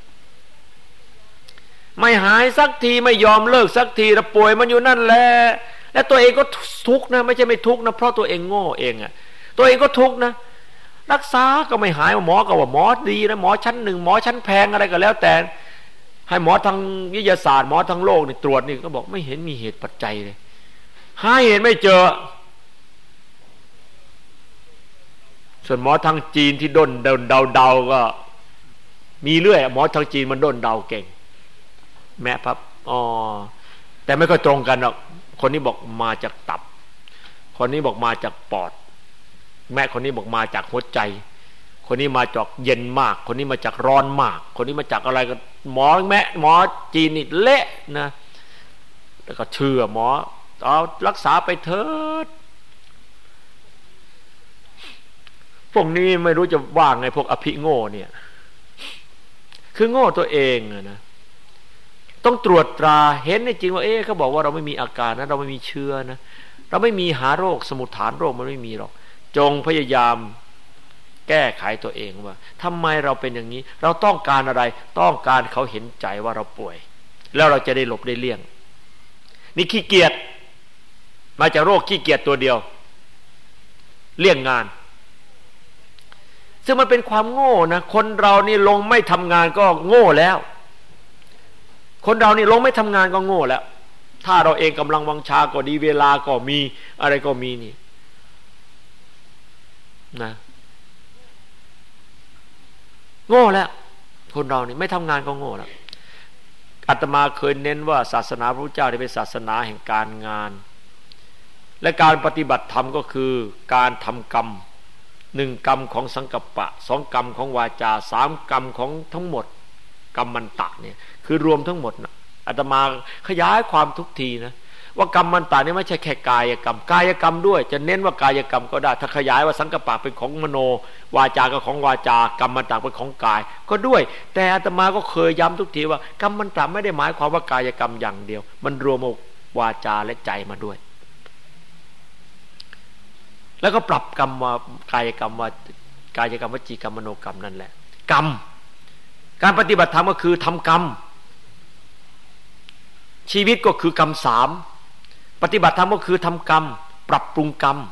ไม่หายสักทีไม่ยอมเลิกสักทีแล้วป่วยมันอยู่นั่นแหละและตัวเองก็ทุกข์นะไม่ใช่ไม่ทุกข์นะเพราะตัวเองโง่เองอะตัวเองก็ทุกข์นะรักษาก็ไม่หายหมอก็ว่าหมอดีนะหมอชั้นหนึ่งหมอชั้นแพงอะไรก็แล้วแต่ให้หมอทางวิทยาศาสตร์หมอทางโลกนี่ตรวจนี่ก็บอกไม่เห็นมีเหตุปัจจัยเลยหาเหตุไม่เจอส่วนหมอทางจีนที่ด้นเดาเดาเดาก็มีเรื่อยหมอทางจีนมันด้นเดาเก่งแม่พับอ๋อแต่ไม่ค่อยตรงกันหรอกคนนี้บอกมาจากตับคนนี้บอกมาจากปอดแม่คนนี้บอกมาจากหัวใจคนนี้มาจากเย็นมากคนนี้มาจากร้อนมากคนนี้มาจากอะไรก็หมอแม่หมอจีนนี่เละนะแล้วก็เชื่อหมอเอารักษาไปเถิดพวกนี้ไม่รู้จะว่าไงพวกอภิโง่เนี่ยคือโง่ตัวเองนะต้องตรวจตราเห็นจริงว่าเอ๊ะเขาบอกว่าเราไม่มีอาการนะเราไม่มีเชื้อนะเราไม่มีหาโรคสมุฏฐานโรคมันไม่มีหรอกจงพยายามแก้ไขตัวเองว่าทำไมเราเป็นอย่างนี้เราต้องการอะไรต้องการเขาเห็นใจว่าเราป่วยแล้วเราจะได้หลบได้เลี่ยงนี่ขี้เกียจมาจากโรคขี้เกียจตัวเดียวเลี่ยงงานซึ่งมันเป็นความโง่นะคนเรานี่ลงไม่ทำงานก็โง่แล้วคนเรานี่ลงไม่ทำงานก็โง่แล้วถ้าเราเองกำลังวังชาก็ดีเวลาก็มีอะไรก็มีนี่นะโง่แล้วคนเรานี่ไม่ทำงานก็โง่แล้วอาตมาเคยเน้นว่าศาสนาพระพุทธเจ้าเป็นศาสนาแห่งการงานและการปฏิบัติธรรมก็คือการทำกรรมหนึ่งกรรมของสังกัปปะสองกรรมของวาจาสามกรรมของทั้งหมดกรรมันตะเนี่ยคือรวมทั้งหมดนะอาตมาขยายความทุกทีนะว่ากรรมันตะนี่ไม่ใช่แค่กายกรรมกายกรรมด้วยจะเน้นว่ากายกรรมก็ได้ถ้าขยายว่าสังกัปปะเป็นของมโนวาจาก็ของวาจากรรมันตะเป็นของกายก็ด้วยแต่อาตมาก็เคยย้ำทุกทีว่ากรรมันตะไม่ได้หมายความว่ากายกรรมอย่างเดียวมันรวมวาจาและใจมาด้วยแล้วก็ปรับกรรมว่ากายกรรมว่ากายกรรมวจีกรรมมโนกรรมนั่นแหละกรรมการปฏิบัติธรรมก็คือทำกรรมชีวิตก็คือกรรมสามปฏิบัติธรรมก็คือทำกรรมปรับปรุงกรรม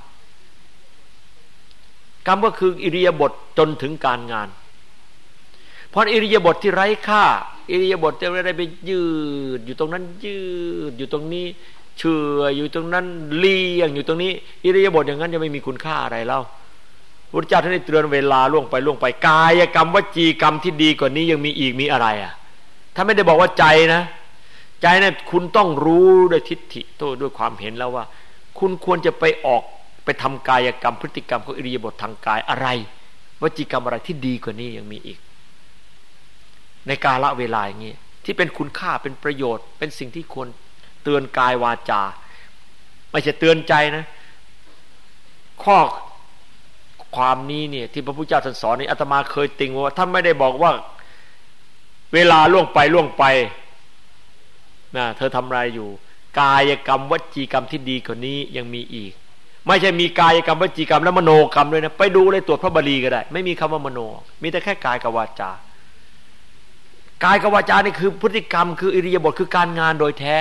กรรมก็คืออิริยาบถจนถึงการงานเพราะอิริยาบถที่ไร้ค่าอิริยาบถที่อะไรไปยืดอยู่ตรงนั้นยืดอยู่ตรงนี้เชื่ออยู่ตรงนั้นเลี่ยงอยู่ตรงนี้อิริยาบถอย่างนั้นจะไม่มีคุณค่าอะไรเล่าพระเจ้าท่านได้เตือนเวลาล่วงไปล่วงไปกายกรรมวจีกรรมที่ดีกว่านี้ยังมีอีกมีอะไรอ่ะถ้าไม่ได้บอกว่าใจนะใจเนี่ยคุณต้องรู้ด้วยทิฏฐิโตด้วยความเห็นแล้วว่าคุณควรจะไปออกไปทำกายกรรมพฤติกรรมของอิริยาบถทางกายอะไรวจีกรรมอะไรที่ดีกว่านี้ยังมีอีกในกาลเวลาอย่างนี้ที่เป็นคุณค่าเป็นประโยชน์เป็นสิ่งที่ควรเตือนกายวาจาไม่ใช่เตือนใจนะข้อความนี้เนี่ยที่พระพุทธเจ้าท่านสอนนี่อาตมาเคยติงว่าท่านไม่ได้บอกว่าเวลาล่วงไปล่วงไปนะเธอทำอะไรอยู่กายกรรมวจีกรรมที่ดีกว่านี้ยังมีอีกไม่ใช่มีกายกรรมวจีกรรมและมโนกรรมด้วยนะไปดูเลยตรวจพระบาลีก็ได้ไม่มีคำว่ามโนมีแต่แค่กายกับวาจากายกับวาจานี่คือพฤติกรรมคืออิริยาบถคือการงานโดยแท้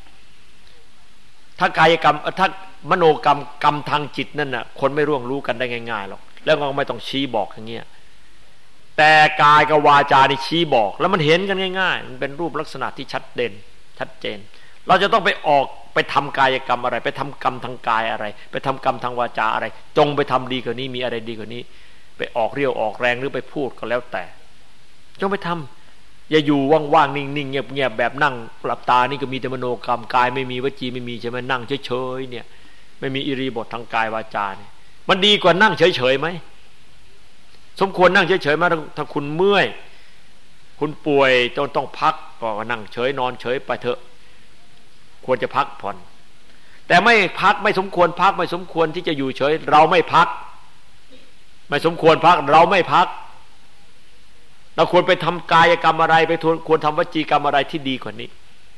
ถ้ากายกรรมถ้ามโนกรรมกรรมทางจิตนั่นน่ะคนไม่ร่วงรู้กันได้ง่ายๆหรอกแล้วก็ไม่ต้องชี้บอกอย่างเงี้ยแต่กายกับวาจานี่ชี้บอกแล้วมันเห็นกันง่ายๆมันเป็นรูปลักษณะที่ชัดเด่นชัดเจนเราจะต้องไปออกไปทำกายกรรมอะไรไปทำกรรมทางกายอะไรไปทำกรรมทางวาจาอะไรจงไปทำดีกว่านี้มีอะไรดีกว่านี้ไปออกเรี่ยวออกแรงหรือไปพูดก็แล้วแต่จงไปทำอย่าอยู่ว่างๆนิ่งๆเงียบๆแบบนั่งหลับตานี่ก็มีแต่มโนกรรมกายไม่มีวจีไม่มีใช่ไหมนั่งเฉยๆเนี่ยไม่มีอิริยาบถทางกายวาจาเนี่ยมันดีกว่านั่งเฉยๆไหมสมควรนั่งเฉยๆมาถ้าคุณเมื่อยคุณป่วยจนต้องพักก็นั่งเฉยนอนเฉยไปเถอะควรจะพักผ่อนแต่ไม่พักไม่สมควรพักไม่สมควรที่จะอยู่เฉยเราไม่พักไม่สมควรพักเราไม่พักเราควรไปทำกายกรรมอะไรไปควรทำวจีกรรมอะไรที่ดีกว่านี้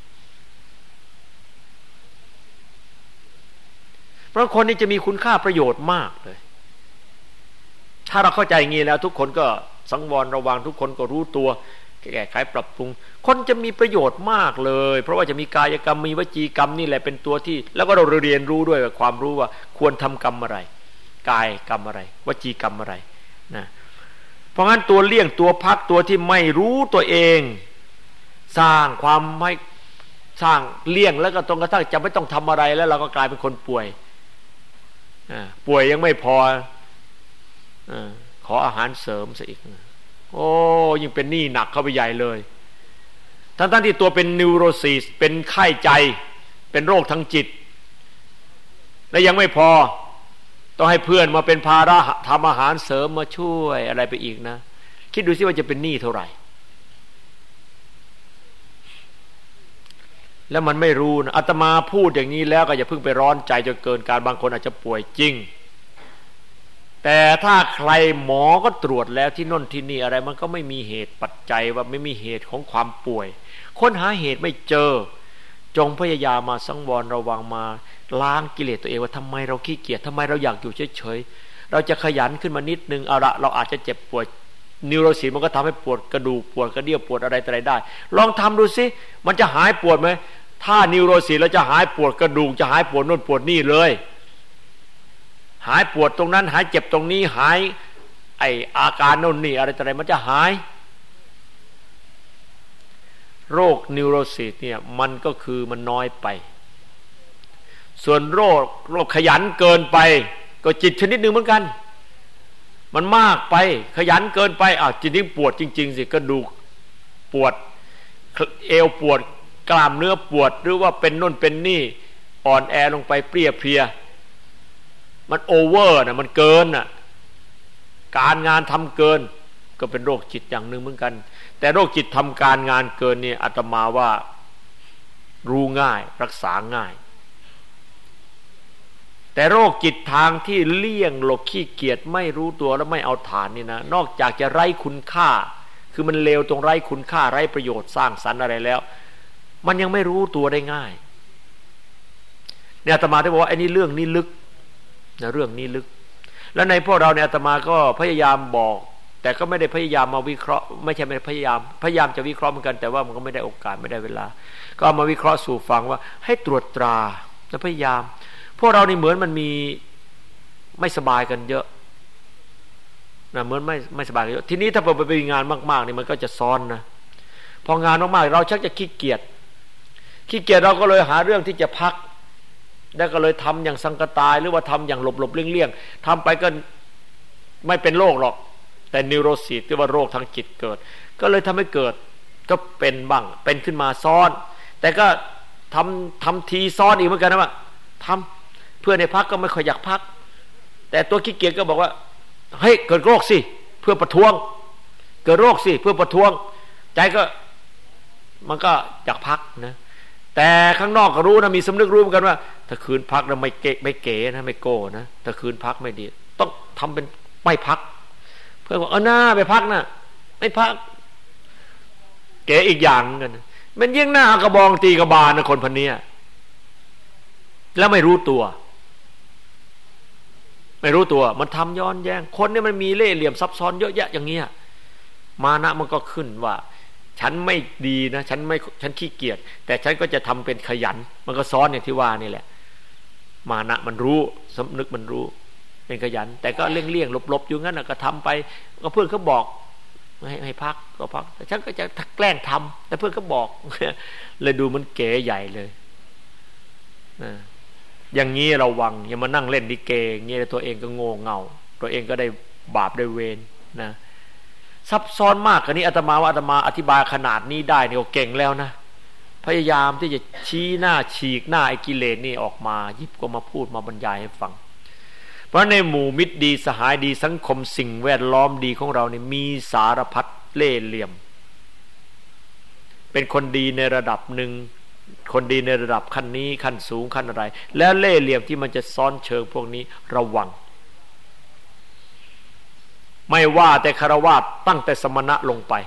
เพราะคนนี้จะมีคุณค่าประโยชน์มากเลยถ้าเราเข้าใจอย่างนี้แล้วทุกคนก็สังวรระวังทุกคนก็รู้ตัวแก้ไขปรับปรุงคนจะมีประโยชน์มากเลยเพราะว่าจะมีกายกรรมมีวจีกรรมนี่แหละเป็นตัวที่แล้วก็เราเรียนรู้ด้วยความรู้ว่าควรทำกรรมอะไรกายกรรมอะไรวจีกรรมอะไรนะเพราะงั้นตัวเลี่ยงตัวพักตัวที่ไม่รู้ตัวเองสร้างความไม่สร้างเลี่ยงแล้วก็ตรงกระทั่งจะไม่ต้องทำอะไรแล้วเราก็กลายเป็นคนป่วยป่วยยังไม่พอขออาหารเสริมซะอีกโอ้ยิ่งเป็นหนี้หนักเข้าไปใหญ่เลยทั้งๆที่ตัวเป็นนิวโรซิสเป็นไข้ใจเป็นโรคทางจิตและยังไม่พอต้องให้เพื่อนมาเป็นภาระทำอาหารเสริมมาช่วยอะไรไปอีกนะคิดดูสิว่าจะเป็นหนี้เท่าไหร่แล้วมันไม่รู้นะอาตมาพูดอย่างนี้แล้วก็อย่าเพิ่งไปร้อนใจจนเกินการบางคนอาจจะป่วยจริงแต่ถ้าใครหมอก็ตรวจแล้วที่น่นที่นี่อะไรมันก็ไม่มีเหตุปัจจัยว่าไม่มีเหตุของความป่วยค้นหาเหตุไม่เจอจงพยายามมาสังวรระวังมาล้างกิเลสตัวเองว่าทำไมเราขี้เกียจทำไมเราอยากอยู่เฉยเราจะขยันขึ้นมานิดนึงเอาละเราอาจจะเจ็บปวดนิวโรซิสมันก็ทำให้ปวดกระดูกปวดกระเดี่ยวปวดอะไรอะไรได้ลองทำดูสิมันจะหายปวดไหมถ้านิวโรซิสเราจะหายปวดกระดูกจะหายปวดโน่นปวดนี่เลยหายปวดตรงนั้นหายเจ็บตรงนี้หายไออาการโน่นนี่อะไรอะไรมันจะหายโรคนิวโรซิสเนี่ยมันก็คือมันน้อยไปส่วนโรคโรคขยันเกินไปก็จิตชนิดหนึ่งเหมือนกันมันมากไปขยันเกินไปอ้าวจิตนี่ปวดจริงๆสิกระดูกปวดเอวปวดกล้ามเนื้อปวดหรือว่าเป็นโน่นเป็นนี่อ่อนแอลงไปเปรี้ยเพลียมันโอเวอร์นะมันเกินน่ะการงานทำเกินก็เป็นโรคจิตอย่างหนึ่งเหมือนกันแต่โรคจิตทำการงานเกินนี่อาตมาว่ารู้ง่ายรักษาง่ายแต่โรคจิตทางที่เลี่ยงหลบขี้เกียจไม่รู้ตัวแล้วไม่เอาฐานนี่นะนอกจากจะไร้คุณค่าคือมันเลวตรงไร้คุณค่าไร้ประโยชน์สร้างสรรค์อะไรแล้วมันยังไม่รู้ตัวได้ง่ายเนี่ยอาตมาได้บอกว่าไอ้นี่เรื่องนี้ลึกนะเรื่องนี้ลึกแล้วในพวกเราเนี่ยอาตมาก็พยายามบอกแต่ก็ไม่ได้พยายามมาวิเคราะห์ไม่ใช่ไม่พยายามพยายามจะวิเคราะห์เหมือนกันแต่ว่ามันก็ไม่ได้โอกาสไม่ได้เวลาก็เอามาวิเคราะห์สู่ฟังว่าให้ตรวจตราและพยายามพวกเรานี่เหมือนมันมีไม่สบายกันเยอะนะเหมือนไม่ไม่สบายกันเยอะทีนี้ถ้าเราไปงานมากๆนี่มันก็จะซ้อนนะพองานมากๆเราชักจะขี้เกียจขี้เกียจเราก็เลยหาเรื่องที่จะพักแล้วก็เลยทำอย่างสังกตายหรือว่าทำอย่างหลบๆเลี่ยงๆทำไปก็ไม่เป็นโรคหรอกแต่นิวโรซิสที่ว่าโรคทางจิตเกิดก็เลยทำให้เกิดก็เป็นบ้างเป็นขึ้นมาซ้อนแต่ก็ทำทำทีซ้อนอีกเหมือนกันนะว่าทำเพื่อในพักก็ไม่ค่อยอยากพักแต่ตัวขี้เกียจก็บอกว่าเฮ้ยเกิดโรคสิเพื่อประท้วงเกิดโรคสิเพื่อประท้วงใจก็มันก็อยากพักนะแต่ข้างนอกก็รู้นะมีสำนึกรู้เหมือนกันว่าถ้าคืนพักแล้วไม่เก๋ไม่เก๋นะไม่โก้นะถ้าคืนพักไม่ดีต้องทำเป็นไม่พักเพื่อบอกเอาหน้าไปพักนะไม่พักเก๋อีกอย่างกันมันยิ่งหน้ากระบองตีกระบาลนะคนพันนี้แล้วไม่รู้ตัวไม่รู้ตัวมันทำย้อนแย้งคนนี่มันมีเล่ห์เหลี่ยมซับซ้อนเยอะแยะอย่างเงี้ยมานะมันก็ขึ้นว่าฉันไม่ดีนะฉันไม่ฉันขี้เกียจแต่ฉันก็จะทำเป็นขยันมันก็ซ้อนอย่างที่ว่านี่แหละมานะมันรู้สำนึกมันรู้เป็นขยันแต่ก็เลี่ยงๆหลบๆอยู่งั้นก็ทำไปก็เพื่อนเขาบอกให้ให้พักก็พักแต่ฉันก็จะแกล้งทำแต่เพื่อนก็บอกเลยดูมันเก๋ใหญ่เลยนะอย่างนี้ระวังอย่ามานั่งเล่นดิเกอย่างนี้ตัวเองก็โง่เง่าตัวเองก็ได้บาปได้เวรนะซับซ้อนมากกว่านี้อาตมาว่าอาตมาอธิบายขนาดนี้ได้เนี่ยเก่งแล้วนะพยายามที่จะชี้หน้าฉีกหน้าไอ้กิเลสนี่ออกมาหยิบก็มาพูดมาบรรยายให้ฟังเพราะในหมู่มิตรดีสหายดีสังคมสิ่งแวดล้อมดีของเราเนี่ยมีสารพัดเล่ห์เหลี่ยมเป็นคนดีในระดับหนึ่งคนดีในระดับขั้นนี้ขั้นสูงขั้นอะไรแล้วเล่ห์เหลี่ยมที่มันจะซ้อนเชิงพวกนี้ระวังไม่ว่าแต่คฤหัสถ์ตั้งแต่สมณะลงไป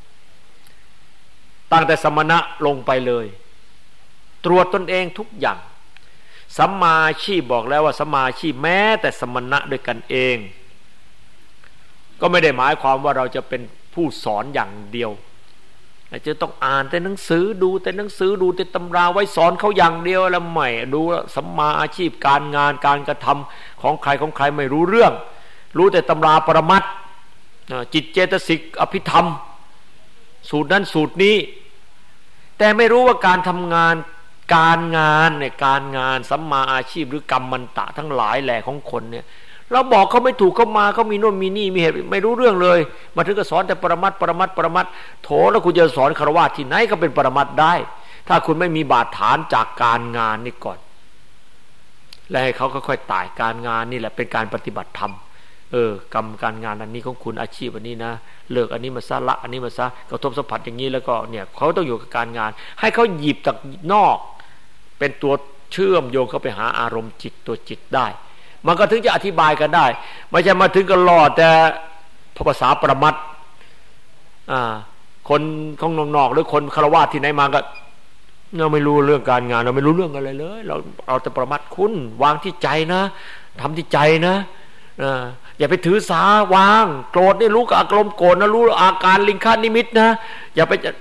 ตั้งแต่สมณะลงไปเลยตรวจตนเองทุกอย่างสัมมาอาชีพบอกแล้วว่าสัมมาอาชีพแม้แต่สมณะด้วยกันเองก็ไม่ได้หมายความว่าเราจะเป็นผู้สอนอย่างเดียวอาจจะต้องอ่านแต่หนังสือดูแต่หนังสือดูแต่ตำราไว้สอนเขาอย่างเดียวแล้วไม่ดูสัมมาอาชีพการงานการกระทำของใครของใครไม่รู้เรื่องรู้แต่ตำราปรมัตถ์จิตเจตสิกอภิธรรมสูตรนั้นสูตรนี้แต่ไม่รู้ว่าการทำงานการงานเนี่ยการงานสัมมาอาชีพหรือกรรมมันตะทั้งหลายแหล่ของคนเนี่ยเราบอกเขาไม่ถูกเขามาเขามีโน่นมีนี่มีเหตุไม่รู้เรื่องเลยมาถึงก็สอนแต่ปรมัตถ์ปรมัตถ์ปรมัตถ์โถแล้วคุณจะสอนฆราวาสที่ไหนก็เป็นปรมัตถ์ได้ถ้าคุณไม่มีบาดฐานจากการงานนี่ก่อนแล้วให้เขาค่อยๆไต่การงานนี่แหละเป็นการปฏิบัติธรรมเออกรรมการงานอันนี้ของคุณอาชีพอันนี้นะเลิกอันนี้มาซะละอันนี้มาซะกระทบสัมผัสอย่างนี้แล้วก็เนี่ยเขาต้องอยู่กับการงานให้เขาหยิบจากนอกเป็นตัวเชื่อมโยงเข้าไปหาอารมณ์จิตตัวจิตได้มันก็ถึงจะอธิบายกันได้ไม่ใช่มาถึงก็รอดแต่ภาษาปรมัตถ์อ่าคนของนอกๆหรือคนฆราวาสที่ไหนมาก็เราไม่รู้เรื่องการงานเราไม่รู้เรื่องอะไรเลยเราเอาแต่ปรมัตถ์คุณวางที่ใจนะทำที่ใจนะอย่าไปถือสาวางโกรธนี่รู้กับอารมณ์โกรธนะรู้อาการลิงคานิมิตนะอย่าไปจะ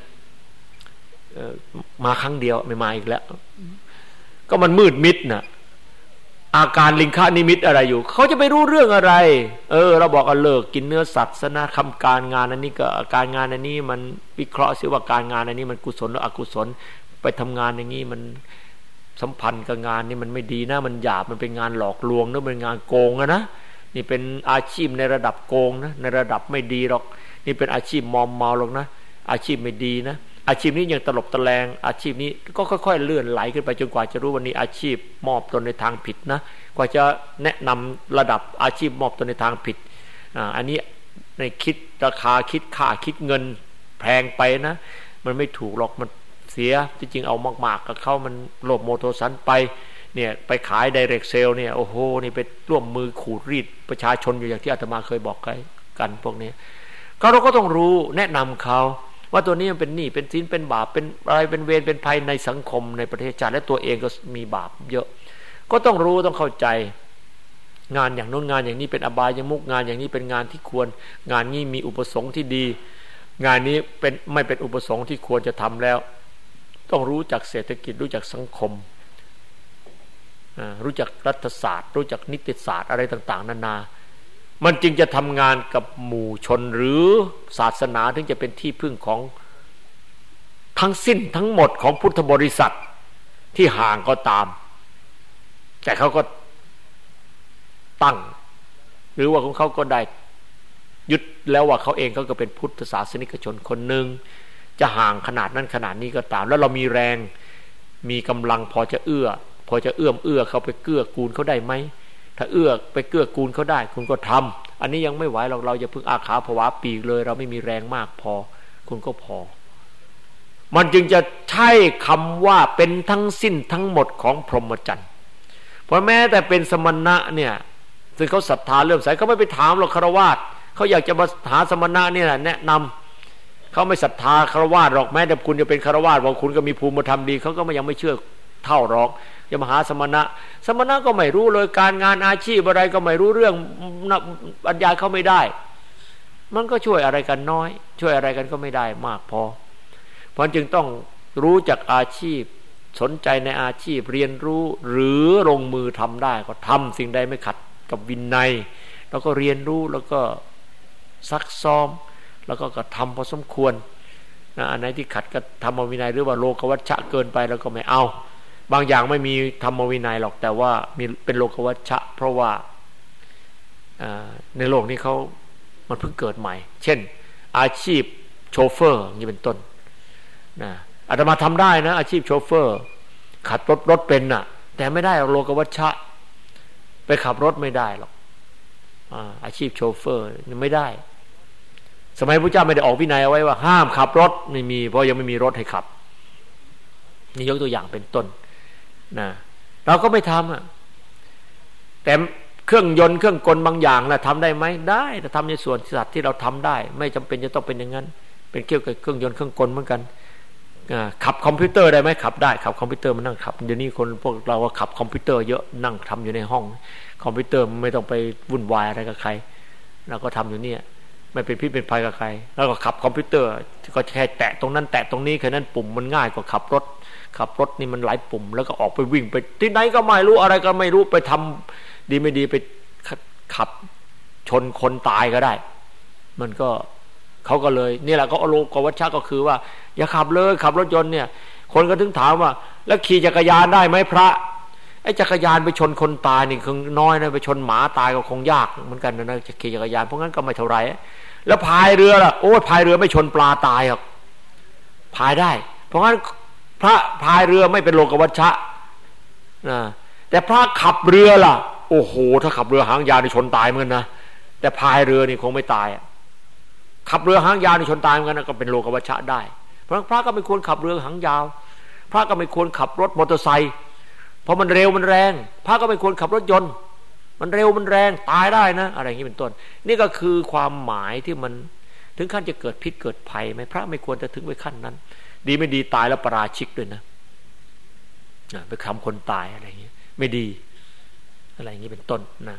มาครั้งเดียวไม่มาอีกแล้วก็มันมืดมิดนะอาการลิงคานิมิตอะไรอยู่เขาจะไปรู้เรื่องอะไรเออเราบอกเอาเลิกกินเนื้อสัตว์ซะนะทำการงานอันนี้ก็การงานอันนี้มันวิเคราะห์ซิว่าการงานอันนี้มันกุศลหรืออกุศลไปทำงานอย่างนี้มันสัมพันธ์กับงานนี่มันไม่ดีนะมันหยาบมันเป็นงานหลอกลวงนะเป็นงานโกงนะนี่เป็นอาชีพในระดับโกงนะในระดับไม่ดีหรอกนี่เป็นอาชีพมอมเมาหรอกนะอาชีพไม่ดีนะอาชีพนี้ยังตลบตะแลงอาชีพนี้ก็ค่อยๆเลื่อนไหลขึ้นไปจนกว่าจะรู้วันนี้อาชีพมอบตนในทางผิดนะกว่าจะแนะนำระดับอาชีพมอบตนในทางผิดอ่าอันนี้ในคิดราคาคิดค่าคิดเงินแพงไปนะมันไม่ถูกหรอกมันเสียที่จริงเอามากๆกับเขามันโลภโมโทสันไปเนี่ยไปขาย direct sale เนี่ยโอ้โหนี่ไปร่วมมือขูดรีดประชาชนอยู่อย่างที่อาตมาเคยบอกกันพวกนี้ก็เราก็ต้องรู้แนะนำเขาว่าตัวนี้มันเป็นหนี้เป็นสินเป็นบาปเป็นอะไรเป็นเวรเป็นภัยในสังคมในประเทศชาติและตัวเองก็มีบาปเยอะก็ต้องรู้ต้องเข้าใจงานอย่างโน้นงานอย่างนี้เป็นอบายมุกงานอย่างนี้เป็นงานที่ควรงานนี้มีอุปสงค์ที่ดีงานนี้เป็นไม่เป็นอุปสงค์ที่ควรจะทำแล้วต้องรู้จักเศรษฐกิจรู้จักสังคมรู้จักรัฐศาสตร์รู้จักนิติศาสตร์อะไรต่างๆนานามันจึงจะทำงานกับหมู่ชนหรือศาสนาถึงจะเป็นที่พึ่งของทั้งสิ้นทั้งหมดของพุทธบริษัทที่ห่างก็ตามแต่เขาก็ตั้งหรือว่าของเขาก็ได้ยึดแล้วว่าเขาเองเขาก็เป็นพุทธศาสนิกชนคนหนึ่งจะห่างขนาดนั้นขนาดนี้ก็ตามแล้วเรามีแรงมีกำลังพอจะเอื้อพอจะเอื้อมเอื้อเขาไปเกื้อกูลเขาได้ไหมถ้าเอื้อไปเกื้อกูลเขาได้คุณก็ทำอันนี้ยังไม่ไหวหรอกเราจะพึ่งอาขาภวาปีกเลยเราไม่มีแรงมากพอคุณก็พอมันจึงจะใช่คำว่าเป็นทั้งสิ้นทั้งหมดของพรหมจรรย์เพราะแม้แต่เป็นสมณะเนี่ยซึ่งเขาศรัทธาเลื่อมใสเขาไม่ไปถามหรอกฆราวาสเขาอยากจะมาหาสมณะเนี่ยแนะนำเขาไม่ศรัทธาฆราวาสหรอกแม้แต่คุณจะเป็นฆราวาสว่าคุณก็มีภูมิธรรมดีเขาก็ยังไม่เชื่อเท่าหรอกจะมาหาสมณะสมณะก็ไม่รู้เลยการงานอาชีพอะไรก็ไม่รู้เรื่องบรรยายเขาไม่ได้มันก็ช่วยอะไรกันน้อยช่วยอะไรกันก็ไม่ได้มากพอเพราะจึงต้องรู้จักอาชีพสนใจในอาชีพเรียนรู้หรือลงมือทำได้ก็ทำสิ่งใดไม่ขัดกับวินัยแล้วก็เรียนรู้แล้วก็ซักซ้อมแล้วก็กระทำพอสมควรนะอันไหนที่ขัดกับธรรมวินัยหรือว่าโลกวัชชะเกินไปแล้วก็ไม่เอาบางอย่างไม่มีธรรมวินัยหรอกแต่ว่ามีเป็นโลกวัชชะเพราะว่าในโลกนี้เขามันเพิ่งเกิดใหม่เช่นอาชีพโชเฟอร์นี่เป็นต้นนะอาตมาทำได้นะอาชีพโชเฟอร์ขับรถรถเป็นน่ะแต่ไม่ได้โลกวัชชะไปขับรถไม่ได้หรอกอาชีพโชเฟอร์นี่ไม่ได้สมัยพระเจ้าไม่ได้ออกวินัยเอาไว้ว่าห้ามขับรถไม่มีเพราะยังไม่มีรถให้ขับนี่ยกตัวอย่างเป็นต้นนะเราก็ไม่ทำอ่ะแต่เครื่องยนต์เครื่องกลบางอย่างนะทำได้ไหมได้แต่ทำในส่วนสัตว์ที่เราทำได้ไม่จำเป็นจะต้องเป็นอย่างนั้นเป็นเกี่ยวกับเครื่องยนต์เครื่องกลเหมือนกันขับคอมพิวเตอร์ได้ไหมขับได้ขับคอมพิวเตอร์มันนั่งขับเดี๋ยวนี้คนพวกเราว่าขับคอมพิวเตอร์เยอะนั่งทำอยู่ในห้องคอมพิวเตอร์ไม่ต้องไปวุ่นวายอะไรกับใครเราก็ทำอยู่เนี่ยไม่เป็นพิษเป็นภัยกับใครแล้วก็ขับคอมพิวเตอร์ก็แค่แตะตรงนั้นแตะตรงนี้แค่นั้นปุ่มมันง่ายกว่าขับรถขับรถนี่มันหลายปุ่มแล้วก็ออกไปวิ่งไปที่ไหนก็ไม่รู้อะไรก็ไม่รู้ไปทำดีไม่ดีไปขับชนคนตายก็ได้มันก็เขาก็เลยนี่แหละก็อโลกวัชชะก็คือว่าอย่าขับเลยขับรถยนต์เนี่ยคนก็ถึงถามว่าแล้วขี่จักรยานได้ไหมพระไอ้จักรยานไปชนคนตายนี่คงน้อยนะไปชนหมาตายก็คงยากเหมือนกันนะจะขี่จักรยานเพราะงั้นก็ไม่เท่าไหร่แล้วพายเรือล่ะโอ้พายเรือไม่ชนปลาตายหรอกพายได้เพราะงั้นพระพายเรือไม่เป็นโลกวัชชะนะแต่พระขับเรือล่ะโอ้โหถ้าขับเรือหางยาวนี่ชนตายเหมือนกันนะแต่พายเรือนี่คงไม่ตายขับเรือหางยาวนี่ชนตายเหมือนกันนะก็เป็นโลกวัชชะได้เพราะพระก็ไม่ควรขับเรือหางยาวพระก็ไม่ควรขับรถมอเตอร์ไซค์เพราะมันเร็วมันแรงพระก็ไม่ควรขับรถยนต์มันเร็วมันแรงตายได้นะอะไรอย่างนี้เป็นต้นนี่ก็คือความหมายที่มันถึงขั้นจะเกิดพิษเกิดภัยไหมพระไม่ควรจะถึงไปขั้นนั้นดีไม่ดีตายแล้วปราชิกด้วยนะไปทำคนตายอะไรอย่างนี้ไม่ดีอะไรอย่างนี้เป็นต้นนะ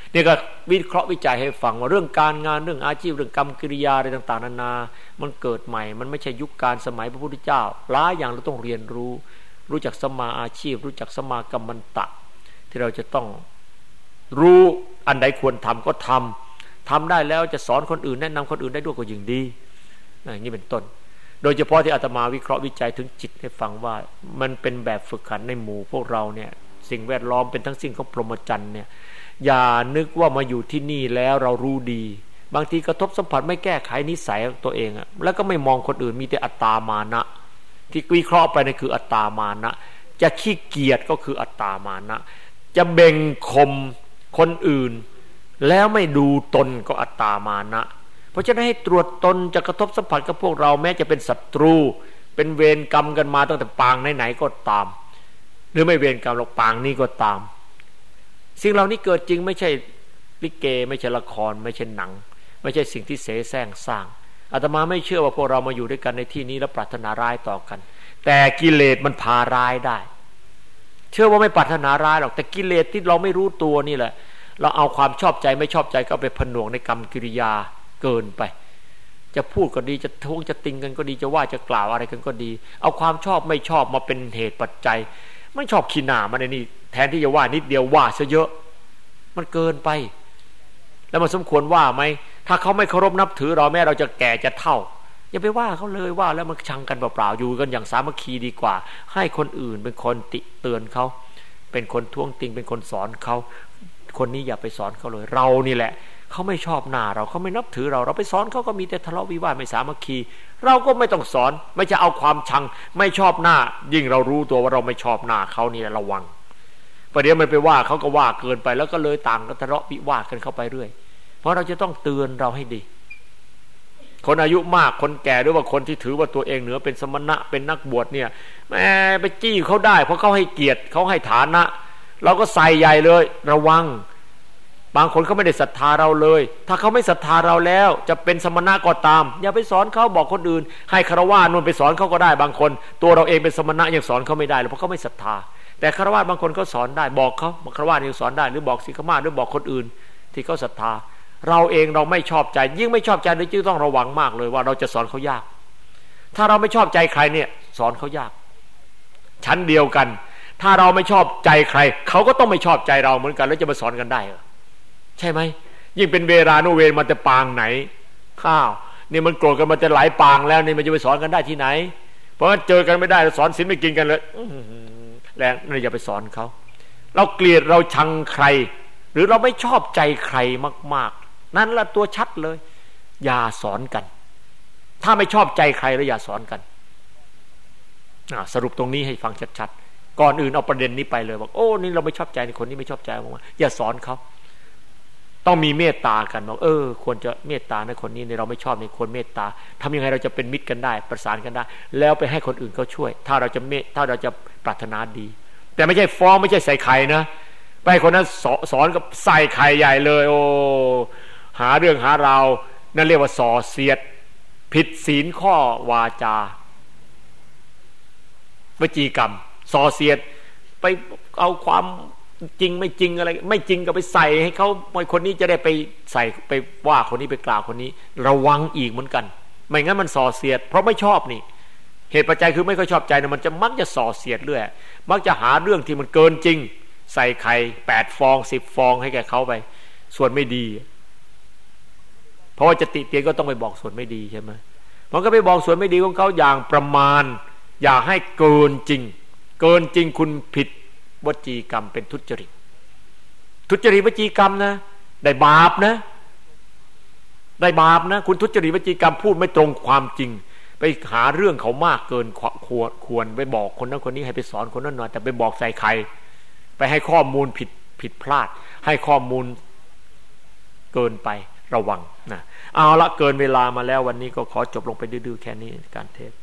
นี่ก็วิเคราะห์วิจัยให้ฟังว่าเรื่องการงานเรื่องอาชีพเรื่องกรรมกิริยาอะไรต่างๆนานามันเกิดใหม่มันไม่ใช่ยุคการสมัยพระพุทธเจ้าหลายอย่างเราต้องเรียนรู้รู้จักสมาอาชีพรู้จักสมากัมมันตะที่เราจะต้องรู้อันใดควรทำก็ทำทำได้แล้วจะสอนคนอื่นแนะนำคนอื่นได้ด้วยก็ยิ่งดีอย่างนี้เป็นต้นโดยเฉพาะที่อาตมาวิเคราะห์วิจัยถึงจิตให้ฟังว่ามันเป็นแบบฝึกหัดในหมู่พวกเราเนี่ยสิ่งแวดล้อมเป็นทั้งสิ่งของพรหมจรรย์เนี่ยอย่านึกว่ามาอยู่ที่นี่แล้วเรารู้ดีบางทีกระทบสัมผัสไม่แก้ไขนิสัยตัวเองอะแล้วก็ไม่มองคนอื่นมีแต่อัตตามานะที่วิเคราะห์ไปนี่คืออัตตามานะจะขี้เกียจก็คืออัตตามานะจะเบ่งข่มคนอื่นแล้วไม่ดูตนก็อัตตามานะเพราะฉะนั้นให้ตรวจตนจะกระทบสัมผัสกับพวกเราแม้จะเป็นศัตรูเป็นเวรกรรมกันมาตั้งแต่ปางไหนๆก็ตามหรือไม่เวรกรรมหรอกปางนี้ก็ตามสิ่งเหล่านี้เกิดจริงไม่ใช่ลิเกไม่ใช่ละครไม่ใช่หนังไม่ใช่สิ่งที่เสแสร้งสร้างอาตมาไม่เชื่อว่าพวกเรามาอยู่ด้วยกันในที่นี้แล้วปรารถนาร้ายต่อกันแต่กิเลสมันพาร้ายได้เชื่อว่าไม่ปรารถนาร้ายหรอกแต่กิเลสที่เราไม่รู้ตัวนี่แหละเราเอาความชอบใจไม่ชอบใจก็ไปผนวกในกรรมกิริยาเกินไปจะพูดก็ดีจะท้วงจะติงกันก็ดีจะว่าจะกล่าวอะไรกันก็ดีเอาความชอบไม่ชอบมาเป็นเหตุปัจจัยไม่ชอบขี้หน้ามันในนี่แทนที่จะว่านิดเดียวว่าซะเยอะมันเกินไปแล้วมันสมควรว่าไหมถ้าเขาไม่เคารพนับถือเราแม้เราจะแก่จะเฒ่าอย่าไปว่าเขาเลยว่าแล้วมันชังกันเปล่าๆอยู่กันอย่างสามัคคีดีกว่าให้คนอื่นเป็นคนติเตือนเขาเป็นคนท้วงติงเป็นคนสอนเขาคนนี้อย่าไปสอนเขาเลยเรานี่แหละเขาไม่ชอบหน้าเราเขาไม่นับถือเราเราไปสอนเขาก็มีแต่ทะเลาะวิวาทไม่สามัคคีเราก็ไม่ต้องสอนไม่จะเอาความชังไม่ชอบหน้ายิ่งเรารู้ตัวว่าเราไม่ชอบหน้าเขานี่ระวังประเดี๋ยวมันไปว่าเขาก็ว่าเกินไปแล้วก็เลยต่างกันทะเลาะวิวาทกันเข้าไปเรื่อยเพราะเราจะต้องเตือนเราให้ดีคนอายุมากคนแก่หรือว่าคนที่ถือว่าตัวเองเหนือเป็นสมณะเป็นนักบวชเนี่ยแหมไปจี้เขาได้เพราะเขาให้เกียรติเขาให้ฐานะเราก็ใส่ใหญ่เลยระวังบางคนเขาไม่ได้ศรัทธาเราเลยถ้าเขาไม่ศรัทธาเราแล้วจะเป็นสมณะก็ตามอย่าไปสอนเขาบอกคนอื่นให้คฤหัสถ์นู่นไปสอนเขาก็ได้บางคนตัวเราเองเป็นสมณะยังสอนเขาไม่ได้เลยเพราะเขาไม่ศรัทธาแต่คฤหัสถ์บางคนเขาสอนได้บอกเขาคฤหัสถ์ยังสอนได้หรือบอกสิกขามาหรือบอกคนอื่นที่เขาศรัทธาเราเองเราไม่ชอบใจยิ่งไม่ชอบใจเลยจึงต้องระวังมากเลยว่าเราจะสอนเขายากถ้าเราไม่ชอบใจใครเนี่ยสอนเขายากชั้นเดียวกันถ้าเราไม่ชอบใจใครเขาก็ต้องไม่ชอบใจเราเหมือนกันแล้วจะมาสอนกันได้เหรอใช่ไหมยิ่งเป็นเวรานุเวรมาแต่ปางไหนข้าวนี่มันโกรธกันมาแต่หลายปางแล้วนี่มันจะไปสอนกันได้ที่ไหนเพราะว่าเจอกันไม่ได้สอนศีลไม่กินกันเลยแรงนี่อย่าไปสอนเขาเราเกลียดเราชังใครหรือเราไม่ชอบใจใครมากๆนั่นละตัวชัดเลยอย่าสอนกันถ้าไม่ชอบใจใครแล้วอย่าสอนกันสรุปตรงนี้ให้ฟังชัดๆก่อนอื่นเอาประเด็นนี้ไปเลยบอกโอ้นี่เราไม่ชอบใจในคนนี้ไม่ชอบใจผมว่าอย่าสอนเขาต้องมีเมตตากันบอกเออควรจะเมตตาในคนนี้ในเราไม่ชอบในคนเมตตาทำยังไงเราจะเป็นมิตรกันได้ประสานกันได้แล้วไปให้คนอื่นเขาช่วยถ้าเราจะเมตถ้าเราจะปรารถนาดีแต่ไม่ใช่ฟ้องไม่ใช่ใส่ไข่นะไปคนนั้นสอนกับใส่ไข่ใหญ่เลยโอ้หาเรื่องหาราวนั่นเรียกว่าส่อเสียดผิดศีลข้อวาจาวจีกรรมส่อเสียดไปเอาความจริงไม่จริงอะไรไม่จริงก็ไปใส่ให้เขาคนนี้จะได้ไปใส่ไปว่าคนนี้ไปกล่าวคนนี้ระวังอีกเหมือนกันไม่งั้นมันส่อเสียดเพราะไม่ชอบนี่เหตุปัจจัยคือไม่ค่อยชอบใจนะมันจะมักจะส่อเสียดเรื่อยมักจะหาเรื่องที่มันเกินจริงใส่ไข่แปดฟองสิบฟองให้แกเขาไปส่วนไม่ดีเพราะว่าจะติเตียนก็ต้องไปบอกส่วนไม่ดีใช่ไหมมันก็ไปบอกส่วนไม่ดีของเขาอย่างประมาณอย่าให้เกินจริงเกินจริงคุณผิดวจีกรรมเป็นทุจริตทุจริตวจีกรรมนะได้บาปนะได้บาปนะคุณทุจริตวจีกรรมพูดไม่ตรงความจริงไปหาเรื่องเขามากเกินควรควรไปบอกคนนั้นคนนี้ให้ไปสอนคนนั้นหน่อยแต่ไปบอกใส่ใครไปให้ข้อมูลผิดผิดพลาดให้ข้อมูลเกินไประวังนะเอาละเกินเวลามาแล้ววันนี้ก็ขอจบลงไปดื้อๆแค่นี้การเทศ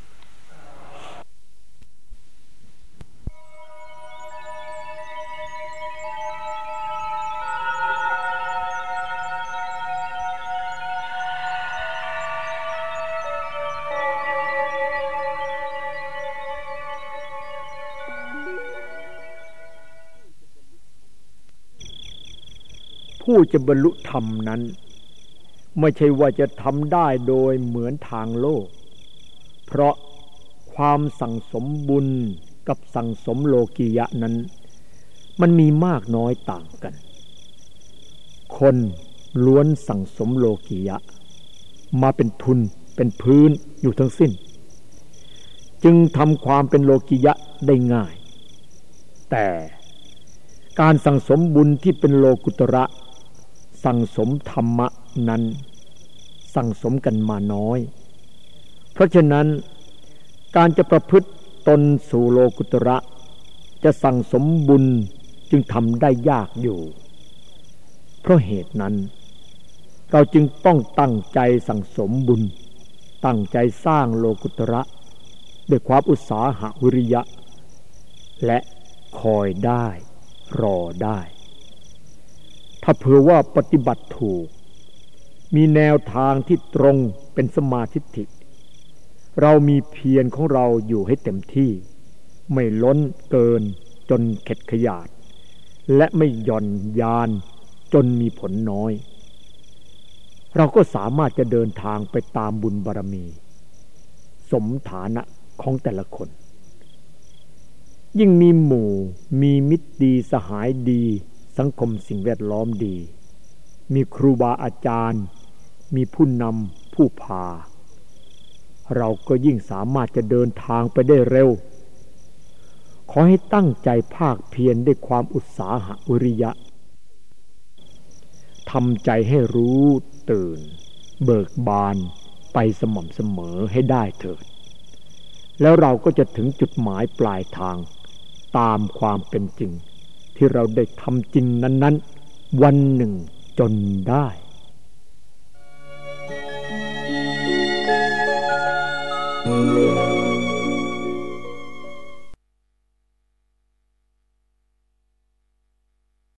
ผู้จะบรรลุธรรมนั้นไม่ใช่ว่าจะทำได้โดยเหมือนทางโลกเพราะความสั่งสมบุญกับสั่งสมโลกียะนั้นมันมีมากน้อยต่างกันคนล้วนสั่งสมโลกียะมาเป็นทุนเป็นพื้นอยู่ทั้งสิ้นจึงทำความเป็นโลกียะได้ง่ายแต่การสั่งสมบุญที่เป็นโลกุตระสั่งสมธรรมะนั้นสั่งสมกันมาน้อยเพราะฉะนั้นการจะประพฤติตนสู่โลกุตระจะสั่งสมบุญจึงทำได้ยากอยู่เพราะเหตุนั้นเราจึงต้องตั้งใจสั่งสมบุญตั้งใจสร้างโลกุตระด้วยความอุตสาหะวิริยะและคอยได้รอได้ถ้าเผื่อว่าปฏิบัติถูกมีแนวทางที่ตรงเป็นสมาธิิเรามีเพียรของเราอยู่ให้เต็มที่ไม่ล้นเกินจนเข็ดขยาดและไม่หย่อนยานจนมีผลน้อยเราก็สามารถจะเดินทางไปตามบุญบารมีสมฐานะของแต่ละคนยิ่งมีหมู่มีมิตรดีสหายดีสังคมสิ่งแวดล้อมดีมีครูบาอาจารย์มีผู้นำผู้พาเราก็ยิ่งสามารถจะเดินทางไปได้เร็วขอให้ตั้งใจภาคเพียรด้วยความอุตสาหะวิริยะทำใจให้รู้ตื่นเบิกบานไปสม่ำเสมอให้ได้เถิดแล้วเราก็จะถึงจุดหมายปลายทางตามความเป็นจริงที่เราได้ทำจริงนั้นๆวันหนึ่งจนได้ Mm-hmm.